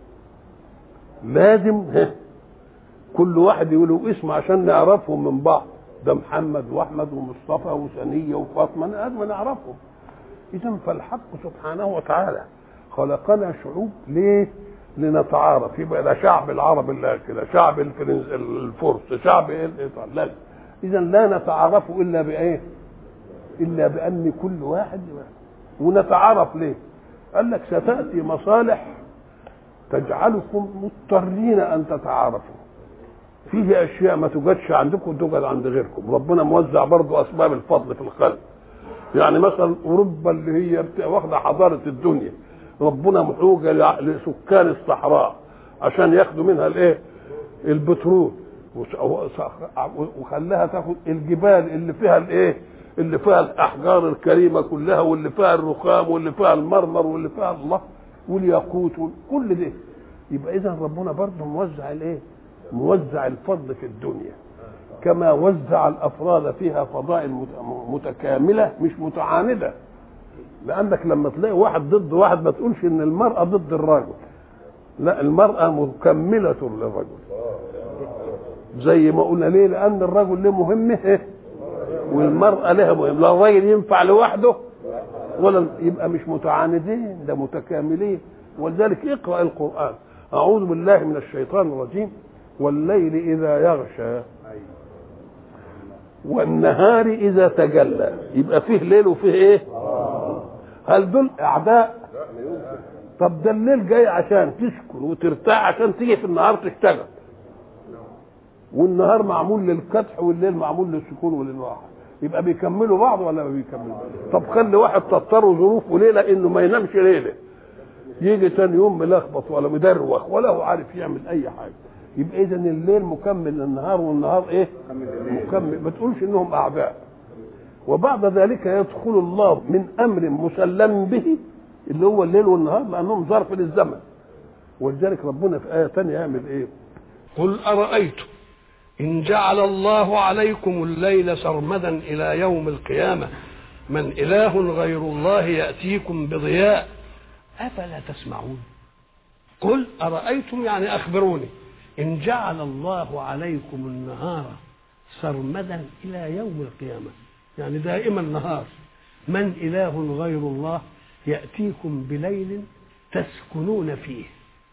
لازم كل واحد يقوله اسم عشان نعرفهم من بعض. ده محمد واحمد ومصطفى وسنية وفاطمة، لازم نعرفهم. إذا فالحق سبحانه وتعالى خلقنا شعوب ليه؟ لنتعارف. يبقى ده شعب العرب اللي كده، شعب الفرس، شعب الايطالي. اذا لا نتعارف الا بايه؟ الا بان كل واحد ونتعارف ليه؟ قال لك ستاتي مصالح تجعلكم مضطرين ان تتعارفوا. فيه اشياء ما توجدش عندكم توجد عند غيركم. ربنا موزع برضو اسباب الفضل في الخلق. يعني مثلا اوروبا اللي هي واخده حضاره الدنيا، ربنا محوجه لسكان الصحراء عشان ياخدوا منها البترول، وخلاها تاخد الجبال اللي فيها اللي فيها الاحجار الكريمه كلها، واللي فيها الرخام، واللي فيها المرمر، واللي فيها الله والياقوت كل ده. يبقى اذا ربنا برضه موزع الفضل في الدنيا، كما وزع الافراد فيها فضائل متكامله مش متعانده. لانك لما تلاقي واحد ضد واحد ما تقولش ان المراه ضد الرجل، لا، المراه مكمله للرجل. زي ما قلنا ليه؟ لان الرجل له مهمه والمراه لها مهمه. لا الراجل ينفع لوحده ولا يبقى مش متعاندين، ده متكاملين. ولذلك اقرا القران. اعوذ بالله من الشيطان الرجيم. والليل اذا يغشى والنهار اذا تجلى. يبقى فيه ليل وفيه هل دول اعداء؟ طب ده الليل جاي عشان تسكن وترتاح، عشان تيجي في النهار تشتغل. والنهار معمول للكدح والليل معمول للسكون وللراحه. يبقى بيكملوا بعض ولا ما بيكملوا؟ طب خلي واحد تضطر ظروفه ليله انه ما ينامش ليله، يجي ثاني يوم ملخبط ولا مدروخ ولا هو عارف يعمل اي حاجه. يبقى اذا الليل مكمل للنهار والنهار مكمل. ما تقولش انهم اعداء. وبعد ذلك يدخل الله من امر مسلم به اللي هو الليل والنهار، لانهم ظرف للزمن. ولذلك ربنا في ايه ثانيه يعمل قل ارايتم ان جعل الله عليكم الليل سرمدا الى يوم القيامه من اله غير الله ياتيكم بضياء افلا تسمعون. قل ارايتم يعني اخبروني ان جعل الله عليكم النهار سرمدا الى يوم القيامه، يعني دائما نهار، من اله غير الله ياتيكم بليل تسكنون فيه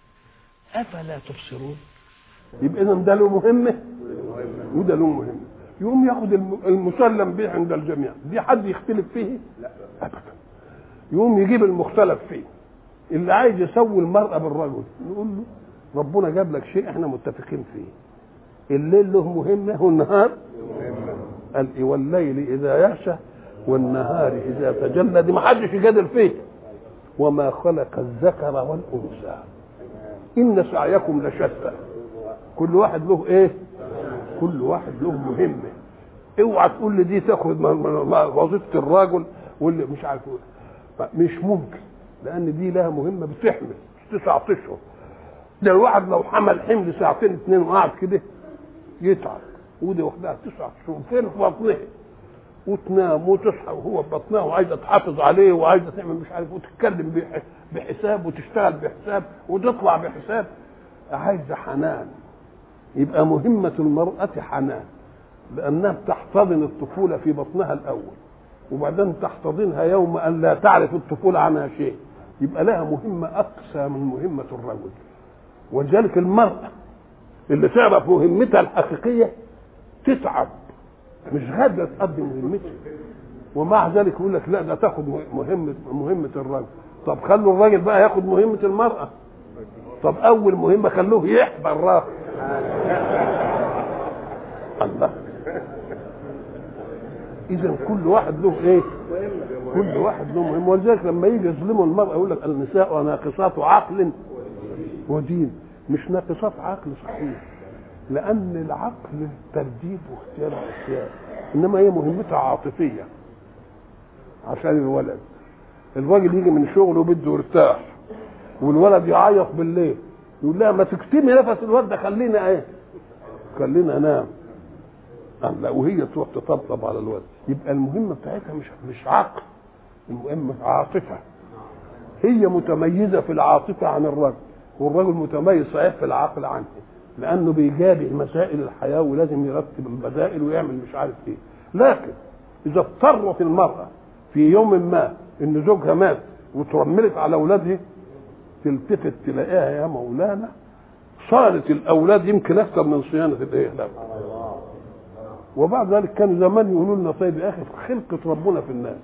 افلا تبصرون. يبقى اذا ده له مهمه وده له مهمه. يقوم ياخد المسلم به عند الجميع، دي حد يختلف فيه؟ لا ابدا. يقوم يجيب المختلف فيه، اللي عايز يسوي المرأة بالرجل نقول له ربنا جاب لك شيء احنا متفقين فيه. الليل له مهمه والنهار قال والليل اذا يغشى والنهار اذا تجلى. دي ما حدش يجادل فيه. وما خلق الذكر والانثى ان سعيكم لشتى. كل واحد له كل واحد له مهمه. اوعى تقول لي دي تاخد وظيفه الراجل واللي مش عارف. مش ممكن، لان دي لها مهمه بتحمل 9 اشهر. ده الواحد لو حمل حمل 2 2 ساعة وقعد كده يتعب. ودي وحدها 9 شهور فين في بطنها، وتنام وتصحى وهو في بطنها وعايزه تحافظ عليه وعايزه تعمل مش عارف وتتكلم بحساب وتشتغل بحساب وتطلع بحساب، عايزه حنان. يبقى مهمه المراه حنان، لانها بتحتضن الطفوله في بطنها الاول وبعدين تحتضنها يوم ان لا تعرف الطفوله عنها شيء، يبقى لها مهمه اقصى من مهمه الرجل. ولذلك المراه اللي تعرف مهمتها الحقيقيه تتعب، مش قادره تقضي مهمتها، ومع ذلك يقول لك لا ده تاخد مهمه الرجل. طب خلوا الراجل بقى ياخد مهمه المراه. طب اول مهمه خلوه يحبى الراجل. الله. اذا كل واحد له ايه؟ كل واحد له مهم. ولذلك لما يجي يظلموا المراه يقول لك النساء ناقصات عقل ودين. مش ناقصات عقل صحيح، لان العقل ترتيب واختيار الاشياء، انما هي مهمتها عاطفيه. عشان الولد الراجل يجي من شغله وبده يرتاح والولد يعيط بالليل يقول لها ما تكتمي نفس الولد ده خلينا ايه؟ خلينا انام. لا، وهي تروح تطبطب على الولد. يبقى المهمه بتاعتها مش عقل، المهمه عاطفه. هي متميزه في العاطفه عن الرجل، والرجل متميز صحيح في العقل عنه، لانه بيجابه مسائل الحياه ولازم يرتب البدائل ويعمل مش عارف ايه. لكن اذا اضطرت المراه في يوم ما ان زوجها مات وترملت على اولادها، تلتفت تلاقيها يا مولانا صارت الاولاد يمكن اكثر من صيانه الايه. وبعد ذلك كانوا زمان يقولوا لنا طيب يا اخي خلقه ربنا في الناس.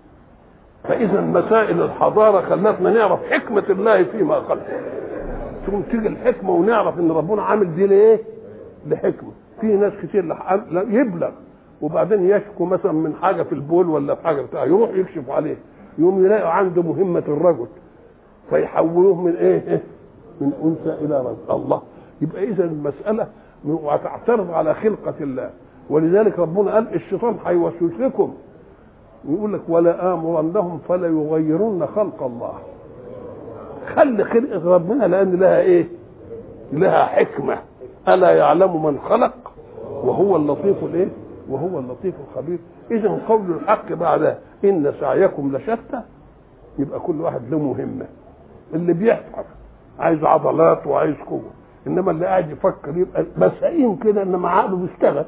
فاذا مسائل الحضاره خلتنا نعرف حكمه الله فيما خلق. ثم تيجي الحكمه ونعرف ان ربنا عامل دي ليه؟ لحكمه. في ناس كتير يبلغ وبعدين يشكو مثلا من حاجه في البول ولا في حاجه بتاع، يروح يكشف عليه يقوم يلاقوا عنده مهمه الرجل فيحولوه من ايه؟ من انثى الى رجل. الله. يبقى اذا المساله وتعترض على خلقه الله. ولذلك ربنا قال الشيطان هيوسوس لكم يقول لك ولا امرنهم فلا يغيرن خلق الله. خلي خلق ربنا لان لها ايه؟ لها حكمه. الا يعلم من خلق وهو اللطيف الايه؟ وهو اللطيف الخبير. اذا قول الحق بعد ان سعيكم لشتى، يبقى كل واحد له مهمه. اللي بيحفر عايز عضلات وعايز قوه، انما اللي قاعد يفكر يبقى مسائين كده انما عقله بيشتغل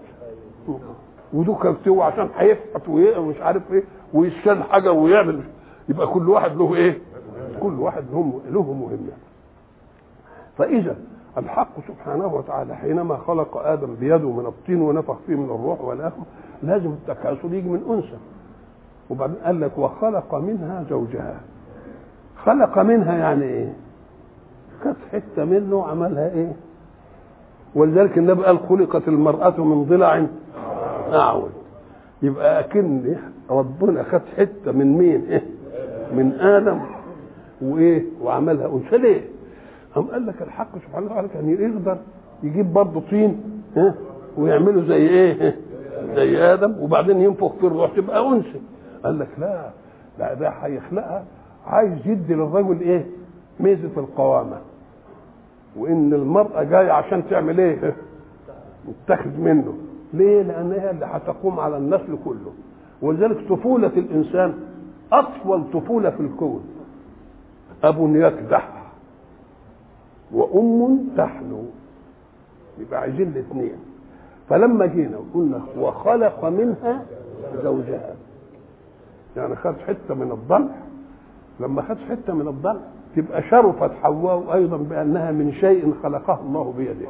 ودوكا بتوع عشان هيفحط ومش عارف ايه ويشيل حاجه ويعمل. يبقى كل واحد له ايه؟ كل واحد له مهمه. فاذا الحق سبحانه وتعالى حينما خلق ادم بيده من الطين ونفخ فيه من الروح والاخر لازم التكاثر يجي من انثى. وبعدين قال لك وخلق منها زوجها. خلق منها يعني ايه؟ كانت حته منه عملها ايه؟ ولذلك النبي قال خلقت المرأة من ضلع أعوج. يبقى أكن ربنا خد حتة من مين؟ إيه؟ من آدم وإيه؟ وعملها أنثى. ليه؟ قام قال لك الحق سبحانه وتعالى كان يقدر يجيب برضه طين ويعمله زي إيه؟ زي آدم وبعدين ينفخ في الروح تبقى أنثى. قال لك لا ده هيخلقها عايز يدي للرجل إيه؟ ميزة القوامة. وان المرأة جاية عشان تعمل ايه؟ تتخذ منه. ليه؟ لانها اللي هتقوم على النسل كله. ولذلك طفولة الانسان اطول طفولة في الكون. اب يكدح وام تحنو. يبقى عايزين الاثنين. فلما جينا وقلنا وخلق منها زوجها، يعني خد حتة من الضلع. لما خد حتة من الضلع تبقى شرفت حواء ايضا بانها من شيء خلقه الله بيده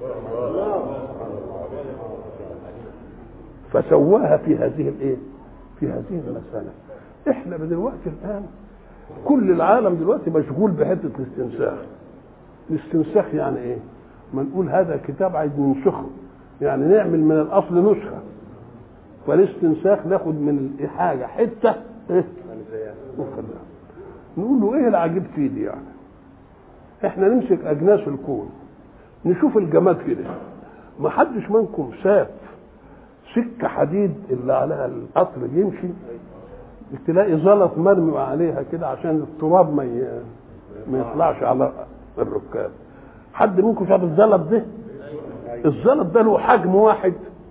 فسواها في هذه الايه؟ في هذه المساله. احنا دلوقتي الان كل العالم دلوقتي مشغول بحته الاستنساخ. الاستنساخ يعني ايه؟ ما نقول هذا كتاب عايز ننسخه، يعني نعمل من الاصل نسخه. فالاستنساخ ناخد من حاجه حته ايه؟ نخليها. نقول له ايه العجيب فيه دي؟ يعني احنا نمسك اجناس الكون نشوف الجماد كده. ما حدش منكم شاف سكه حديد اللي عليها القطر يمشي تلاقي زلط مرمي عليها كده عشان التراب ما يطلعش على الركاب. حد منكم شاف الزلط ده؟ الزلط ده له حجم واحد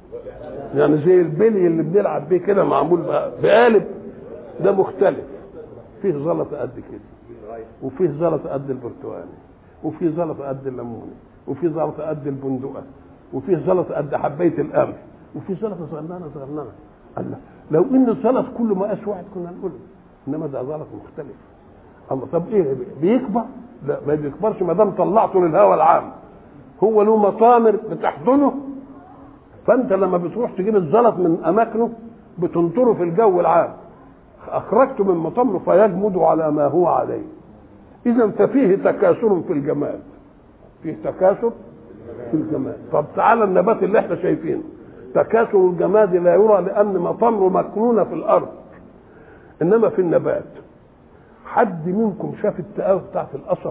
يعني زي البلي اللي بنلعب بيه كده معمول بقالب، ده مختلف، فيه زلطه قد كده، وفيه زلطه قد البرتقالي، وفيه زلطه قد الليمون، وفيه زلطه قد البندقه، وفيه زلطه قد حبايه القمح، وفيه زلطه صغننه. الله، لو ان الزلط كله مقاس واحد كنا نقول، انما ده زلط مختلف. الله، طب ايه بيكبر؟ لا ما بيكبرش ما دام طلعته للهواء العام، هو له مطامر بتحضنه، فانت لما بتروح تجيب الزلط من اماكنه بتنطره في الجو العام، اخرجته من مطامره فيجمد على ما هو عليه. اذا ففيه تكاثر في الجمال، فيه تكاثر في الجمال. طب تعالى النبات اللي احنا شايفينه، تكاثر الجماد لا يرى لان مطامره مكنونه في الارض، انما في النبات حد منكم شاف التقاوي بتاعت القصب؟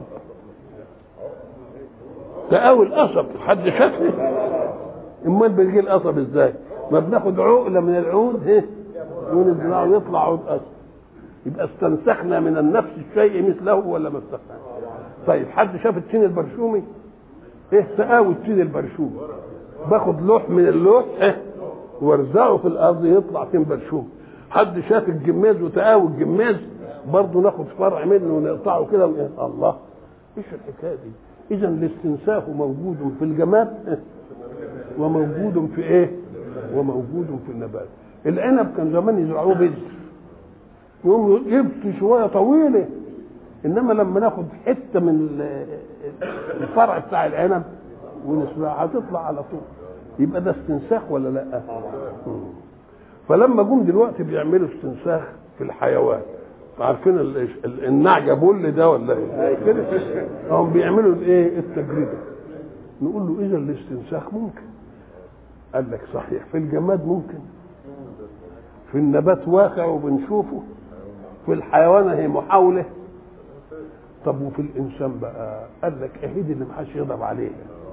تقاوي القصب حد شافها؟ امال بيجي القصب ازاي؟ ما بناخد عقله من العود ونزرعه ويطلع عود قصب، يبقى استنسخنا من النفس الشيء مثله ولا ما استنسخنا؟ طيب حد شاف التين البرشومي؟ ايه تقاوي التين البرشومي؟ باخد لوح من اللوح وارزعه في الارض يطلع تين برشومي. حد شاف الجماز وتقاوي الجماز؟ برضه ناخد فرع منه ونقطعه كده الله، ايش الحكايه دي؟ اذا الاستنساخ موجود في الجماد وموجود في ايه؟ وموجود في النبات. العنب كان زمان يزرعوه بذر، يقوم يبكي شويه طويله، انما لما ناخد حته من الفرع بتاع العنب ونسرعها هتطلع على طول. يبقى ده استنساخ ولا لا؟ فلما جم دلوقتي بيعملوا استنساخ في الحيوان، عارفين النعجه بول ده ولا ايه كده، هم بيعملوا الايه التجربه. نقول له اذا الاستنساخ ممكن. قال لك صحيح، في الجماد ممكن، في النبات واقع وبنشوفه، في الحيوان هي محاوله. طب وفي الانسان بقى؟ قال لك اهيد اللي محدش يغضب عليه.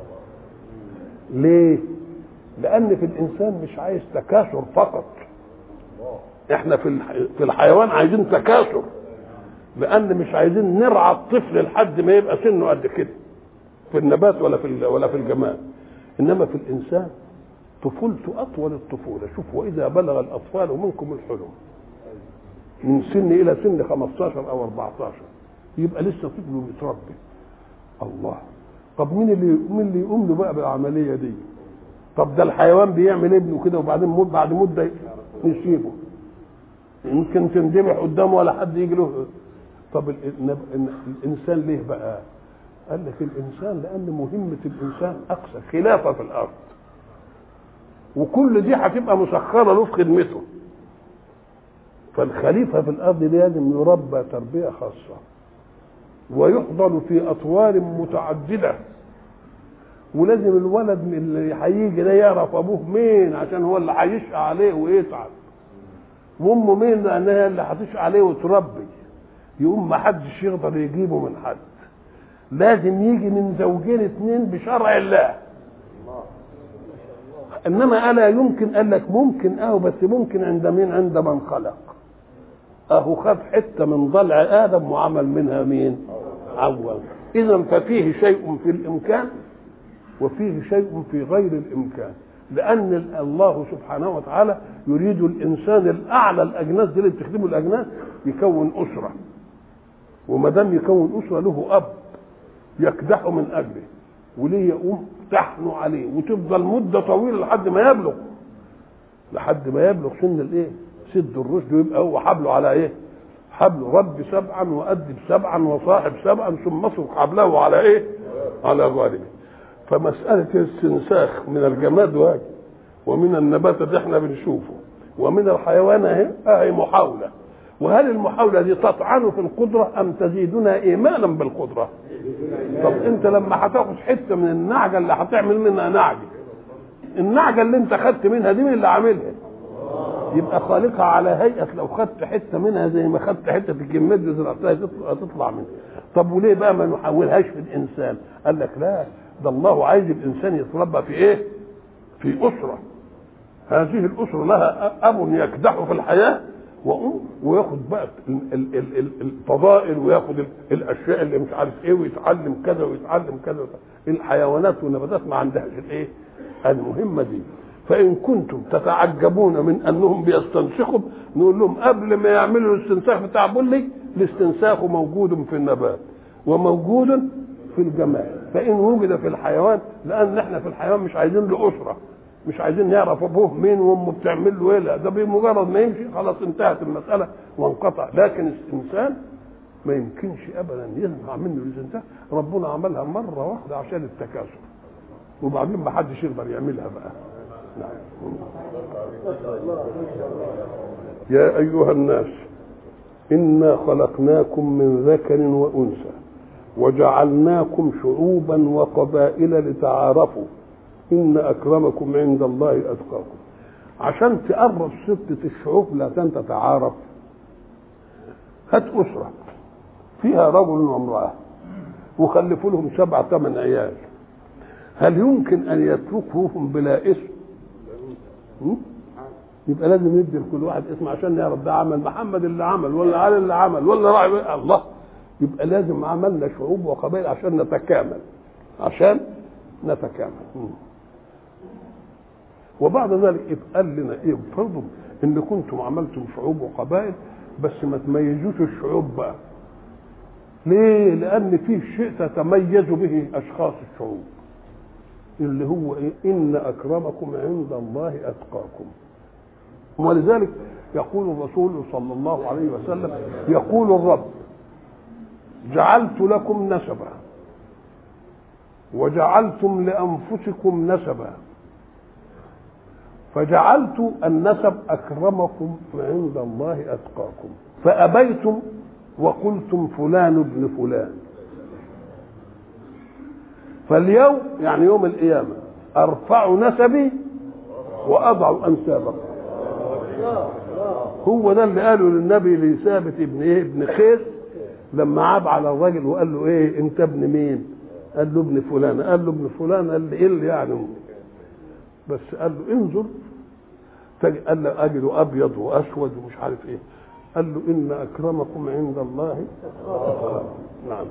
ليه؟ لان في الانسان مش عايز تكاثر فقط، احنا في الحيوان عايزين تكاثر، لان مش عايزين نرعى الطفل لحد ما يبقى سنه قد كده في النبات ولا في الجماد. انما في الانسان طفولته اطول الطفوله. شوف، واذا بلغ الاطفال منكم الحلم من سن الى سن 15 او 14 يبقى لسه طفل بيتربي. الله، طب مين اللي يقوم له بقى بالعمليه دي؟ طب ده الحيوان بيعمل ابنه كده وبعدين بعد مده يسيبه، يمكن تندمح قدامه ولا حد يجي له. طب الانسان ليه بقى؟ قال لك الانسان لان مهمه الانسان اقصى خلافه في الارض، وكل دي هتبقى مسخره له في خدمته. فالخليفه في الارض لازم يربى تربيه خاصه ويحضن في اطوار متعدده، ولازم الولد اللي هيجي ده يعرف ابوه مين عشان هو اللي هيشقى عليه ويتعب، وامه مين لانها اللي هتشقى عليه وتربي. يقوم ما حدش يقدر يجيبه من حد، لازم يجي من زوجين اثنين بشرع الله. انما الا يمكن؟ قال لك ممكن بس ممكن عند مين؟ عند من خلق. خد حته من ضلع ادم وعمل منها مين؟ حواء. اذا ففيه شيء في الامكان وفيه شيء في غير الامكان، لان الله سبحانه وتعالى يريد الانسان الاعلى، الاجناس دي اللي بتخدمه الاجناس، يكون اسره، وما دام يكون اسره له اب يكدحه من اجله وليه يقوم تحنوا عليه، وتفضل مده طويله لحد ما يبلغ سن الايه؟ سد الرشد، ويبقى هو حبله على ايه؟ حبله رب سبعا وادب سبعا وصاحب سبعا ثم اصرف حبله على ايه؟ على غالبه. فمساله الاستنساخ من الجماد واجب، ومن النبات اللي احنا بنشوفه، ومن الحيوان اهي محاوله. وهل المحاوله دي تطعن في القدره ام تزيدنا ايمانا بالقدره؟ طب انت لما هتاخد حته من النعجه اللي هتعمل منها نعجه، النعجه اللي انت خدت منها دي مين اللي عاملها؟ يبقى خالقها على هيئه لو خدت حته منها زي ما خدت حته الجماد اللي زرعتها تطلع منها. طب وليه بقى ما نحولهاش في الانسان؟ قال لك لا، ده الله عايز الانسان يتربى في ايه؟ في اسره. هذه الاسره لها اب يكدحه في الحياه وياخد بقى الفضائل وياخد الاشياء اللي مش عارف ايه، ويتعلم كذا ويتعلم كذا. الحيوانات والنباتات ما عندهاش الايه؟ المهمه دي. فإن كنتم تتعجبون من أنهم بيستنسخوا نقول لهم قبل ما يعملوا الاستنساخ بتاع بولي الاستنساخ موجود في النبات وموجود في الجمال. فإن وجد في الحيوان، لأن احنا في الحيوان مش عايزين له أسرة، مش عايزين نعرف أبوه مين وأمه بتعمل له إيه، لا ده بمجرد ما يمشي خلاص انتهت المسألة وانقطع. لكن الإنسان ما يمكنش أبدا ينفع منه الاستنساخ، ربنا عملها مرة واحدة عشان التكاثر وبعدين ما حدش يقدر يعملها بقى. يا أيها الناس إنا خلقناكم من ذكر وأنثى وجعلناكم شعوبا وقبائل لتعارفوا إن أكرمكم عند الله أتقاكم. عشان تقرب ستة الشعوب لا تتعارف، هات أسرة فيها رجل وامرأة وخلفوا لهم 7 8 عيال، هل يمكن أن يتركوهم بلا اسم؟ يبقى لازم ندي لكل واحد اسم عشان نعرف ده عمل محمد اللي عمل ولا علي اللي عمل ولا راعي الله. يبقى لازم عملنا شعوب وقبائل عشان نتكامل، عشان نتكامل. وبعد ذلك قال لنا ايه؟ فرضوا ان كنتم عملتم شعوب وقبائل بس ما تميزوش الشعوب بقى. ليه؟ لان في شيء تتميز به اشخاص الشعوب اللي هو ايه؟ ان اكرمكم عند الله اتقاكم. ولذلك يقول الرسول صلى الله عليه وسلم، يقول الرب جعلت لكم نسبا وجعلتم لانفسكم نسبا فجعلت النسب اكرمكم عند الله اتقاكم فابيتم وقلتم فلان ابن فلان. فاليوم يعني يوم القيامه ارفع نسبي واضع انسابكم. هو ده اللي قاله للنبي لثابت ابن ايه؟ ابن قيس لما عاب على الراجل وقال له ايه انت ابن مين؟ قال له ابن فلان. قال له ابن فلان؟ قال له ايه اللي يعني؟ بس قال له انظر، قال له اجد ابيض واسود ومش عارف ايه. قال له ان اكرمكم عند الله نعم.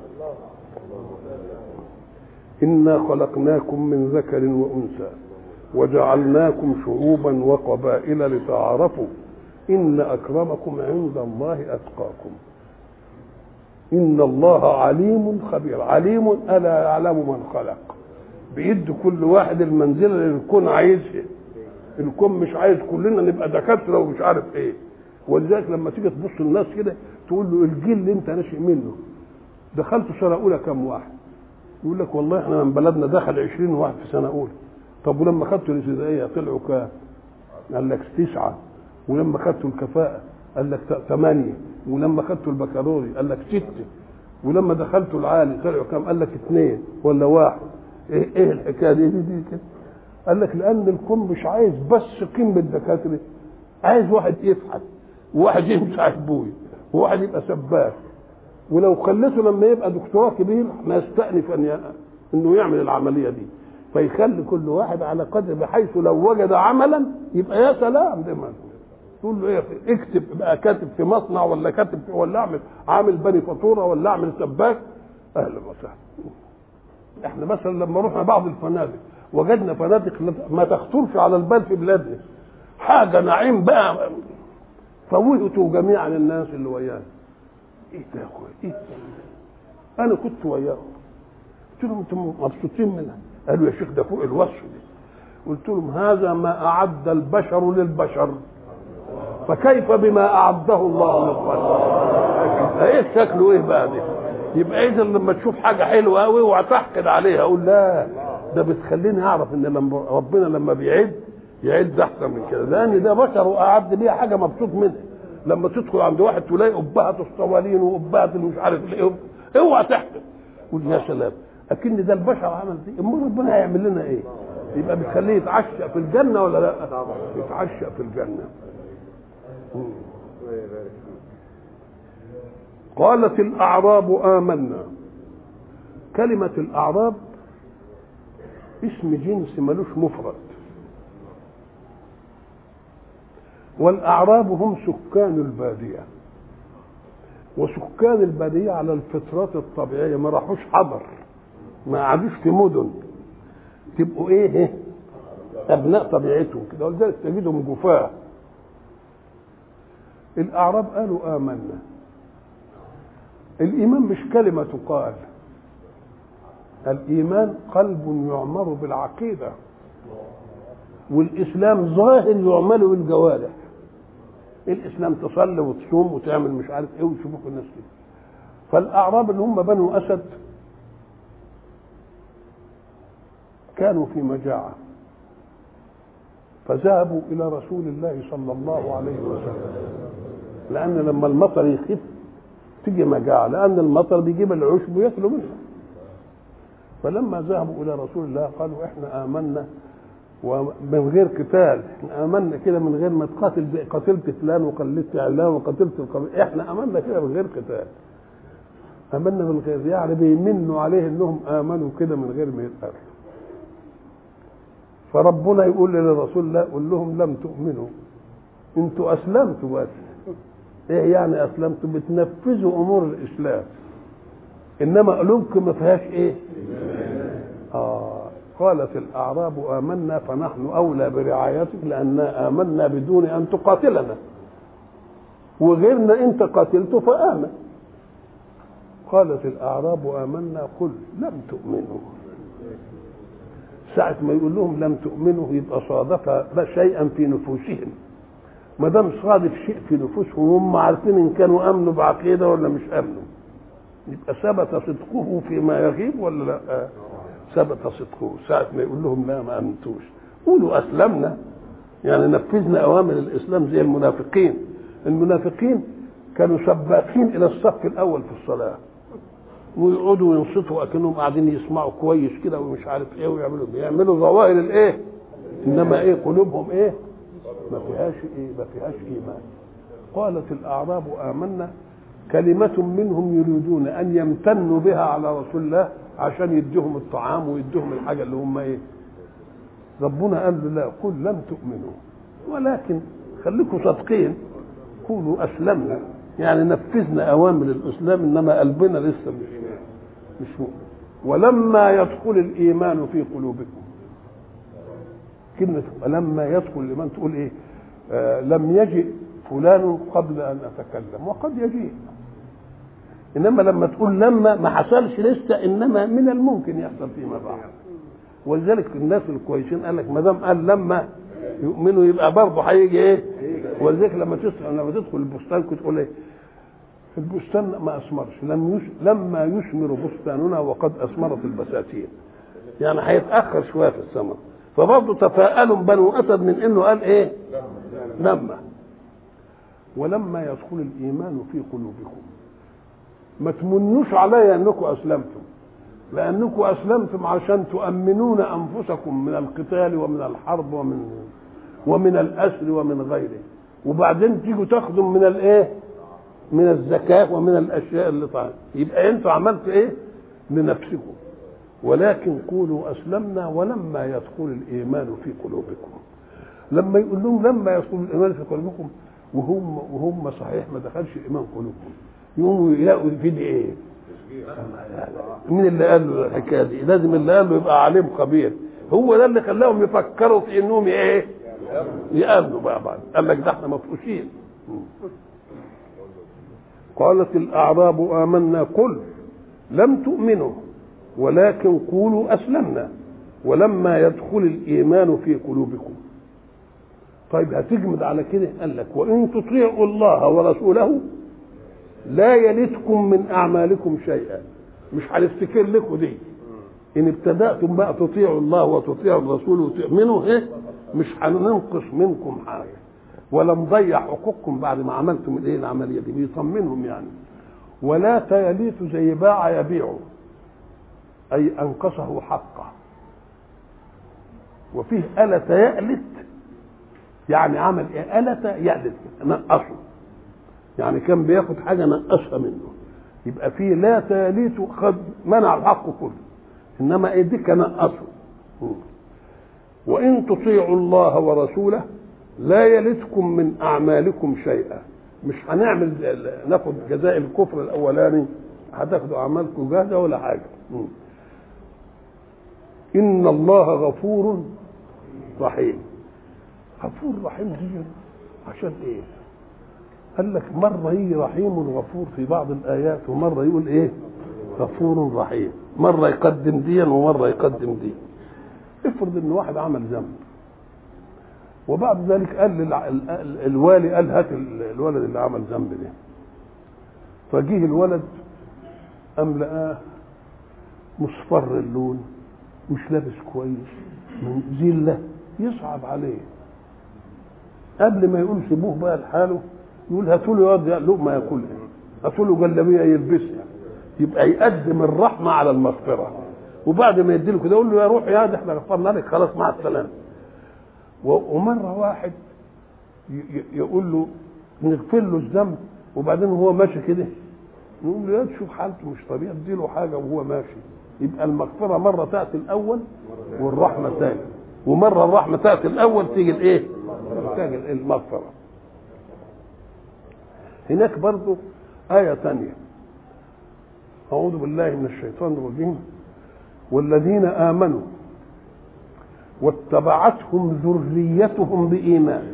انا خلقناكم من ذكر وانثى وجعلناكم شعوبا وقبائل لتعارفوا ان اكرمكم عند الله اتقاكم ان الله عليم خبير. عليم الا يعلم من خلق، بيد كل واحد المنزله اللي الكون عايزها. الكون مش عايز كلنا نبقى دكاتره ومش عارف ايه. ولذلك لما تيجي تبص للناس كده تقول له الجيل اللي انت ناشئ منه دخلت سنه اولى كم واحد؟ يقول لك والله احنا من بلدنا دخل 20 واحد في سنه اولى. طب ولما خدتوا الابتدائيه طلعوا كام؟ قال لك 9. ولما خدتوا الكفاءه قال لك 8. ولما خدتوا البكالوري قال لك 6. ولما دخلتوا العالي طلعوا كام؟ قال لك 2 ولا 1. ايه الحكايه دي كده؟ قال لك لان الكون مش عايز بس قيمه الدكاتره، عايز واحد يفحت وواحد يمسح بوي وواحد يبقى سباك. ولو خليته لما يبقى دكتوراه كبير ما يستأنف انه يعمل العمليه دي، فيخلي كل واحد على قدر بحيث لو وجد عملا يبقى يا سلام. ده ما تقول له ايه؟ اكتب بقى كاتب في مصنع ولا كاتب ولا اعمل عامل بني فاتوره ولا اعمل سباك. اهلا وسهلا. احنا مثلا لما رحنا بعض الفنادق وجدنا فنادق ما تخطرش على البال في بلادنا، حاجه نعيم بقى. فوهتوا جميعا الناس اللي ويانا. ايه ده يا اخويا؟ ايه؟ انا كنت وياهم قلت لهم انتم مبسوطين منها؟ قالوا يا شيخ ده فوق الوصف دي. قلت لهم هذا ما اعد البشر للبشر فكيف بما اعده الله للبشر؟ ايه شكله ايه بقى ده؟ يبقى اذا لما تشوف حاجه حلوه قوي وهتحقد عليها اقول لا، ده بتخليني اعرف ان لما ربنا لما يعد احسن من كده، لان ده بشر واعد ليه حاجه مبسوط منها. لما تدخل عند واحد تلاقي قبهه الصوالين وقبهه مش عارف ايه، اوعى تحقد. قول يا سلام اكن ده البشر عمل دي، امال ربنا هيعمل لنا ايه؟ يبقى بتخليه يتعشى في الجنه ولا لا؟ يتعشى في الجنه. قالت الاعراب آمنا. كلمه الاعراب اسم جنس ملوش مفرد، والاعراب هم سكان الباديه، وسكان الباديه على الفطرات الطبيعيه ما راحوش حضر، ما قعدوش في مدن، تبقوا ايه؟ ابناء طبيعتهم كده، ولذلك تجدهم جفاة. الاعراب قالوا آمنا. الايمان مش كلمة تقال، الايمان قلب يعمر بالعقيدة، والاسلام ظاهر يعمل بالجوارح. الاسلام تصلي وتصوم وتعمل مش عارف ايه ويشوفوك الناس كده. فالاعراب اللي هم بنو اسد كانوا في مجاعة، فذهبوا الى رسول الله صلى الله عليه وسلم، لان لما المطر يخف تيجي مجاعة، لان المطر بيجيب العشب وياكلوا منها. فلما ذهبوا الى رسول الله قالوا احنا آمنا ومن غير قتال، احنا آمنا كده من غير ما تقاتل، قتلت فلان وقتلت علان وقتلت القبيل، احنا آمنا كده من غير قتال. آمنا من غير، يعني بيمنوا عليه انهم آمنوا كده من غير ما يتقاتلوا. فربنا يقول للرسول الله قل لهم لم تؤمنوا، انتوا اسلمتوا بس. ايه يعني اسلمتوا؟ بتنفذوا امور الاسلام، انما قلوبكم ما فيهاش ايه. قالت الاعراب آمنا فنحن اولى برعايتك لاننا آمنا بدون ان تقاتلنا، وغيرنا انت قاتلته فآمن. قالت الاعراب آمنا قل لم تؤمنوا. ساعة ما يقول لهم لم تؤمنوا يبقى صادف شيئا في نفوسهم. ما دام صادف شيء في نفوسهم هم عارفين ان كانوا امنوا بعقيده ولا مش امنوا، يبقى ثبت صدقه فيما يغيب ولا لا؟ ثبت صدقه. ساعة ما يقول لهم لا ما امنتوش قولوا اسلمنا، يعني نفذنا اوامر الاسلام زي المنافقين. المنافقين كانوا سباقين الى الصف الاول في الصلاه، ويقعدوا ينصتوا اكنهم قاعدين يسمعوا كويس كده ومش عارف ايه، ويعملوا ظواهر الايه، انما ايه قلوبهم ايه؟ ما فيهاش ايه، ما فيهاش ايمان. قالت الاعراب آمنا، كلمة منهم يريدون ان يمتنوا بها على رسول الله عشان يديهم الطعام ويديهم الحاجة اللي هم ايه. ربنا قال له لا، قل لم تؤمنوا ولكن خليكم صادقين، قولوا اسلمنا، يعني نفذنا اوامر الاسلام انما قلبنا لسه مش مؤمن. ولما يدخل الايمان في قلوبكم، كلمة لما يدخل الايمان تقول ايه؟ لم يجئ فلان قبل ان اتكلم، وقد يجيء. انما لما تقول لما ما حصلش لسه، انما من الممكن يحصل فيما بعد. ولذلك الناس الكويسين قال لك ما دام قال لما يؤمنوا يبقى برضه هيجي ايه. ولذلك لما تدخل البستان كنت تقول ايه؟ البستان ما اثمرش، لما يثمر بستاننا وقد اثمرت البساتين، يعني هيتاخر شويه في الثمر. فبرضه تفاءلوا بنو اسد من انه قال ايه؟ لما. ولما يدخل الايمان في قلوبكم، ما تمنوش علي انكم اسلمتم، لانكم اسلمتم عشان تؤمنون انفسكم من القتال ومن الحرب ومن الاسر ومن غيره، وبعدين تيجوا تاخذوا من الايه؟ من الزكاه ومن الاشياء اللي طالعه. يبقى انتوا عملتوا ايه؟ لنفسكم. ولكن قولوا اسلمنا ولما يدخل الايمان في قلوبكم. لما يقول لهم لما يدخل الايمان في قلوبكم وهم صحيح ما دخلش الايمان قلوبكم، يقوموا يلاقوا في دي ايه؟ مين اللي قال له الحكايه دي؟ لازم اللي قال له يبقى عليم خبير. هو ده اللي خلاهم يفكروا في انهم ايه؟ يقابلوا بقى بعض. قال لك ده احنا مفقوسين. قالت الاعراب آمنا قل لم تؤمنوا ولكن قولوا اسلمنا ولما يدخل الايمان في قلوبكم. طيب هتجمد على كده؟ قال لك وان تطيعوا الله ورسوله لا يلتكم من اعمالكم شيئا. مش هنفتكر لكم دي، ان ابتدأتم بقى تطيعوا الله وتطيعوا الرسول وتؤمنوا ايه، مش هننقص منكم حاجه ولا نضيع حقوقكم بعد ما عملتم الايه العمليه دي. بيطمنهم يعني. ولا تيليت زي باع يبيع، اي انقصه حقه. وفيه ألت يألت، يعني عمل ايه؟ ألت يألت، نقصه، يعني كان بياخد حاجه نقصها منه. يبقى فيه لا تيليت خد منع الحق كله، انما ايه دي كان نقصه. وان تطيعوا الله ورسوله لا يلتكم من اعمالكم شيئا. مش هنعمل ناخد جزاء الكفر الاولاني، هتاخدوا اعمالكم جاهزه ولا حاجه. ان الله غفور رحيم. غفور رحيم دي عشان ايه؟ قال لك مرة يجي رحيم وغفور في بعض الآيات، ومرة يقول ايه؟ غفور رحيم، مرة يقدم ديا ومرة يقدم دي. افرض ان واحد عمل ذنب وبعد ذلك قال الوالي قال هات الولد اللي عمل ذنب ده، فجيه الولد قام لقاه مصفر اللون، مش لابس كويس، من ذله يصعب عليه. قبل ما يقول سيبوه بقى لحاله يقول هاتوا له يقعد لقمه ياكلها، هاتوا له جلابيه يلبسها، يبقى يقدم الرحمه على المغفره. وبعد ما يديله كده يقول له يا روح يا ده احنا غفرنا لك خلاص مع السلامه. ومره واحد يقول له نغفر له الذنب وبعدين هو ماشي كده نقول له يا تشوف حالته مش طبيعي اديله حاجه وهو ماشي. يبقى المغفره مره تاتي الاول والرحمه ثاني، ومره الرحمه تاتي الاول تيجي الايه؟ تيجي المغفره. هناك برضو آية ثانية، أعوذ بالله من الشيطان الرجيم، والذين آمنوا واتبعتهم ذريتهم بإيمان،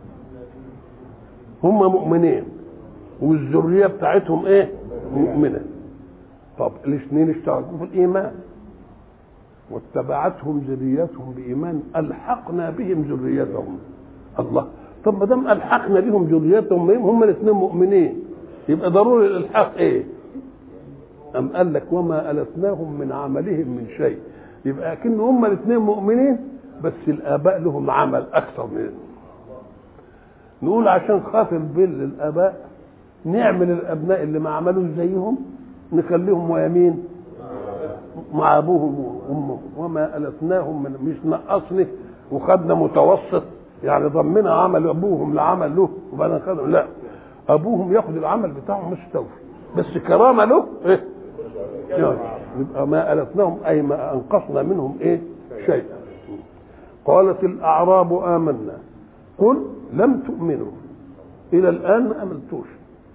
هم مؤمنين والذرية بتاعتهم إيه؟ مؤمنة. طب الاثنين اشتركوا في الإيمان، واتبعتهم ذريتهم بإيمان ألحقنا بهم ذريتهم. الله، طب ما دام ألحقنا بهم ذريتهم هم الاثنين مؤمنين يبقى ضروري الإلحاق إيه؟ أم قال لك وما ألتناهم من عملهم من شيء. يبقى أكن هم الاثنين مؤمنين بس الآباء لهم عمل أكثر منهم. نقول عشان خاطر بل الآباء نعمل الأبناء اللي ما عملوش زيهم نخليهم ويمين مع أبوهم وأمهم. وما ألتناهم من، مش نقصني وخدنا متوسط يعني ضمنا عمل أبوهم لعمل له وبعدين خدوا، لا، أبوهم ياخد العمل بتاعهم مستوفي بس كرامة له إيه؟ يبقى ما ألتناهم أي ما أنقصنا منهم إيه؟ شيئا. قالت الأعراب آمنا قل لم تؤمنوا، إلى الآن ما أمنتوش،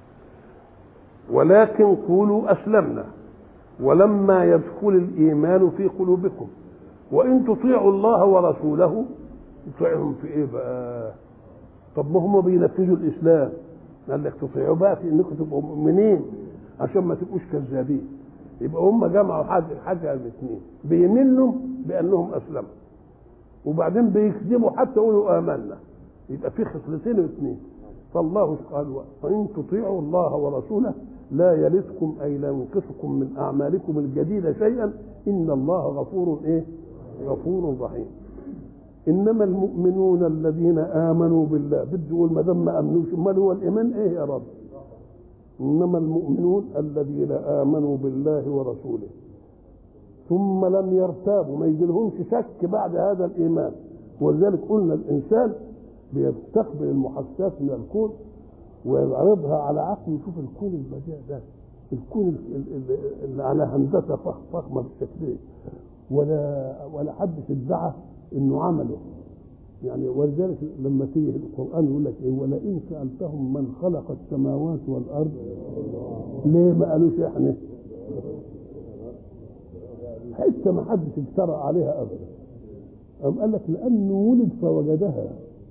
ولكن قولوا أسلمنا ولما يدخل الإيمان في قلوبكم وإن تطيعوا الله ورسوله. تطيعهم في إيه بقى؟ طب ما هم بينفذوا الإسلام، قال لك تطيعوا بقى في إنكم تبقوا مؤمنين عشان ما تبقوش كذابين. يبقى هم جمعوا حاجة الاثنين، بيمنوا بأنهم أسلموا وبعدين بيكذبوا حتى يقولوا آمنا. يبقى في خصلتين واثنين. فالله قال وإن تطيعوا الله ورسوله لا يلدكم أي لا ينقصكم من أعمالكم الجديدة شيئا إن الله غفور إيه؟ غفور رحيم. إنما المؤمنون الذين آمنوا بالله، بده يقول ما دام ما أمنوش امال هو الإيمان إيه يا رب؟ إنما المؤمنون الذين آمنوا بالله ورسوله ثم لم يرتابوا، ما يجيلهمش شك بعد هذا الإيمان. ولذلك قلنا الإنسان بيستقبل المحسات من الكون ويعرضها على عقله، يشوف الكون البديع ده، الكون اللي على هندسة فخمة بالشكل ولا حدش ادعى انه عمله يعني. ولذلك لما تيجي القرآن يقول لك ايه؟ ولئن سألتهم من خلق السماوات والأرض، ليه ما قالوش احنا؟ حتى ما حدش اجترأ عليها ابدا. قام قال لك لأنه ولد فوجدها،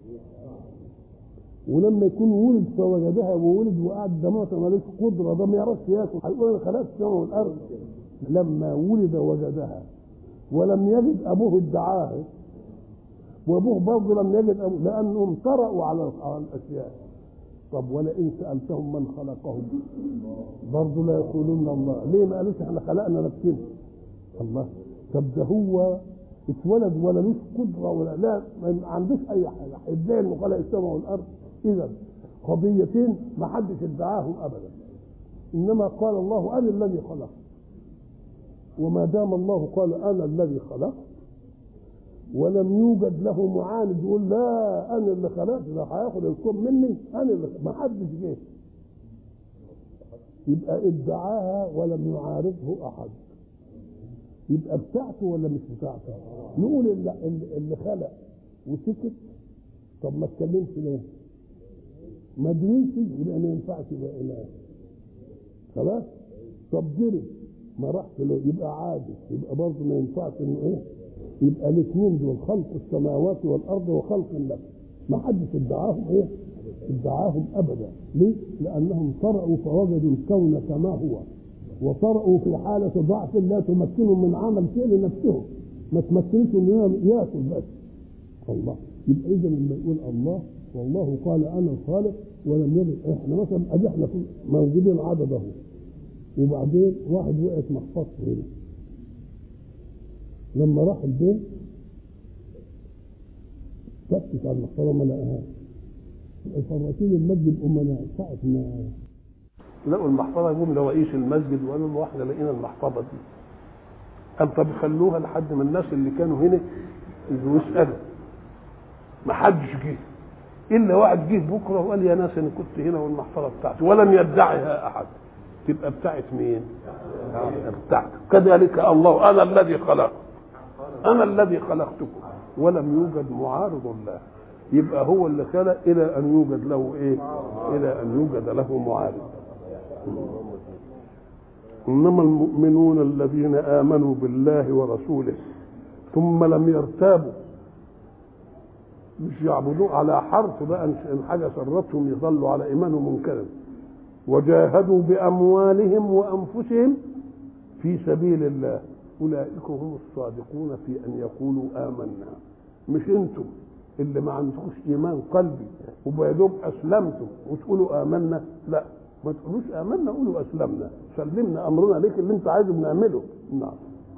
ولما يكون ولد فوجدها وولد وقعد ده مالوش قدرة، ده ما يعرفش ياكل، هيقول انا خلقت السماء والأرض. لما ولد وجدها ولم يجد أبوه ادعاها، وابوه برضه لم يجد أبوه لأنهم طرأوا على الأشياء. طب ولئن سألتهم من خلقهم برضه لا يقولون الله. ليه ما قالوش احنا خلقنا نفسنا؟ الله، طب ده هو اتولد ولا لوش قدرة ولا لا ما عندوش أي حاجة، ادعي إنه خلق السماء والأرض. إذا قضيتين ما حدش ادعاهم أبدا. إنما قال الله أنا الذي خلق، وما دام الله قال أنا الذي خلق ولم يوجد له معاند يقول لا أنا اللي خلقت، ده هياخد الكون مني، أنا اللي ما حدش جه، يبقى ادعاها ولم يعارضه أحد، يبقى بتاعته ولا مش بتاعته؟ نقول اللي خلق وسكت، طب ما اتكلمش ليه؟ ما دريش يبقى ما ينفعش يبقى إله. خلاص؟ طب جري ما راحش له يبقى عادي، يبقى برضه ما ينفعش انه ايه؟ يبقى الاثنين دول خلق السماوات والارض وخلق النفس، ما حدش ادعاهم ايه؟ ادعاهم ابدا. ليه؟ لانهم طرأوا فوجدوا الكون كما هو، وطرأوا في حاله ضعف لا تمكنهم من عمل شيء لنفسهم، ما تمكنش انه ياكل بس. الله. يبقى اذا لما يقول الله والله قال انا الخالق ولم يرد، احنا مثلا ادي احنا موجودين عدد اهو، وبعدين واحد وقعت محفظته هنا، لما راح البيت فتش على المحفظه ما لقاهاش، الفراتين المسجد امناء ساعه ما لقوا المحفظه يقوم لرئيس المسجد وقالوا له احنا لقينا المحفظه دي. قال طب خلوها لحد ما الناس اللي كانوا هنا يسالوا. ما حدش جه الا واحد جه بكره وقال يا ناس انا كنت هنا والمحفظه بتاعتي، ولم يدعها احد. تبقى بتاعت مين؟ بتاعتك. كذلك الله انا الذي خلق، انا الذي خلقتكم ولم يوجد معارض له. يبقى هو اللي خلق الى ان يوجد له ايه؟ الى ان يوجد له معارض. انما المؤمنون الذين امنوا بالله ورسوله ثم لم يرتابوا، مش يعبدوه على حرف بقى ان حاجه سرتهم يظلوا على ايمانهم منكرا، وجاهدوا باموالهم وانفسهم في سبيل الله اولئك هم الصادقون في ان يقولوا امنا. مش انتم اللي ما عندكوش ايمان قلبي وبيدوب اسلمتم وتقولوا امنا، لا ما تقولوش امنا، قولوا اسلمنا، سلمنا امرنا ليك اللي انت عايزه بنعمله. نعم.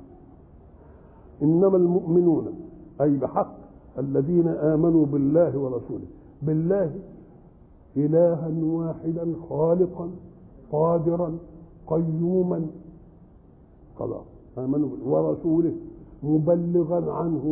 انما المؤمنون اي بحق الذين امنوا بالله ورسوله، بالله الها واحدا خالقا قادرا قيوما، خلاص امنوا ورسوله مبلغا عنه،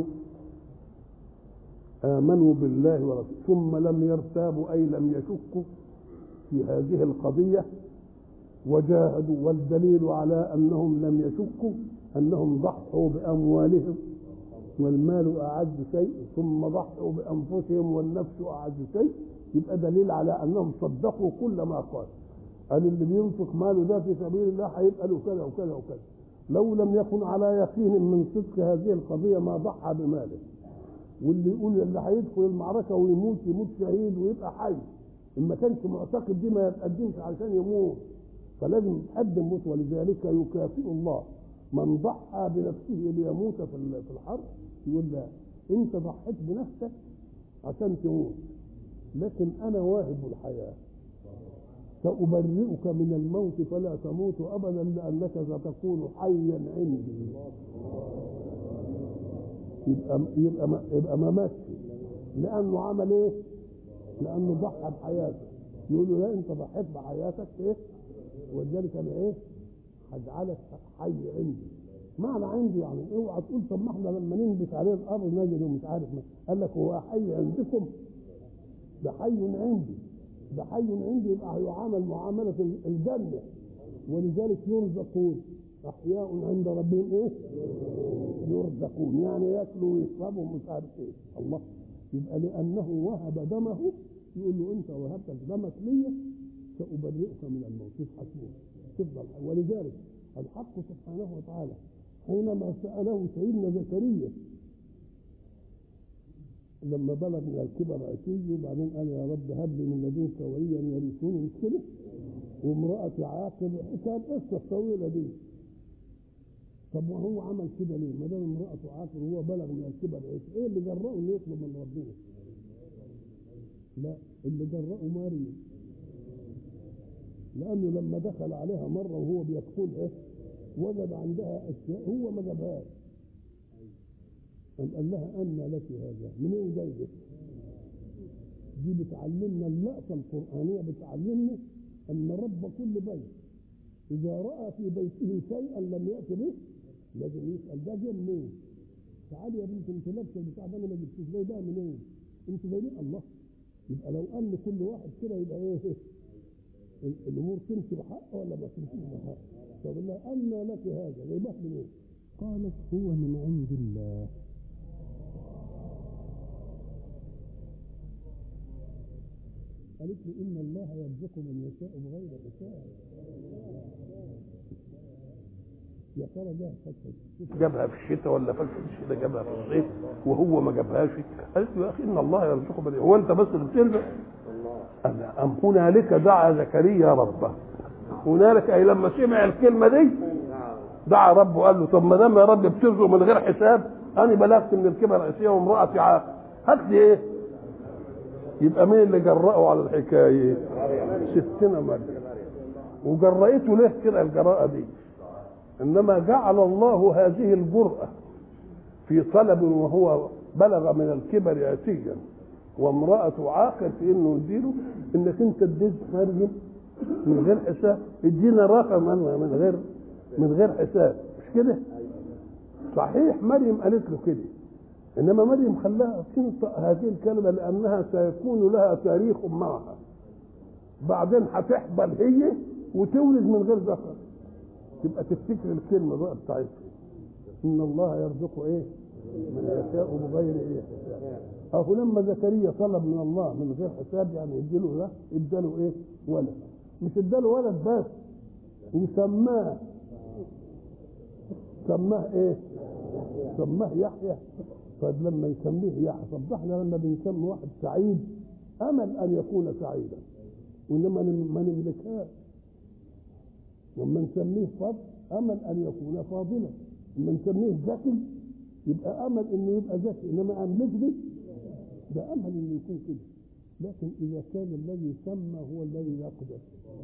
امنوا بالله ورسوله ثم لم يرتابوا اي لم يشكوا في هذه القضيه وجاهدوا. والدليل على انهم لم يشكوا انهم ضحوا باموالهم، والمال اعز شيء، ثم ضحوا بانفسهم والنفس اعز شيء. يبقى دليل على انهم صدقوا كل ما قال. قال اللي بينفق ماله ده في سبيل الله هيبقى له كذا وكذا وكذا. لو لم يكن على يقين من صدق هذه القضيه ما ضحى بماله. واللي يقول اللي هيدخل المعركه ويموت يموت شهيد ويبقى حي، ان ما كانش معتقد دي ما يتقدمش عشان يموت، فلازم يتقدم موت. ولذلك يكافئ الله من ضحى بنفسه ليموت في الحرب، يقول لا انت ضحيت بنفسك عشان تموت، لكن انا واهب الحياه سأبرئك من الموت فلا تموت ابدا لانك ستكون حيا عندي. يبقى ما ماتش لانه عمل ايه؟ لانه ضحى بحياته. يقول له لا انت ضحيت بحياتك ايه؟ ولذلك انا ايه؟ هجعلك حي عندي. معنى عندي يعني اوعى تقول طب ما احنا لما ننبت عليه الارض نجد ومش عارف ما. قال لك هو حي عندكم؟ ده حي عندي، ده حي عندي. يبقى هيعامل معامله الجنه. ولذلك يرزقون احياء عند ربهم ايه؟ يرزقون يعني ياكلوا ويشربوا ومش عارف ايه. الله. يبقى لانه وهب دمه يقول له انت وهبت دمك لي سأبرئك من الموت، مش هتموت تفضل. ولذلك الحق سبحانه وتعالى حينما سأله سيدنا زكريا لما بلغ من الكبر عتيه وبعدين قال يا رب هب لي من لدنك وليا يرثني، مش كده؟ وامرأتي عاقر، كانت قصة طويلة دي. طب وهو عمل كده ليه؟ ما دام امرأته عاقر وهو بلغ من الكبر عتيه، ايه اللي جرأه انه يطلب من ربنا؟ لا، اللي جرأه مريم، لأنه لما دخل عليها مرة وهو بيدخلها وجد عندها أشياء هو ما جابهاش. قال لها أن لك هذا؟ منين جايبه؟ دي بتعلمنا اللقطة القرآنية، بتعلمنا أن رب كل بيت إذا رأى في بيته شيئا لم يأتي به لازم يسأل ده جه منين؟ تعالي يا بنت انت لابسه البتاع ده انا ما جبتوش جاي ده منين؟ انت جايبين الله. يبقى لو قال كل واحد كده يبقى ايه؟ الامور تمشي بحق ولا ما تمشيش بحق؟ فقال لها ان لك هذا جايبه منين؟ قالت هو من عند الله. قالت له ان الله يرزق من يشاء بغير حساب. يا ترى ده فاكهه جابها في الشتاء ولا فاكهه الشتاء جابها في الصيف وهو ما جابهاش؟ قالت له يا اخي ان الله يرزقه هو انت بس اللي بترزق؟ أم هنالك دعا زكريا ربه. هنالك اي لما سمع الكلمه دي دعا ربه وقال له طب ما دام يا رب بترزق من غير حساب انا بلغت من الكبر الرئيسيه وامراتي عاقل هات لي ايه؟ يبقى مين اللي جرأه على الحكايه؟ ستنا مريم. وجرأته ليه كده الجراءه دي؟ انما جعل الله هذه الجرأة في طلب وهو بلغ من الكبر عتيا وامرأته عاقل في انه يديله انك انت اديت مريم من غير حساب، ادينا رقم من غير حساب، مش كده؟ صحيح مريم قالت له كده، انما مريم خلاها تنطق هذه الكلمة لانها سيكون لها تاريخ معها، بعدين هتحبل هي وتولد من غير ذكر، تبقى تفتكر الكلمة بقى بتاعتها ان الله يرزقه ايه؟ من يشاء بغير ايه حساب. اهو لما زكريا طلب من الله من غير حساب يعني اديله ده، اداله ايه؟ ولد. مش اداله ولد بس وسماه ايه؟ سماه يحيى. طيب لما يسميه يحيى، طب احنا لما بنسمي واحد سعيد امل ان يكون سعيدا وانما ما نملكهاش. لما نسميه فضل امل ان يكون فاضلا، لما نسميه ذكي يبقى امل انه يبقى ذكي، انما املك دي ده امل انه يكون كده. لكن اذا كان الذي سمى هو الذي يقدر،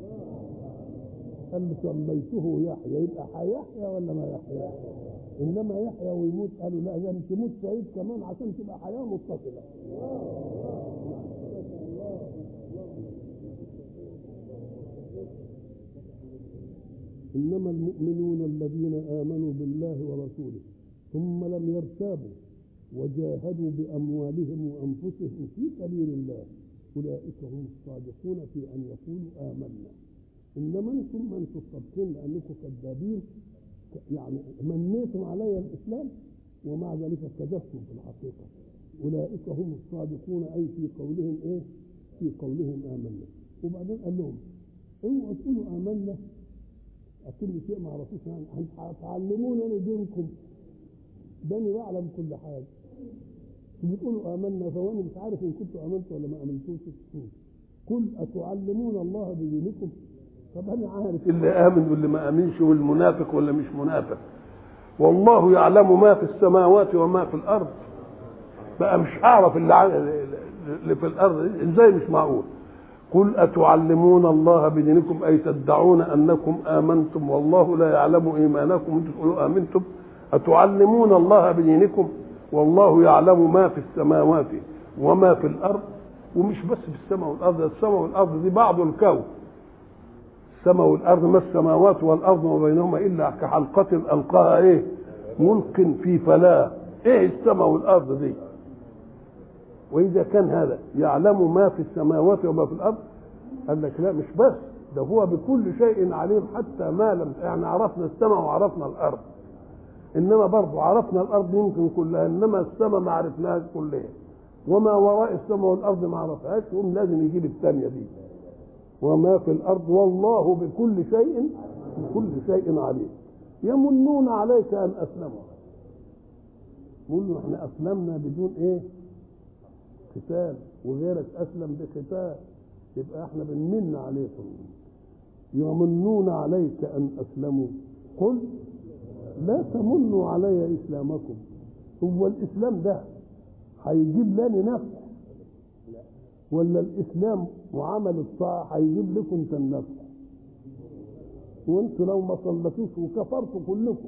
قال سميته يحيى يبقى هيحيى ولا ما يحيى؟ انما يحيى ويموت قالوا لا ده تموت سعيد كمان عشان تبقى حياه متصله. إنما المؤمنون الذين آمنوا بالله ورسوله ثم لم يرتابوا وجاهدوا بأموالهم وأنفسهم في سبيل الله أولئك هم الصادقون في أن يقولوا آمنا. إنما أنتم صادقين لأنكم كذابين، يعني منيتم علي الإسلام ومع ذلك كذبتم في الحقيقة. أولئك هم الصادقون أي في قولهم إيه؟ في قولهم آمنا. وبعدين قال لهم اوعوا تقولوا آمنا أكل شيء ما عرفوش يعني هتعلمونني دينكم ده انا بعلم كل حاجه. بتقولوا آمنا فوانا مش عارف ان كنتوا آمنتوا ولا ما آمنتوش. قل أتعلمون الله بدينكم. طب انا عارف اللي آمن واللي ما آمنش والمنافق ولا مش منافق. والله يعلم ما في السماوات وما في الأرض. بقى مش هعرف اللي في الأرض ازاي؟ مش معقول. قل أتعلمون الله بدينكم أي تدعون أنكم آمنتم والله لا يعلم إيمانكم وانتم تقولوا آمنتم. أتعلمون الله بدينكم والله يعلم ما في السماوات وما في الأرض. ومش بس في السماء والأرض، السماء والأرض دي بعض الكون. السماء والأرض ما السماوات والأرض وما بينهما إلا كحلقة ألقاها إيه؟ ملق في فلاة. إيه السماء والأرض دي؟ وإذا كان هذا يعلم ما في السماوات وما في الأرض، قال لك لا مش بس ده هو بكل شيء عليم حتى ما لم يعني عرفنا السماء وعرفنا الأرض، إنما برضه عرفنا الأرض يمكن كلها إنما السماء ما عرفناهاش كلها، وما وراء السماء والأرض ما عرفهاش، هم لازم يجيب الثانية دي وما في الأرض والله بكل شيء عليم. يمنون عليك أن أسلموا. يقولوا احنا أسلمنا بدون إيه؟ قتال وغيرك أسلم بقتال، يبقى احنا بنمن عليكم. يمنون عليك أن أسلموا قل لا تمنوا علي إسلامكم. هو الإسلام ده هيجيب لنا نفع ولا الإسلام وعمل الطاعة هيجيب لكم انت النفع؟ وانتوا لو ما صلتوش وكفرتوا كلكم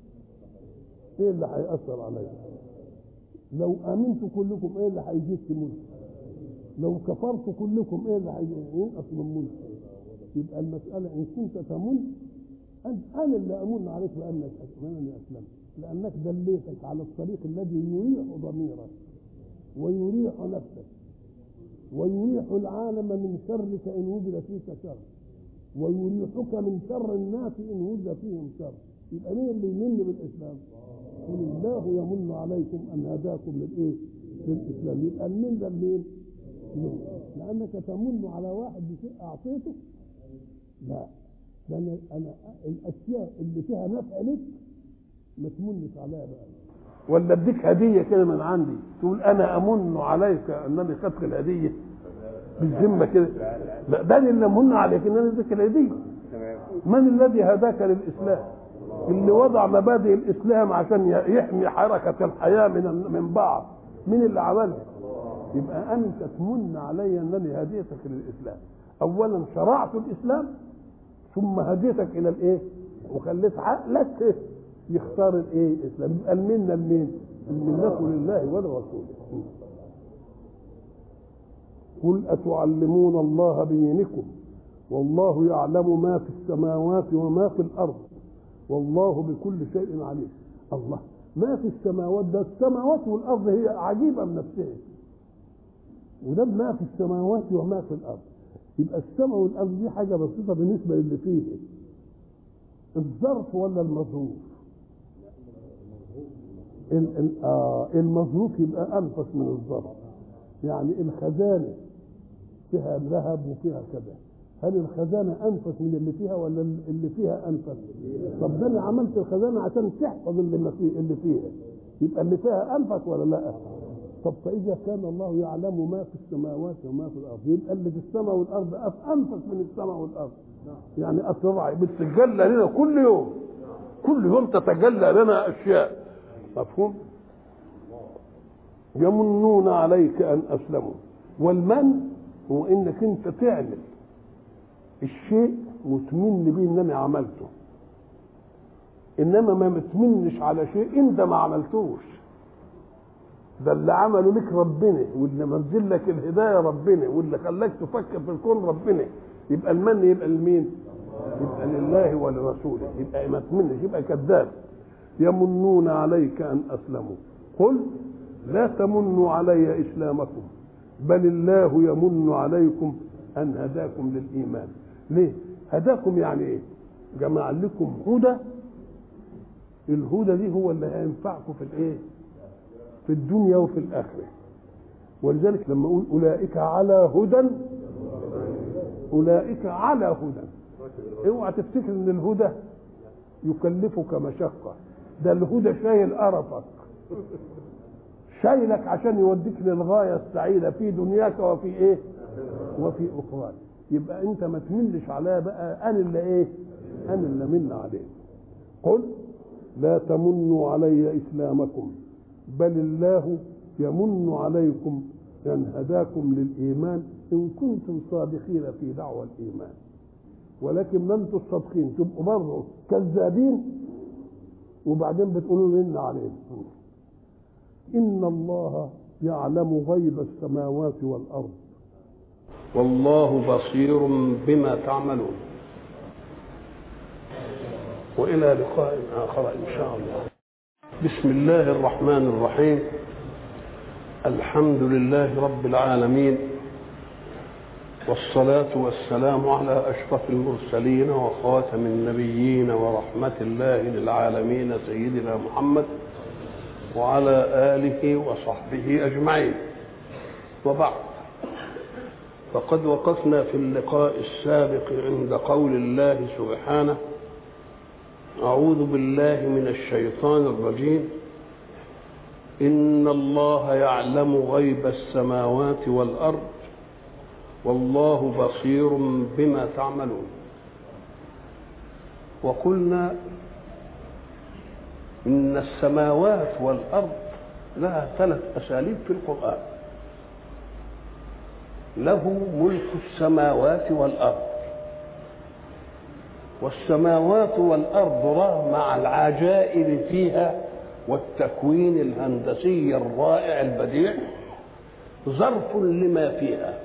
ايه اللي هيأثر عليكم؟ لو امنتوا كلكم ايه اللي هيجيكم ملك؟ لو كفرتوا كلكم ايه اللي هينقص من ملك؟ يبقى المسألة ان كنت تمن انا اللي امن عليك بانك اسلمت، لانك دليتك على الطريق الذي يريح ضميرك ويريح نفسك ويريح العالم من شرك ان وجد فيك شر ويريحك من شر الناس ان وجد فيهم شر. يبقى مين اللي يمن بالاسلام؟ قل الله يمن عليكم ان هداكم للايه؟ للاسلام. يبقى المن ده منين؟ لانك تمن على واحد بشيء اعطيته؟ لا، ده انا الاشياء اللي فيها نفع لك ما تمنش عليها بقى، ولا اديك هديه كده من عندي تقول انا امن عليك انني خدت الهديه بالذمه كده. لا، ده اللي امن عليك ان انا اديك الهديه. من الذي هداك للاسلام؟ اللي وضع مبادئ الاسلام عشان يحمي حركه الحياه من بعض. مين اللي عملها؟ يبقى انت تمن علي انني هديتك للاسلام. اولا شرعت الاسلام ثم هديتك الى الايه؟ وخليت عقلك يختار الايه؟ الاسلام. يبقى المنه لمين؟ المنه لله ولرسوله. قل اتعلمون الله بدينكم والله يعلم ما في السماوات وما في الارض والله بكل شيء عليم. الله، ما في السماوات، ده السماوات والارض هي عجيبه من نفسها، وده ما في السماوات وما في الارض. يبقى السماء والارض دي حاجه بسيطه بالنسبه للي فيه. الظرف ولا المظروف؟ المظروف يبقى انفس من الظرف. يعني الخزانه فيها ذهب وفيها كذا، هل الخزانه انفس من اللي فيها ولا اللي فيها انفس؟ طب ده انا عملت الخزانه عشان تحفظ اللي فيها، يبقى اللي فيها انفس ولا لا؟ طب فاذا كان الله يعلم ما في السماوات وما في الارض، يبقى اللي في السماء والارض انفس من السماء والارض. يعني اسرع بتتجلى لنا كل يوم، كل يوم تتجلى لنا اشياء. مفهوم؟ يمنون عليك ان اسلموا. والمن هو انك انت تعمل الشيء وتمن بيه ان انا عملته، انما ما تمنش على شيء انت ما عملتوش. ده اللي عمله لك ربنا، واللي منزل لك الهدايه ربنا، واللي خلاك تفكر في الكون ربنا. يبقى المن يبقى لمين؟ يبقى لله ولرسوله. يبقى ما تمنش، يبقى كذاب. يمنون عليك ان اسلموا قل لا تمنوا علي اسلامكم بل الله يمن عليكم ان هداكم للايمان. ليه هداكم؟ يعني ايه؟ جمع لكم هدى. الهدى دي هو اللي هينفعكم في الايه؟ في الدنيا وفي الاخره. ولذلك لما اقول اولئك على هدى، اولئك على هدى، اوعى تفتكر ان الهدى يكلفك مشقه. ده الهدى شايل قرفك، شايلك عشان يوديك للغايه السعيده في دنياك وفي ايه؟ وفي اخراك. يبقى انت ما تملش عليها بقى، انا اللي ايه؟ انا اللي من عليك. قل لا تمنوا علي اسلامكم بل الله يمن عليكم ان هداكم للايمان ان كنتم صادقين في دعوى الايمان. ولكن ما انتم صادقين، تبقوا برضه كذابين وبعدين بتقولوا لنا علينا. ان الله يعلم غيب السماوات والارض والله بصير بما تعملون. والى لقاء اخر ان شاء الله. بسم الله الرحمن الرحيم. الحمد لله رب العالمين، والصلاة والسلام على أشرف المرسلين وخاتم النبيين ورحمة الله للعالمين سيدنا محمد وعلى آله وصحبه أجمعين. وبعد، فقد وقفنا في اللقاء السابق عند قول الله سبحانه: أعوذ بالله من الشيطان الرجيم، إن الله يعلم غيب السماوات والأرض والله بصير بما تعملون. وقلنا إن السماوات والأرض لها 3 أساليب في القرآن. له ملك السماوات والأرض، والسماوات والأرض رغم العجائب فيها والتكوين الهندسي الرائع البديع ظرف لما فيها.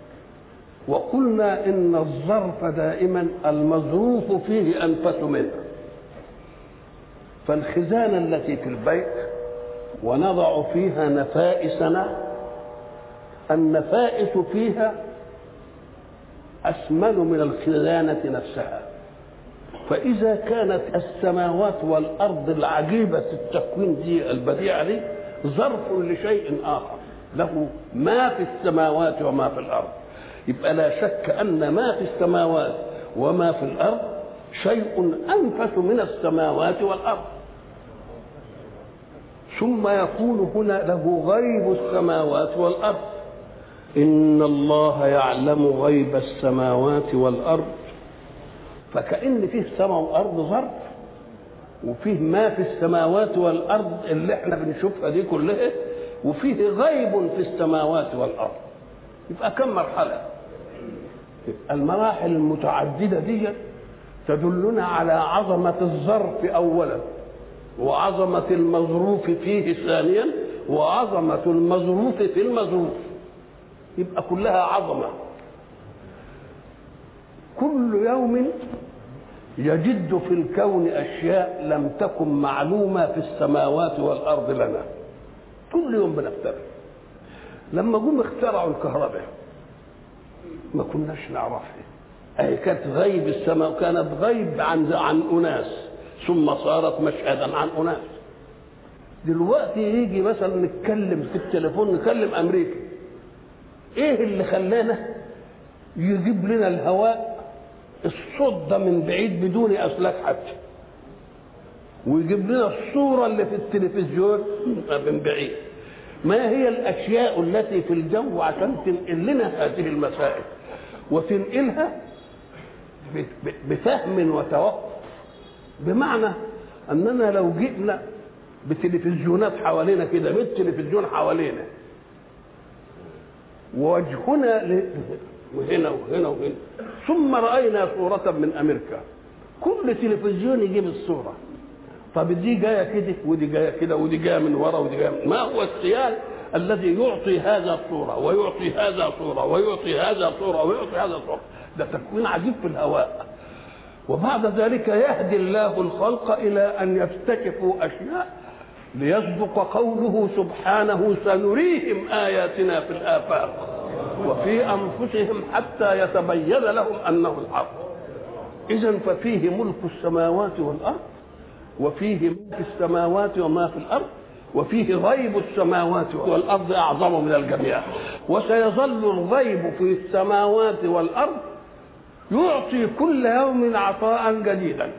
وقلنا إن الظرف دائما المظروف فيه أنفس منه. فالخزانة التي في البيت ونضع فيها نفائسنا، النفائس فيها أثمن من الخزانة نفسها. فإذا كانت السماوات والأرض العجيبة التكوين دي البديعة دي ظرف لشيء آخر له ما في السماوات وما في الأرض، يبقى لا شك أن ما في السماوات وما في الأرض شيء أنفس من السماوات والأرض، ثم يقول هنا له غيب السماوات والأرض. إن الله يعلم غيب السماوات والأرض، فكأن فيه سماء وأرض ظرف، وفيه ما في السماوات والأرض اللي احنا بنشوفها دي كلها، وفيه غيب في السماوات والأرض. يبقى كم مرحلة؟ يبقى المراحل المتعددة دي تدلنا على عظمة الظرف أولا، وعظمة المظروف فيه ثانيا، وعظمة المظروف في المظروف. يبقى كلها عظمة. كل يوم يجد في الكون أشياء لم تكن معلومة في السماوات والأرض لنا. كل يوم بنخترع. لما جم اخترعوا الكهرباء ما كناش نعرفها، أي كانت غيب السماء، وكانت غيب عن أناس، ثم صارت مشهدا عن أناس. دلوقتي يجي مثلا نتكلم في التليفون، نكلم أمريكا، إيه اللي خلانا يجيب لنا الهواء الصوت ده من بعيد بدون أسلاك حتى، ويجيب لنا الصورة اللي في التلفزيون من بعيد؟ ما هي الأشياء التي في الجو عشان تنقل لنا هذه المسائل، وتنقلها بفهم وتوقف؟ بمعنى أننا لو جئنا بتلفزيونات حوالينا كده، 100 تلفزيون حوالينا، ووجهنا وهنا وهنا وهنا، ثم رأينا صورة من أمريكا، كل تلفزيون يجيب الصورة. طب دي جاية كده، ودي جاية كده، ودي جاية من ورا، ودي جاية من... ما هو السيال الذي يعطي هذا صورة ويعطي هذا صورة ويعطي هذا صورة ويعطي هذا صورة؟ ده تكوين عجيب في الهواء. وبعد ذلك يهدي الله الخلق إلى أن يستكشفوا أشياء ليسبق قوله سبحانه سنريهم آياتنا في الآفاق وفي أنفسهم حتى يتبين لهم أنه الحق. إذن ففيه ملك السماوات والأرض، وفيه ما في السماوات وما في الأرض، وفيه غيب السماوات والأرض أعظم من الجميع. وسيظل الغيب في السماوات والأرض يعطي كل يوم عطاء جديدا،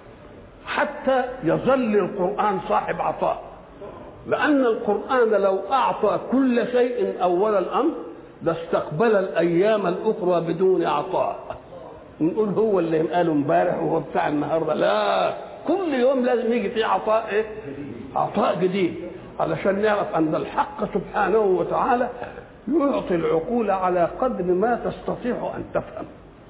حتى يظل القرآن صاحب عطاء. لأن القرآن لو أعطى كل شيء أول الأمر لاستقبل الأيام الأخرى بدون عطاء. نقول هو اللي قاله امبارح وهو بتاع النهارده، لا، كل يوم لازم يجي فيه عطاء، ايه؟ عطاء جديد، علشان نعرف أن الحق سبحانه وتعالى يعطي العقول على قدر ما تستطيع أن تفهم.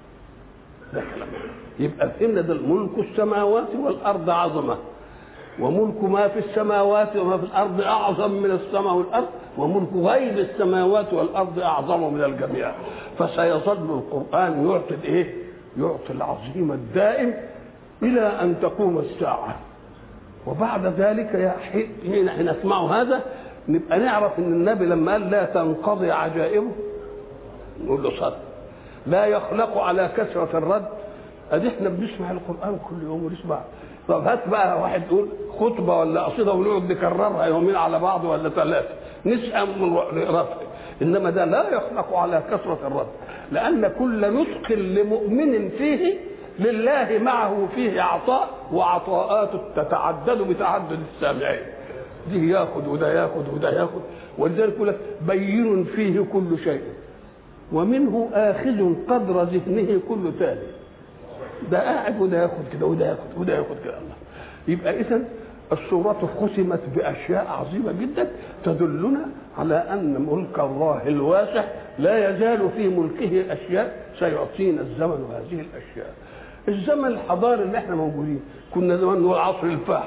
ده كلام. يبقى فهمنا ده ملك السماوات والأرض عظمة، وملك ما في السماوات وما في الأرض أعظم من السماء والأرض، وملك غيب السماوات والأرض أعظم من الجميع. فسيظل القرآن يعطي الإيه؟ يعطي العظيم الدائم إلى أن تقوم الساعة. وبعد ذلك حين نسمع هذا نبقى نعرف أن النبي لما قال لا تنقضي عجائبه، نقول له صدق. لا يخلق على كثرة الرد. أدي احنا بنسمع القرآن كل يوم ونسمع. طب هات بقى واحد يقول خطبة ولا قصيدة ونقعد نكررها يومين على بعض ولا ثلاثة، نسأم من رفع. إنما ده لا يخلق على كثرة الرد، لأن كل نطق لمؤمن فيه لله معه فيه عطاء، وعطاءات تتعدد بتعدد السامعين. دي ياخد وده ياخد وده ياخد. ولذلك يقول لك بين فيه كل شيء ومنه آخذ قدر ذهنه كل تالي. ده قاعد وده ياخد كده وده ياخد وده ياخد كده. الله. يبقى إذن السورة ختمت بأشياء عظيمة جدا تدلنا على أن ملك الله الواسع لا يزال في ملكه أشياء سيعطينا الزمن هذه الأشياء. الزمن الحضاري اللي احنا موجودين، كنا زمان نقول عصر الفحم،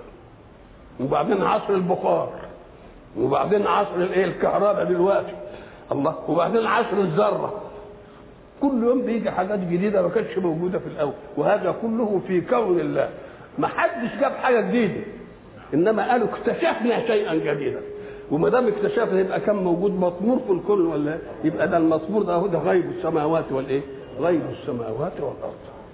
وبعدين عصر البخار، وبعدين عصر الكهرباء دلوقتي، الله، وبعدين عصر الذرة. كل يوم بيجي حاجات جديدة ما كانتش موجودة في الأول، وهذا كله في كون الله. ما حدش جاب حاجة جديدة، إنما قالوا اكتشفنا شيئا جديدا. وما دام اكتشفنا يبقى كان موجود مطمور في الكون، ولا يبقى ده المطمور ده هو ده غيب السماوات والإيه؟ غيب السماوات والأرض.